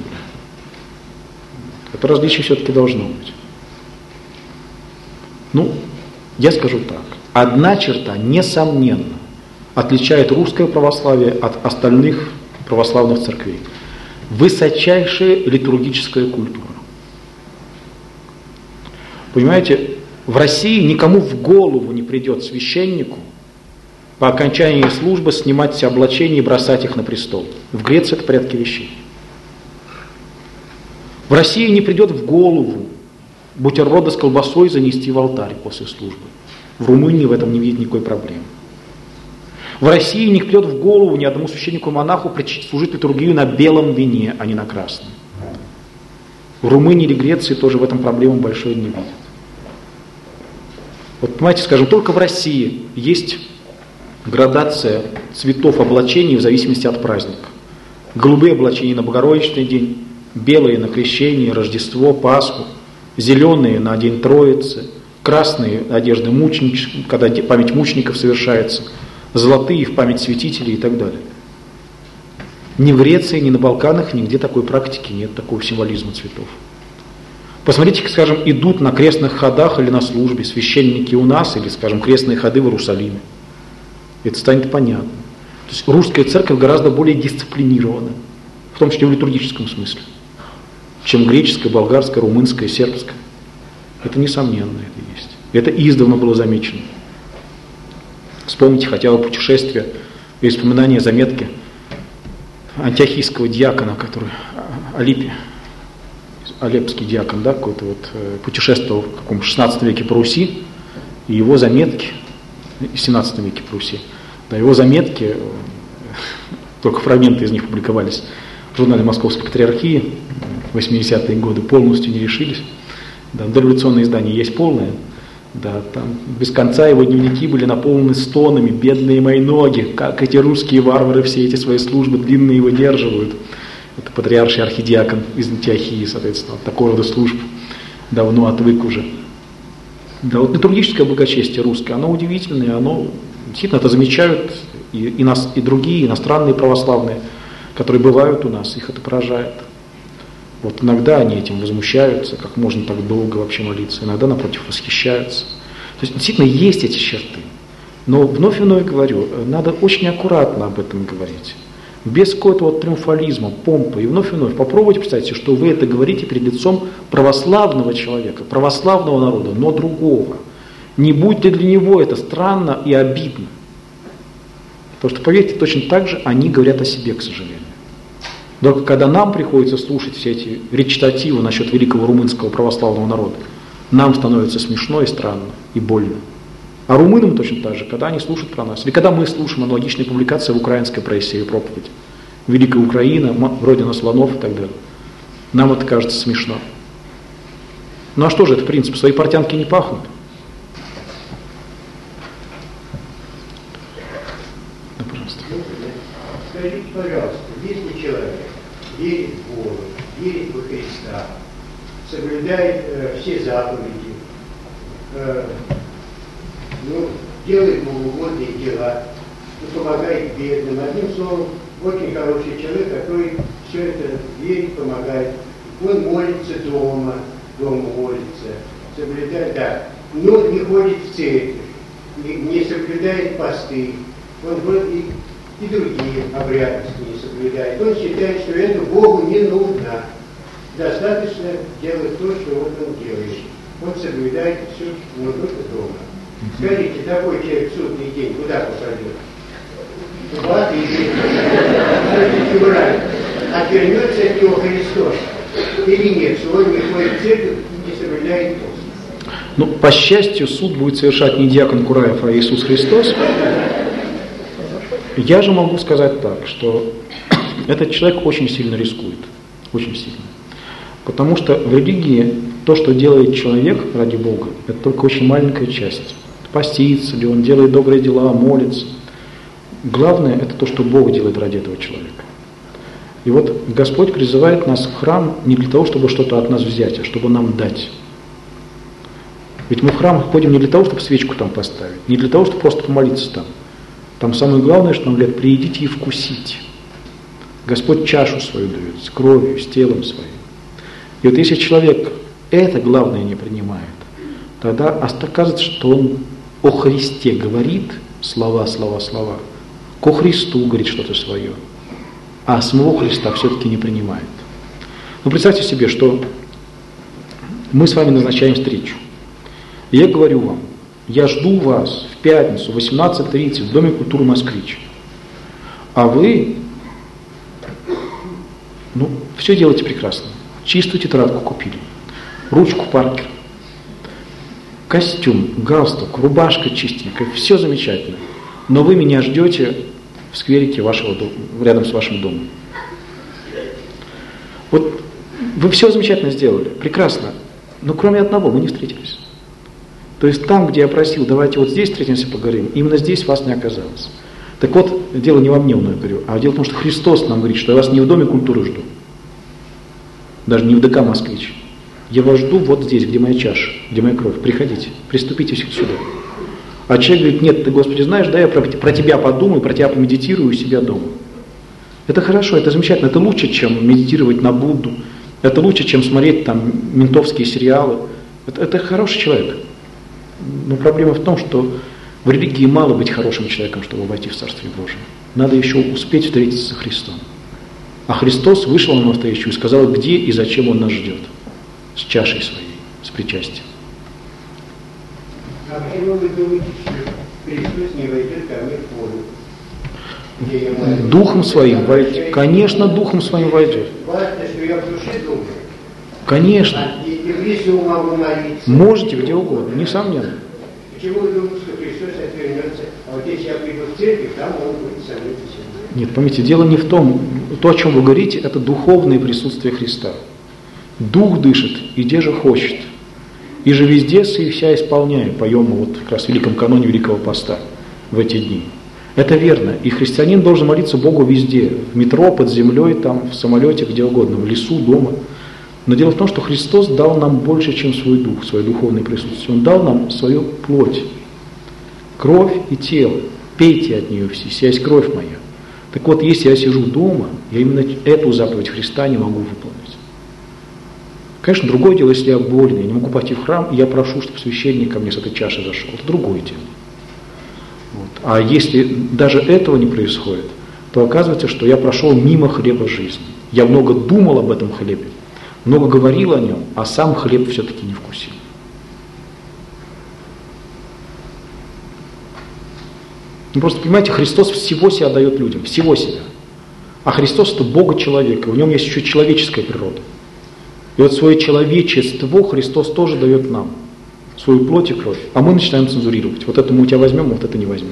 Это различие все-таки должно быть. Я скажу так. Одна черта, несомненно, отличает русское православие от остальных православных церквей. Высочайшая литургическая культура. Понимаете, в России никому в голову не придет священнику по окончании службы снимать все облачения и бросать их на престол. В Греции это в порядке вещей. В России не придет в голову бутерброды с колбасой занести в алтарь после службы. В Румынии в этом не видит никакой проблемы. В России не придет в голову ни одному священнику-монаху служить литургию на белом вине, а не на красном. В Румынии или Греции тоже в этом проблемы большой не видят. Вот понимаете, скажем, только в России есть градация цветов облачений в зависимости от праздника. Голубые облачения на Богородичный день, белые на Крещение, Рождество, Пасху, зеленые на День Троицы, красные одежды мучеников, когда память мучеников совершается, золотые в память святителей и так далее. Ни в Греции, ни на Балканах нигде такой практики нет, такого символизма цветов. Посмотрите, скажем, идут на крестных ходах или на службе священники у нас, или, скажем, крестные ходы в Иерусалиме. Это станет понятно. То есть русская церковь гораздо более дисциплинирована, в том числе в литургическом смысле, чем греческая, болгарская, румынская, сербская. Это несомненно, это есть. Это издавна было замечено. Вспомните хотя бы путешествие и вспоминания, заметки антиохийского диакона, который алепский диакон, да, какой-то вот путешествовал в каком 16 веке по Руси, и его заметки, в 17 веке по Руси, да, его заметки, только фрагменты из них публиковались в журнале Московской Патриархии в 80-е годы, полностью не решились. Да, дореволюционные издания есть полные. Да, там без конца его дневники были наполнены стонами: бедные мои ноги, как эти русские варвары все эти свои службы длинные выдерживают. Это патриарший архидиакон из Антиохии, соответственно, от такого рода служб давно отвык уже. Да, вот литургическое благочестие русское, оно удивительное, оно действительно это замечают и другие иностранные православные, которые бывают у нас, их это поражает. Вот иногда они этим возмущаются, как можно так долго вообще молиться, иногда, напротив, восхищаются. То есть действительно есть эти черты. Но вновь и вновь говорю, надо очень аккуратно об этом говорить. Без какого-то вот триумфализма, помпы. И вновь попробуйте представить себе, что вы это говорите перед лицом православного человека, православного народа, но другого. Не будет ли для него это странно и обидно? Потому что, поверьте, точно так же они говорят о себе, к сожалению. Только когда нам приходится слушать все эти речитативы насчет великого румынского православного народа, нам становится смешно и странно, и больно. А румынам точно так же, когда они слушают про нас, или когда мы слушаем аналогичные публикации в украинской прессе или проповеди. Великая Украина, родина слонов и так далее. Нам это кажется смешно. Ну а что же это принцип? Свои портянки не пахнут. Да, пожалуйста. Скажите, пожалуйста, если человек верит в Бога, верит во Христа, соблюдает все заповеди, делает богоугодные дела, помогает бедным, одним словом, очень хороший человек, который все это верит, помогает. Он молится дома молится, соблюдает, да, но не ходит в церковь, не соблюдает посты, он и другие обрядности не соблюдает. Он считает, что это Богу не нужно. Достаточно делать то, что вот он делает. Он соблюдает все, но только дома. Скажите, такой человек в судный день куда попадет? В ад или в рай? Отвернется от него Христос или нет, что он не ходит в церковь и не соблюдает пост? Ну, по счастью, суд будет совершать не диакон Кураев, а Иисус Христос. Я же могу сказать так, что этот человек очень сильно рискует, очень сильно. Потому что в религии то, что делает человек ради Бога, это только очень маленькая часть. Постится ли он, делает добрые дела, молится. Главное это то, что Бог делает ради этого человека. И вот Господь призывает нас в храм не для того, чтобы что-то от нас взять, а чтобы нам дать. Ведь мы в храм ходим не для того, чтобы свечку там поставить, не для того, чтобы просто помолиться там. Там самое главное, что нам говорят: приидите и вкусите. Господь чашу свою дает, с кровью, с телом своим. И вот если человек это главное не принимает, тогда оказывается, что он о Христе говорит слова, ко Христу говорит что-то свое, а самого Христа все-таки не принимает. Ну, представьте себе, что мы с вами назначаем встречу. И я говорю вам: я жду вас в пятницу в 18:30 в Доме культуры «Москвич». А вы, все делаете прекрасно. Чистую тетрадку купили, ручку Паркер, костюм, галстук, рубашка чистенькая, все замечательно. Но вы меня ждете в скверике вашего дома, рядом с вашим домом. Вот вы все замечательно сделали, прекрасно, но кроме одного мы не встретились. То есть там, где я просил, давайте вот здесь встретимся, поговорим, именно здесь вас не оказалось. Так вот, дело не во мне, я говорю, а дело в том, что Христос нам говорит, что я вас не в Доме культуры жду, даже не в ДК «Москвич». Я вас жду вот здесь, где моя чаша, где моя кровь. Приходите, приступите сюда. А человек говорит: нет, ты, Господи, знаешь, да, я про тебя подумаю, про тебя помедитирую у себя дома. Это хорошо, это замечательно, это лучше, чем медитировать на Будду, это лучше, чем смотреть там ментовские сериалы. Это хороший человек. Но проблема в том, что в религии мало быть хорошим человеком, чтобы войти в Царствие Божие. Надо еще успеть встретиться со Христом. А Христос вышел нам навстречу и сказал, где и зачем Он нас ждет. С чашей своей, с причастием. А почему вы думаете, что Христос не войдет ко мне в поле. Духом своим войдет. Конечно, духом своим войдет. Важно, что я в душе думаю. Конечно. И в лесу могу молиться. Можете где угодно, несомненно. Почему вы думаете, что Христос отвернется? А вот если я приду в церковь, там он будет со мной беседовать. Нет, поймите, дело не в том, то, о чем вы говорите, это духовное присутствие Христа. Дух дышит, и где же хочет. И же везде вся исполняю, поем мы вот как раз в Великом каноне Великого Поста в эти дни. Это верно. И христианин должен молиться Богу везде. В метро, под землей, там, в самолете, где угодно, в лесу, дома. Но дело в том, что Христос дал нам больше, чем свой дух, свое духовное присутствие. Он дал нам свою плоть, кровь и тело. Пейте от нее все, сия есть кровь моя. Так вот, если я сижу дома, я именно эту заповедь Христа не могу выполнить. Конечно, другое дело, если я болен, я не могу пойти в храм, и я прошу, чтобы священник ко мне с этой чашей зашел. Это другое дело. Вот. А если даже этого не происходит, то оказывается, что я прошел мимо хлеба жизни. Я много думал об этом хлебе, много говорил о нем, а сам хлеб все-таки не вкусил. Ну, просто понимаете, Христос всего себя дает людям, всего себя. А Христос это Бога-человек, и в нем есть еще человеческая природа. И вот свое человечество Христос тоже дает нам, свою плоть и кровь. А мы начинаем цензурировать. Вот это мы у тебя возьмем, вот это не возьмем.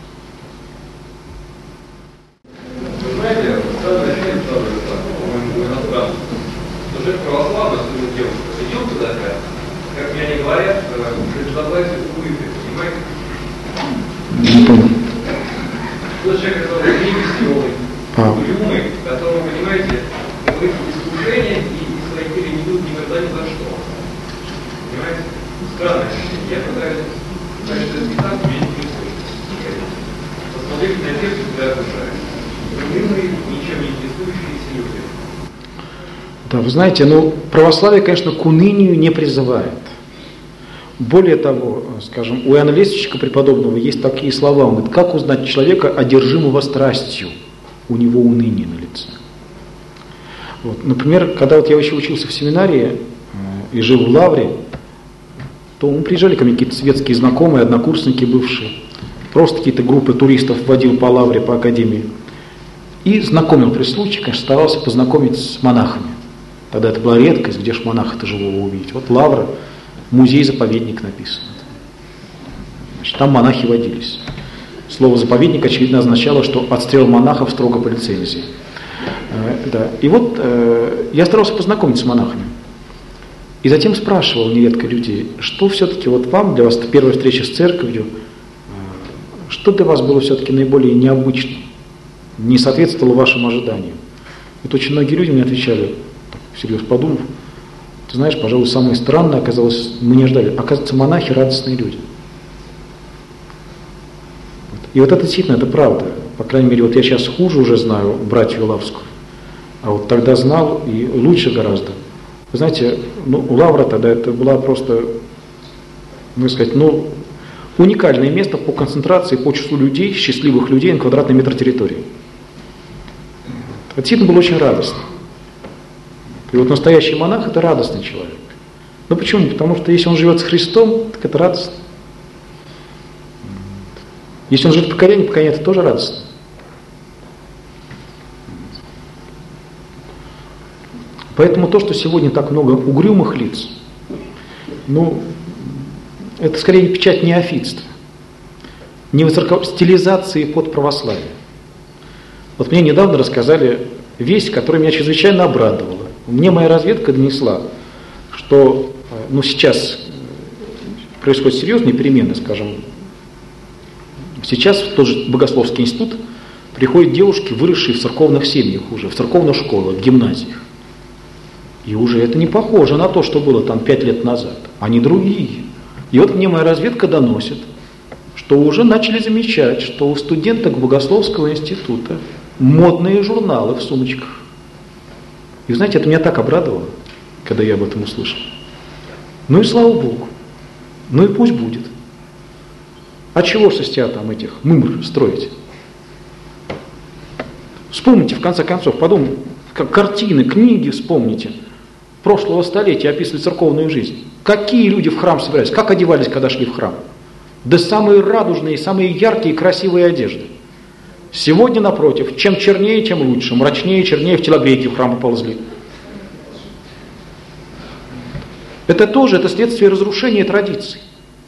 Вы знаете, старый фильм, по-моему, иностранный, уже православный, особенно девушка, сидел туда, как мне они говорят, предоставляйте улыбки, понимаете? Не понял. Тот человек, который не веселый, угрюмый, которому, понимаете, говорит искушение и свои цели не идут никогда ни за что. Понимаете? Странное ощущение. Я пытаюсь сказать, что это не так, мне не происходит. Посмотрите на тех, кто окружает. Угрюмые, ничем не интересующиеся люди. Да, вы знаете, православие, конечно, к унынию не призывает. Более того, скажем, у Иоанна Лествичника преподобного есть такие слова. Он говорит, как узнать человека, одержимого страстью? У него уныние на лице. Вот. Например, когда вот я еще учился в семинарии и жил в Лавре, то приезжали ко мне какие-то светские знакомые, однокурсники бывшие, просто какие-то группы туристов водил по Лавре, по академии. И знакомил при случае, конечно, старался познакомить с монахами. Тогда это была редкость, где же монаха-то живого увидеть. Вот Лавра, музей-заповедник написано. Значит, там монахи водились. Слово «заповедник», очевидно, означало, что отстрел монахов строго по лицензии. Да. И вот я старался познакомиться с монахами. И затем спрашивал нередко людей, что все-таки вот вам, для вас это первая встреча с церковью, что для вас было все-таки наиболее необычным, не соответствовало вашим ожиданиям. И очень многие люди мне отвечали, всерьез подумав, ты знаешь, пожалуй, самое странное оказалось, мы не ждали, оказывается, монахи радостные люди. И вот это действительно, это правда. По крайней мере, вот я сейчас хуже уже знаю братью Лавскую, а вот тогда знал и лучше гораздо. Вы знаете, Лавра тогда это была просто, можно сказать, уникальное место по концентрации, по числу людей, счастливых людей на квадратный метр территории. Это действительно было очень радостно. И вот настоящий монах – это радостный человек. Ну почему? Потому что если он живет с Христом, так это радостно. Если он живет в покаянии это тоже радостно. Поэтому то, что сегодня так много угрюмых лиц, это скорее печать неофитства, стилизации под православие. Вот мне недавно рассказали весть, которая меня чрезвычайно обрадовала. Мне моя разведка донесла, что сейчас происходят серьезные перемены, скажем. Сейчас в тот же Богословский институт приходят девушки, выросшие в церковных семьях уже, в церковных школах, в гимназиях. И уже это не похоже на то, что было там 5 лет назад. Они другие. И вот мне моя разведка доносит, что уже начали замечать, что у студенток Богословского института модные журналы в сумочках. И знаете, это меня так обрадовало, когда я об этом услышал. И слава Богу. И пусть будет. А чего со себя там этих мымр строить? Вспомните, в конце концов, подумайте, как картины, книги вспомните прошлого столетия описывали церковную жизнь. Какие люди в храм собирались, как одевались, когда шли в храм? Да самые радужные, самые яркие и красивые одежды. Сегодня, напротив, чем чернее, тем лучше. Мрачнее, чернее в телогрейки в храм ползли. Это тоже, это следствие разрушения традиций.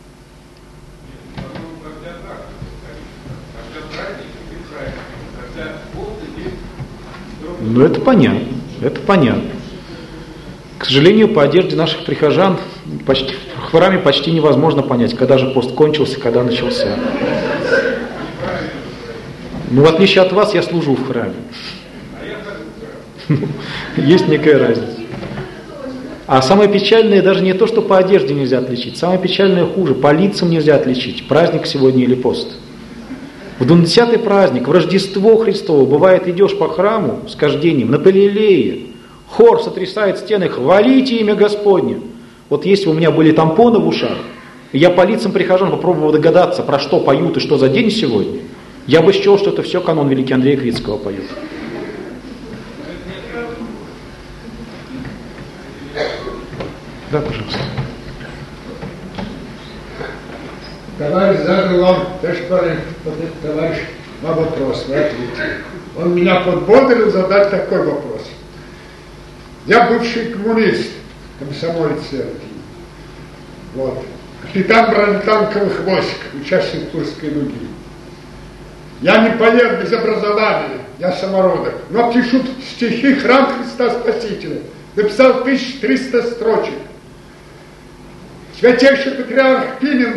Ну, это понятно, это понятно. К сожалению, по одежде наших прихожан в храме почти невозможно понять, когда же пост кончился, когда начался. Ну, в отличие от вас, я служу в храме. Есть некая разница. А самое печальное даже не то, что по одежде нельзя отличить. Самое печальное хуже, по лицам нельзя отличить, праздник сегодня или пост. В 20-й праздник, в Рождество Христово, бывает, идешь по храму с кождением, на Палилее, хор сотрясает стены, хвалите имя Господне. Вот если у меня были тампоны в ушах, и я по лицам прихожан попробовал догадаться, про что поют и что за день сегодня, я бы счел, что это все канон великий Андрея Крицкого поют. Да, пожалуйста. Товарищ задал вам, товарищ, два вопроса, вы ответили. Он меня подбодрил задать такой вопрос. Я бывший коммунист, комсомолец церкви. Вот. Капитан бронетанковых войск, участник Курской дуги. Я не поэт без образования, я самородок, но пишу стихи «Храм Христа Спасителя». Написал 1300 строчек. Святейший патриарх Пимен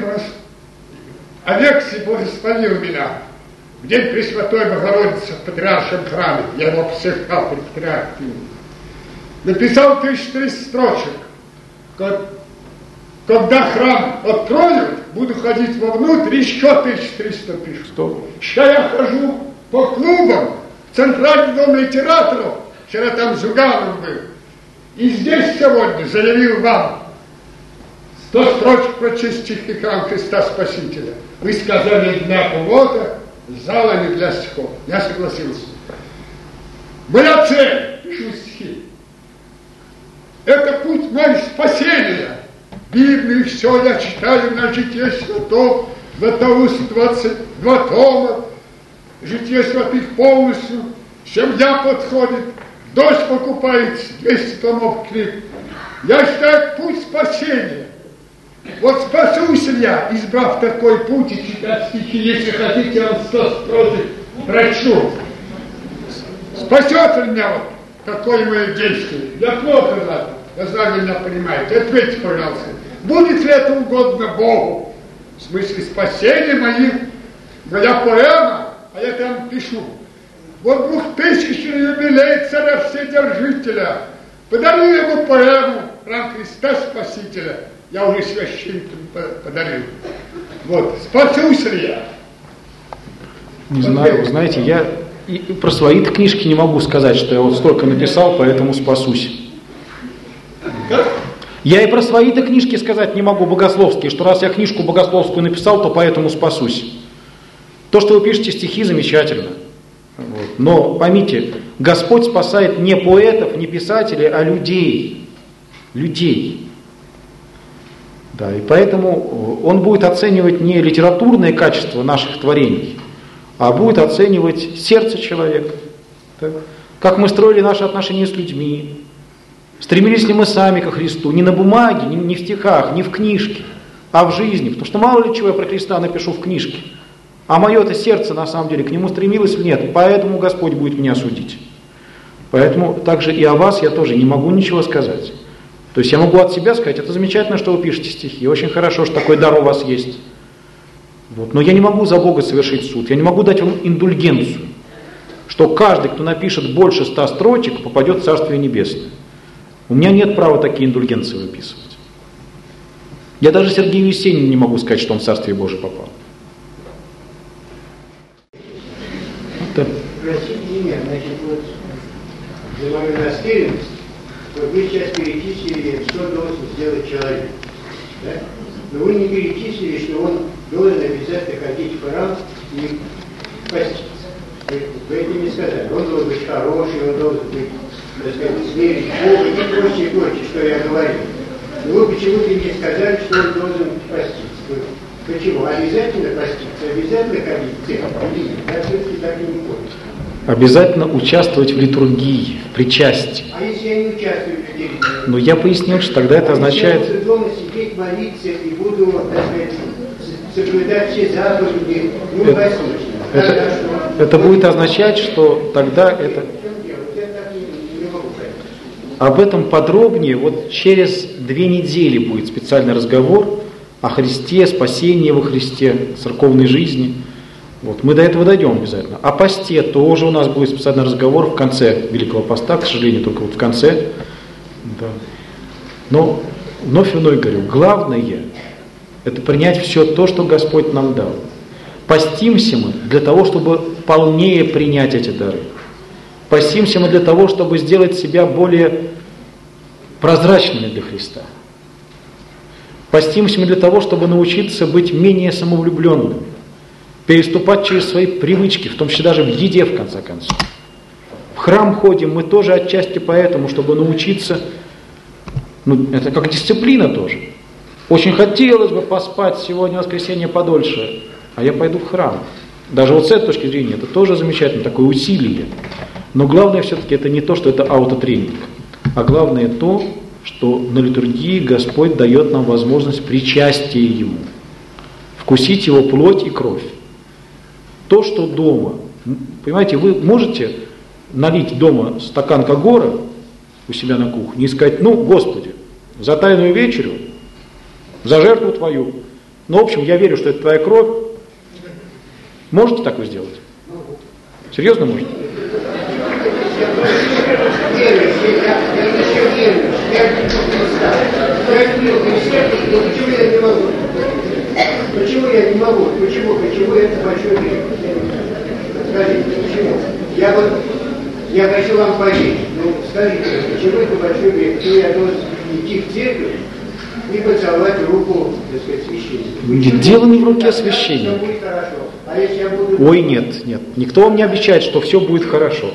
Алексий благословил меня в день Пресвятой Богородицы в Патриаршем храме. Я его посещал при патриархе Пимен. Написал 1300 строчек. Когда храм откроют, буду ходить вовнутрь, еще 1300 пишу. Что? Сейчас я хожу по клубам, в Центральный дом литераторов, вчера там Зюганов был. И здесь сегодня заявил вам 100 строчек прочесть стихи «Храм Христа Спасителя». Вы сказали для кого-то, зала не для стихов. Я согласился. Моя цель, пишу стихи, это путь мой спасения. Библию все я читаю на житие святов, Златоуст 22 тома, житие святых полностью, семья подходит, дочь покупает 200 томов книг. Я считаю, путь спасения. Вот спасусь я, избрав такой путь и читать стихи, если хотите, я вам 100 строчек прочту. Спасет ли меня вот такое мое действие? Я плохо знаю. Я знаю, вы меня понимаете. Ответьте, пожалуйста. Будет ли это угодно Богу? В смысле спасения моя поэма, а я там пишу. Вот 2000-й юбилей царя Вседержителя. Подарю ему поэму «Храм Христа Спасителя». Я уже священникам подарил. Вот. Спасусь ли я? Не знаю, вы знаете, я и про свои-то книжки не могу сказать, что я вот столько написал, поэтому спасусь. Как? Я и про свои-то книжки сказать не могу, богословские, что раз я книжку богословскую написал, то поэтому спасусь. То, что вы пишете стихи, замечательно. Вот. Но поймите, Господь спасает не поэтов, не писателей, а людей. Людей. Да, и поэтому Он будет оценивать не литературное качество наших творений, а будет оценивать сердце человека. Так? Как мы строили наши отношения с людьми. Стремились ли мы сами ко Христу, не на бумаге, не в стихах, не в книжке, а в жизни. Потому что мало ли чего я про Христа напишу в книжке. А мое-то сердце, на самом деле, к Нему стремилось или нет. Поэтому Господь будет меня судить. Поэтому также и о вас я тоже не могу ничего сказать. То есть я могу от себя сказать, это замечательно, что вы пишете стихи, очень хорошо, что такой дар у вас есть. Вот. Но я не могу за Бога совершить суд, я не могу дать вам индульгенцию, что каждый, кто напишет больше 100 строчек, попадет в Царствие Небесное. У меня нет права такие индульгенции выписывать. Я даже Сергею Есенину не могу сказать, что он в Царствие Божие попал. Простите меня, значит, вот за мою растерянность, вот вы сейчас перечислили, что должен сделать человек. Да? Но вы не перечислили, что он должен обязательно ходить в храм и поститься. Вы это не сказали. Он должен быть хороший, он должен быть, так сказать, верить в Бога и прочее, что я говорил. Но вы почему-то не сказали, что он должен поститься. Почему? А обязательно поститься, обязательно ходить в церковь или нет? Я все-таки так и не понял. Обязательно участвовать в литургии, в причастии. А если я не участвую в литургии? Но я пояснил, что тогда это означает... Я буду дома сидеть, молиться и буду, так сказать, соблюдать все заповеди, это будет означать, что тогда это... Об этом подробнее вот через 2 недели будет специальный разговор о Христе, спасении во Христе, церковной жизни. Вот, мы до этого дойдем обязательно. О посте тоже у нас будет специальный разговор в конце Великого Поста, к сожалению, только вот в конце. Да. Но вновь и вновь говорю, главное это принять все то, что Господь нам дал. Постимся мы для того, чтобы полнее принять эти дары. Постимся мы для того, чтобы сделать себя более прозрачными для Христа. Постимся мы для того, чтобы научиться быть менее самовлюбленными, переступать через свои привычки, в том числе даже в еде, в конце концов. В храм ходим мы тоже отчасти поэтому, чтобы научиться, это как дисциплина тоже. Очень хотелось бы поспать сегодня, воскресенье, подольше, а я пойду в храм. Даже вот с этой точки зрения это тоже замечательно, такое усилие. Но главное все-таки это не то, что это аутотренинг, а главное то, что на литургии Господь дает нам возможность причастия Ему, вкусить Его плоть и кровь. То, что дома, понимаете, вы можете налить дома стакан Кагора у себя на кухне и сказать, Господи, за тайную вечерю, за жертву Твою, в общем, я верю, что это Твоя кровь. Можете такое сделать? Серьезно можете? Почему я не могу? Почему это большой грех? Скажите, почему? Я хочу вам поверить. Скажите, почему это большой грех? Почему я должен идти в церковь и поцеловать руку, так сказать, священника? Дело не в руке священника. А если я буду... Ой, нет. Никто вам не обещает, что все будет хорошо.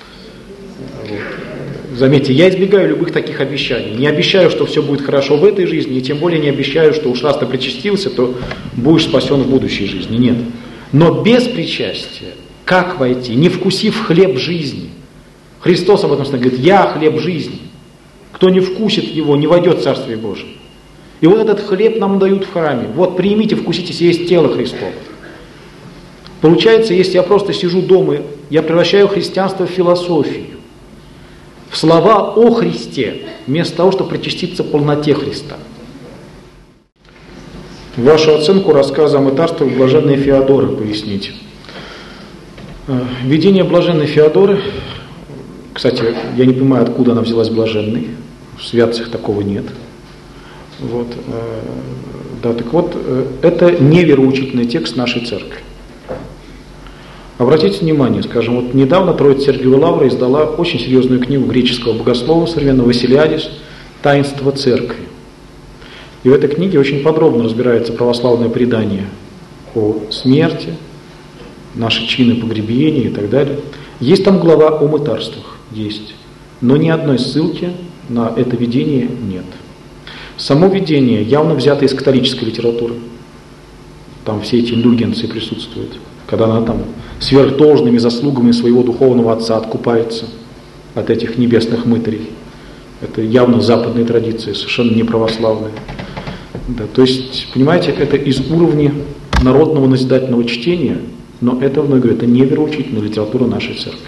Заметьте, я избегаю любых таких обещаний. Не обещаю, что все будет хорошо в этой жизни, и тем более не обещаю, что уж раз ты причастился, то будешь спасен в будущей жизни. Нет. Но без причастия, как войти, не вкусив хлеб жизни? Христос об этом говорит, я хлеб жизни. Кто не вкусит его, не войдет в Царствие Божие. И вот этот хлеб нам дают в храме. Вот примите, вкусите, есть тело Христово. Получается, если я просто сижу дома, я превращаю христианство в философию, в слова о Христе, вместо того, чтобы причаститься полноте Христа. Вашу оценку рассказа о мытарствах блаженной Феодоры поясните. Видение блаженной Феодоры, кстати, я не понимаю, откуда она взялась блаженной, в святцах такого нет. Вот, да, так вот, это не вероучительный текст нашей церкви. Обратите внимание, скажем, вот недавно Троица Сергиева Лавра издала очень серьезную книгу греческого богослова современного Василиадис «Таинство церкви». И в этой книге очень подробно разбирается православное предание о смерти, наши чины погребения и так далее. Есть там глава о мытарствах, есть, но ни одной ссылки на это видение нет. Само видение явно взято из католической литературы. Там все эти индульгенции присутствуют, когда она там сверхдолжными заслугами своего духовного отца откупается от этих небесных мытарей. Это явно западные традиции, совершенно не православные. Да, то есть, понимаете, это из уровня народного назидательного чтения, но это, вновь говорю, это не вероучительная литература нашей церкви.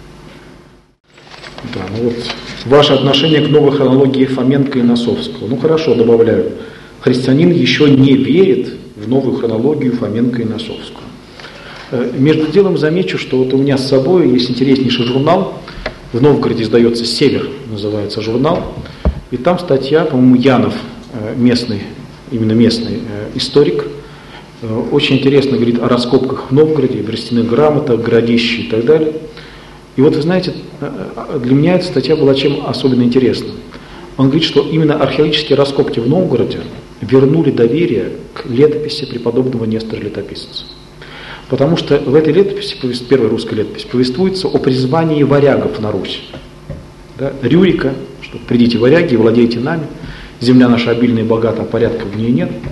Да, вот ваше отношение к новой хронологии Фоменко и Носовского. Хорошо, добавляю. Христианин еще не верит в новую хронологию Фоменко и Носовского. Между делом замечу, что вот у меня с собой есть интереснейший журнал. В Новгороде издается «Север», называется журнал. И там статья, по-моему, Янов, местный историк, очень интересно говорит о раскопках в Новгороде, берестяных грамотах, городище и так далее. И вот вы знаете, для меня эта статья была чем особенно интересна. Он говорит, что именно археологические раскопки в Новгороде вернули доверие к летописи преподобного Нестора Летописца. Потому что в этой летописи, первой русской летописи, повествуется о призвании варягов на Русь. Да? Рюрика, что придите варяги и владейте нами, земля наша обильная и богата, а порядка в ней нет.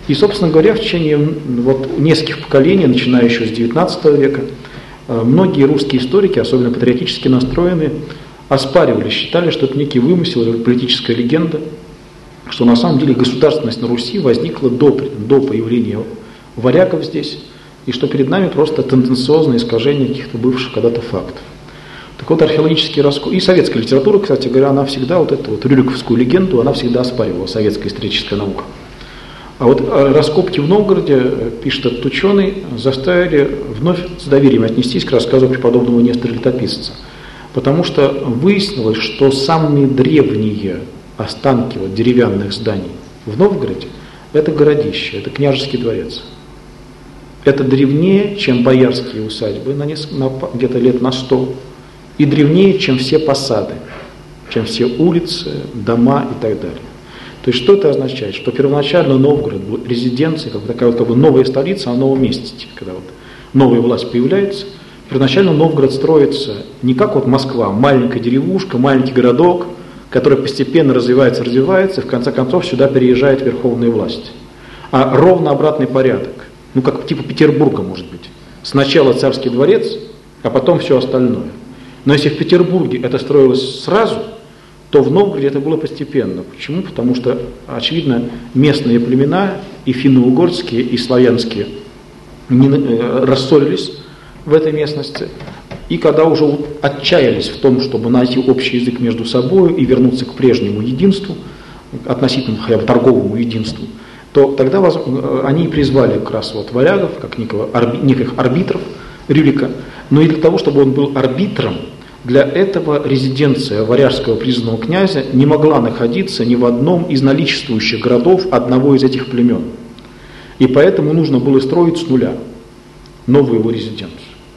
И, собственно говоря, в течение нескольких поколений, начиная еще с XIX века, многие русские историки, особенно патриотически настроенные, оспаривали, считали, что это некий вымысел, политическая легенда, что на самом деле государственность на Руси возникла до появления варягов здесь, и что перед нами просто тенденциозное искажение каких-то бывших когда-то фактов. Так вот, археологические раскопки, и советская литература, кстати говоря, она всегда эту рюриковскую легенду, она всегда оспаривала, советская историческая наука. А вот раскопки в Новгороде, пишет этот ученый, заставили вновь с доверием отнестись к рассказу преподобного Нестора Летописца. Потому что выяснилось, что самые древние останки деревянных зданий в Новгороде – это городище, это княжеский дворец. Это древнее, чем боярские усадьбы, где-то лет на 100, и древнее, чем все посады, чем все улицы, дома и так далее. То есть что это означает? Что первоначально Новгород был резиденцией, такая новая столица на новом месте, когда новая власть появляется. Первоначально Новгород строится не как Москва, маленькая деревушка, маленький городок, который постепенно развивается, и в конце концов сюда переезжает верховная власть. А ровно обратный порядок. Как типа Петербурга, может быть. Сначала царский дворец, а потом все остальное. Но если в Петербурге это строилось сразу, то в Новгороде это было постепенно. Почему? Потому что, очевидно, местные племена, и финно-угорские, и славянские, рассорились в этой местности. И когда уже отчаялись в том, чтобы найти общий язык между собой и вернуться к прежнему единству, относительно хотя бы торговому единству, то тогда они призвали как раз варягов, как неких арбитров Рюрика. Но и для того, чтобы он был арбитром, для этого резиденция варяжского признанного князя не могла находиться ни в одном из наличествующих городов одного из этих племен. И поэтому нужно было строить с нуля новую его резиденцию.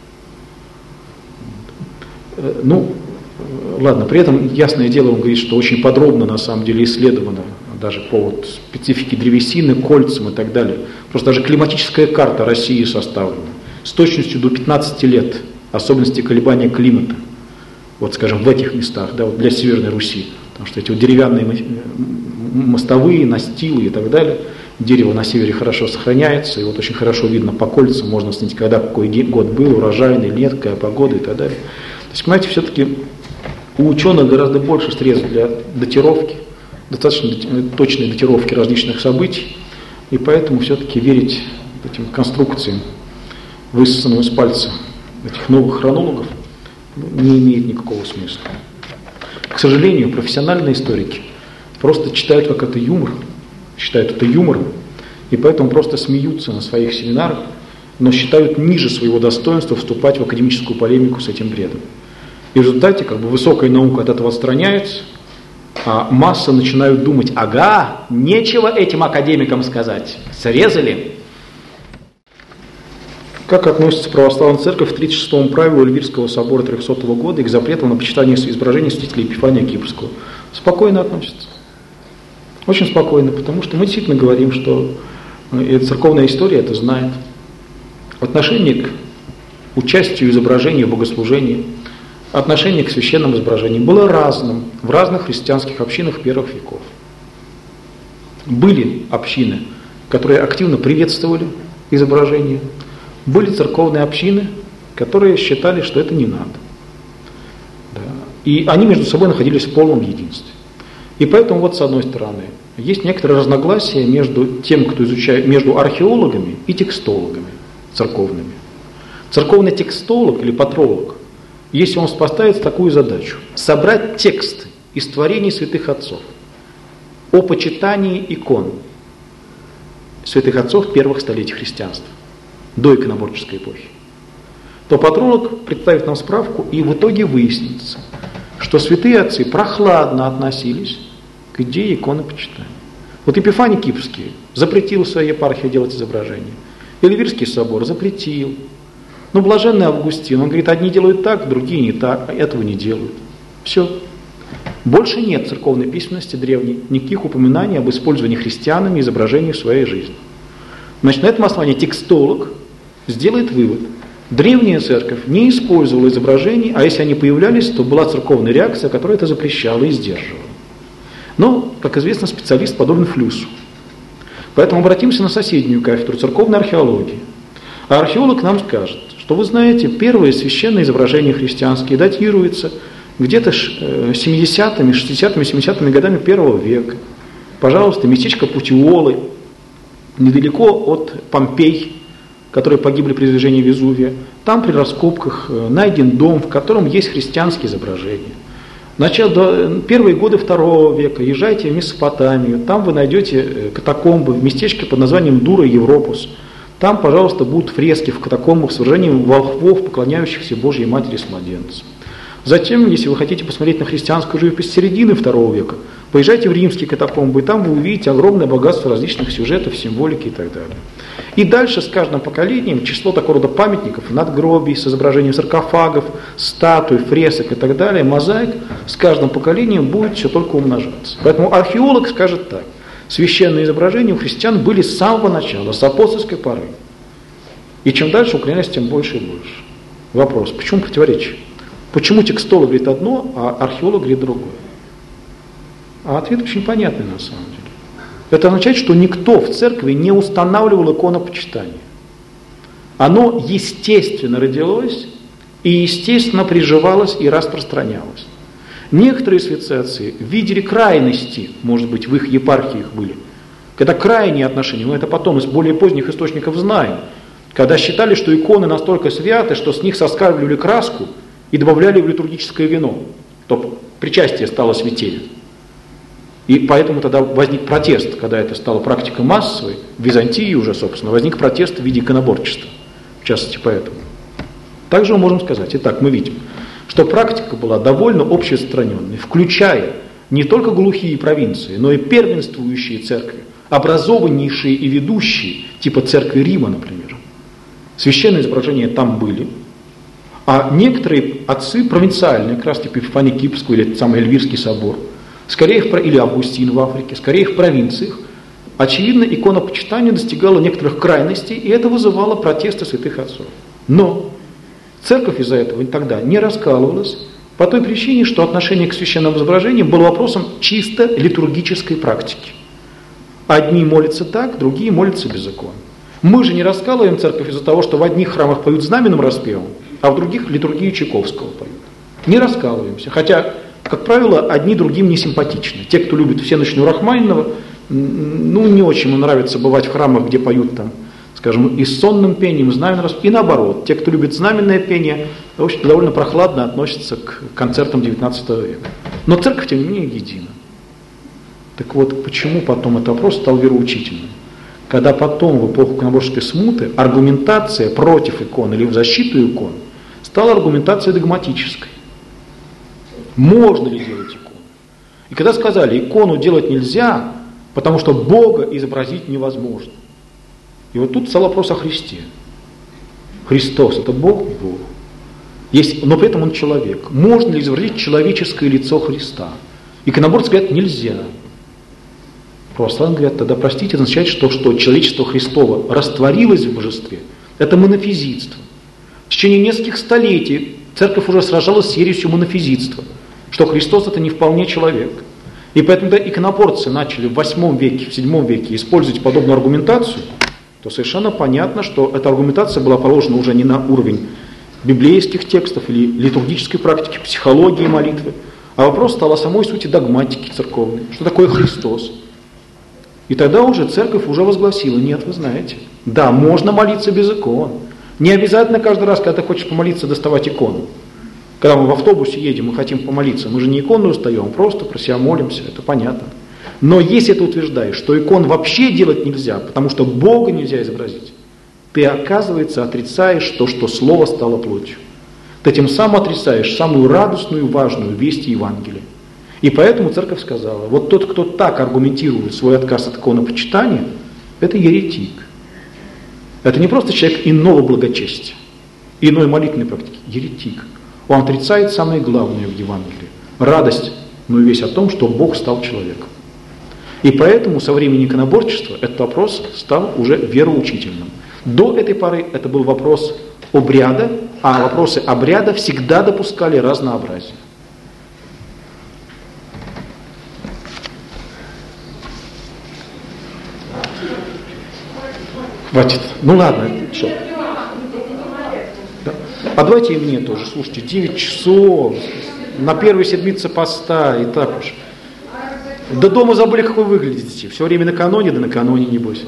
Ладно, при этом, ясное дело, он говорит, что очень подробно на самом деле исследовано даже по специфике древесины, кольцам и так далее. Просто даже климатическая карта России составлена с точностью до 15 лет, особенности колебания климата. Скажем, в этих местах, для Северной Руси. Потому что эти деревянные мостовые, настилы и так далее, дерево на севере хорошо сохраняется, и очень хорошо видно по кольцам, можно снять, когда какой год был, урожайный, нет, какая погода и так далее. То есть, понимаете, все-таки у ученых гораздо больше средств для датировки, достаточно точной датировки различных событий, и поэтому все-таки верить этим конструкциям, высосанным из пальца этих новых хронологов, не имеет никакого смысла. К сожалению, профессиональные историки просто читают как это юмор, считают это юмором, и поэтому просто смеются на своих семинарах, но считают ниже своего достоинства вступать в академическую полемику с этим бредом. И в результате высокая наука от этого отстраняется, а масса начинают думать: ага, нечего этим академикам сказать, срезали. Как относится православная церковь в 36-му правилу Эльвирского собора 300 года и к запретам на почитание изображений святителя Епифания Кипрского? Спокойно относится. Очень спокойно, потому что мы действительно говорим, что церковная история это знает. Отношение к участию изображений в богослужении, отношение к священным изображениям было разным в разных христианских общинах первых веков. Были общины, которые активно приветствовали изображения, были церковные общины, которые считали, что это не надо. Да. И они между собой находились в полном единстве. И поэтому с одной стороны, есть некоторые разногласия между тем, кто изучает, между археологами и текстологами церковными. Церковный текстолог или патролог, если он поставит такую задачу, собрать тексты из творений святых отцов о почитании икон святых отцов первых столетий христианства, до иконоборческой эпохи, то патролог представит нам справку, и в итоге выяснится, что святые отцы прохладно относились к идее иконопочитания. Епифаний Кипрский запретил в своей епархии делать изображения. Эльвирский собор запретил. Блаженный Августин, он говорит, одни делают так, другие не так, а этого не делают. Все. Больше нет церковной письменности древней, никаких упоминаний об использовании христианами изображений в своей жизни. Значит, на этом основании текстолог сделает вывод. Древняя церковь не использовала изображений, а если они появлялись, то была церковная реакция, которая это запрещала и сдерживала. Но, как известно, специалист подобен флюсу. Поэтому обратимся на соседнюю кафедру церковной археологии. А археолог нам скажет, что вы знаете, первые священные изображения христианские датируются где-то 70-ми, 60-ми, 70-ми годами первого века. Пожалуйста, местечко Путиолы, недалеко от Помпей, которые погибли при движении Везувия. Там при раскопках найден дом, в котором есть христианские изображения. Первые годы II века езжайте в Месопотамию, там вы найдете катакомбы в местечке под названием Дура Европус. Там, пожалуйста, будут фрески в катакомбах с выражением волхвов, поклоняющихся Божьей Матери с младенцем. Затем, если вы хотите посмотреть на христианскую живопись середины II века, поезжайте в римские катакомбы, и там вы увидите огромное богатство различных сюжетов, символики и так далее. И дальше с каждым поколением число такого рода памятников, надгробий с изображением саркофагов, статуй, фресок и так далее, мозаик, с каждым поколением будет все только умножаться. Поэтому археолог скажет так: священные изображения у христиан были с самого начала, с апостольской поры. И чем дальше укоренялись, тем больше и больше. Вопрос: почему противоречие? Почему текстолог говорит одно, а археолог говорит другое? А ответ очень понятный на самом деле. Это означает, что никто в церкви не устанавливал иконопочитание. Оно естественно родилось и естественно приживалось и распространялось. Некоторые святцы видели крайности, может быть, в их епархиях были, когда крайние отношения, но это потом из более поздних источников знаем, когда считали, что иконы настолько святы, что с них соскабливали краску и добавляли в литургическое вино, то причастие стало святее. И поэтому тогда возник протест, когда это стало практикой массовой, в Византии уже, собственно, возник протест в виде иконоборчества, в частности поэтому. Также мы можем сказать, итак, мы видим, что практика была довольно общераспространенной, включая не только глухие провинции, но и первенствующие церкви, образованнейшие и ведущие, типа церкви Рима, например. Священные изображения там были, а некоторые отцы провинциальные, как раз типа Епифания Кипрского или самый Эльвирский собор, скорее или Августин в Африке, скорее в провинциях, очевидно, иконопочитание достигало некоторых крайностей, и это вызывало протесты святых отцов. Но церковь из-за этого тогда не раскалывалась, по той причине, что отношение к священным изображениям было вопросом чисто литургической практики. Одни молятся так, другие молятся без икон. Мы же не раскалываем церковь из-за того, что в одних храмах поют знаменным распевом, а в других литургию Чайковского поют. Не раскалываемся, хотя, как правило, одни другим не симпатичны. Те, кто любит всеночную Рахманинова, не очень им нравится бывать в храмах, где поют там, скажем, и с сонным пением, знаменным распевом, и наоборот. Те, кто любит знаменное пение, в общем, довольно прохладно относятся к концертам XIX века. Но церковь, тем не менее, едина. Так вот, почему потом этот вопрос стал вероучительным? Когда потом, в эпоху иконоборческой смуты, аргументация против икон или в защиту икон стала аргументацией догматической. Можно ли делать икону? И когда сказали, икону делать нельзя, потому что Бога изобразить невозможно. И вот тут стал вопрос о Христе. Христос – это Бог? Бог. Но при этом Он человек. Можно ли изобразить человеческое лицо Христа? Иконоборцы говорят, нельзя. Православные говорят, тогда, простите, это означает, что человечество Христово растворилось в божестве. Это монофизитство. В течение нескольких столетий церковь уже сражалась с ересью монофизитства, что Христос это не вполне человек. И поэтому, когда иконоборцы начали в 8 веке, в 7 веке использовать подобную аргументацию, то совершенно понятно, что эта аргументация была положена уже не на уровень библейских текстов или литургической практики, психологии молитвы, а вопрос стал о самой сути догматики церковной. Что такое Христос? И тогда уже церковь уже возгласила, нет, вы знаете, да, можно молиться без икон. Не обязательно каждый раз, когда ты хочешь помолиться, доставать икону. Когда мы в автобусе едем, мы хотим помолиться, мы же не икону достаем, просто про себя молимся, это понятно. Но если ты утверждаешь, что икон вообще делать нельзя, потому что Бога нельзя изобразить, ты, оказывается, отрицаешь то, что Слово стало плотью. Ты тем самым отрицаешь самую радостную и важную весть Евангелия. И поэтому церковь сказала, вот тот, кто так аргументирует свой отказ от иконопочитания, это еретик. Это не просто человек иного благочестия, иной молитвенной практики, еретик. Он отрицает самое главное в Евангелии – радость, но и весть о том, что Бог стал человеком. И поэтому со времени иконоборчества этот вопрос стал уже вероучительным. До этой поры это был вопрос обряда, а вопросы обряда всегда допускали разнообразие. Хватит. Ну ладно, что? Да. А давайте и мне тоже. Слушайте, 9 часов, на первой седмице поста, и так уж. До дома забыли, как вы выглядите. Все время накануне, да накануне, небось.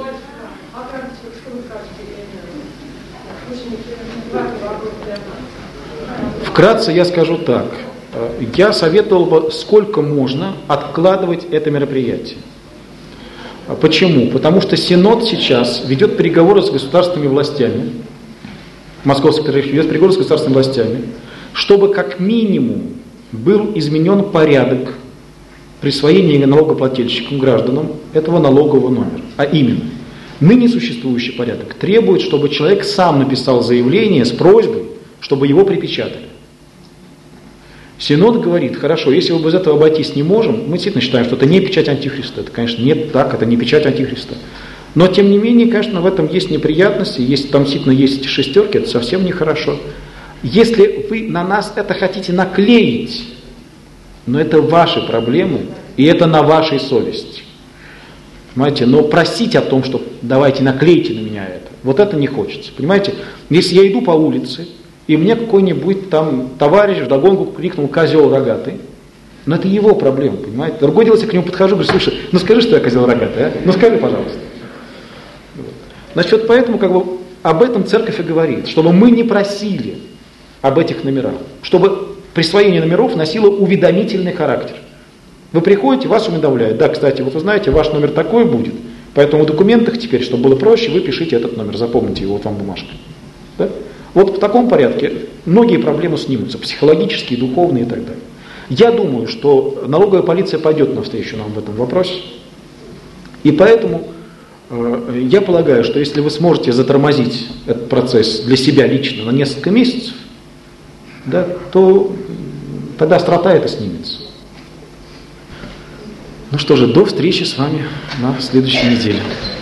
Вкратце я скажу так. Я советовал бы, сколько можно откладывать это мероприятие. Почему? Потому что Синод сейчас ведет переговоры с государственными властями, Московский патриархат ведет переговоры с государственными властями, чтобы как минимум был изменен порядок присвоения налогоплательщикам, гражданам этого налогового номера. А именно, ныне существующий порядок требует, чтобы человек сам написал заявление с просьбой, чтобы его припечатали. Синод говорит, хорошо, если мы без этого обойтись не можем, мы действительно считаем, что это не печать Антихриста, это, конечно, не так, это не печать Антихриста. Но, тем не менее, конечно, в этом есть неприятности, если там действительно есть эти шестерки, это совсем нехорошо. Если вы на нас это хотите наклеить, но это ваши проблемы, и это на вашей совести. Понимаете, но просить о том, что давайте наклейте на меня это, вот это не хочется. Понимаете, если я иду по улице, и мне какой-нибудь там товарищ вдогонку крикнул «козел рогатый», но это его проблема, понимаете. Другое дело, если я к нему подхожу, говорю, слушай, ну скажи, что я козел рогатый, а? Ну скажи, пожалуйста. Значит, вот поэтому как бы об этом церковь и говорит, чтобы мы не просили об этих номерах, чтобы присвоение номеров носило уведомительный характер. Вы приходите, вас уведомляют, да, кстати, вот вы знаете, ваш номер такой будет, поэтому в документах теперь, чтобы было проще, вы пишите этот номер, запомните его, вот вам бумажка. Да? Вот в таком порядке многие проблемы снимутся, психологические, духовные и так далее. Я думаю, что налоговая полиция пойдет навстречу нам в этом вопросе. И поэтому я полагаю, что если вы сможете затормозить этот процесс для себя лично на несколько месяцев, да, то тогда острота это снимется. Ну что же, до встречи с вами на следующей неделе.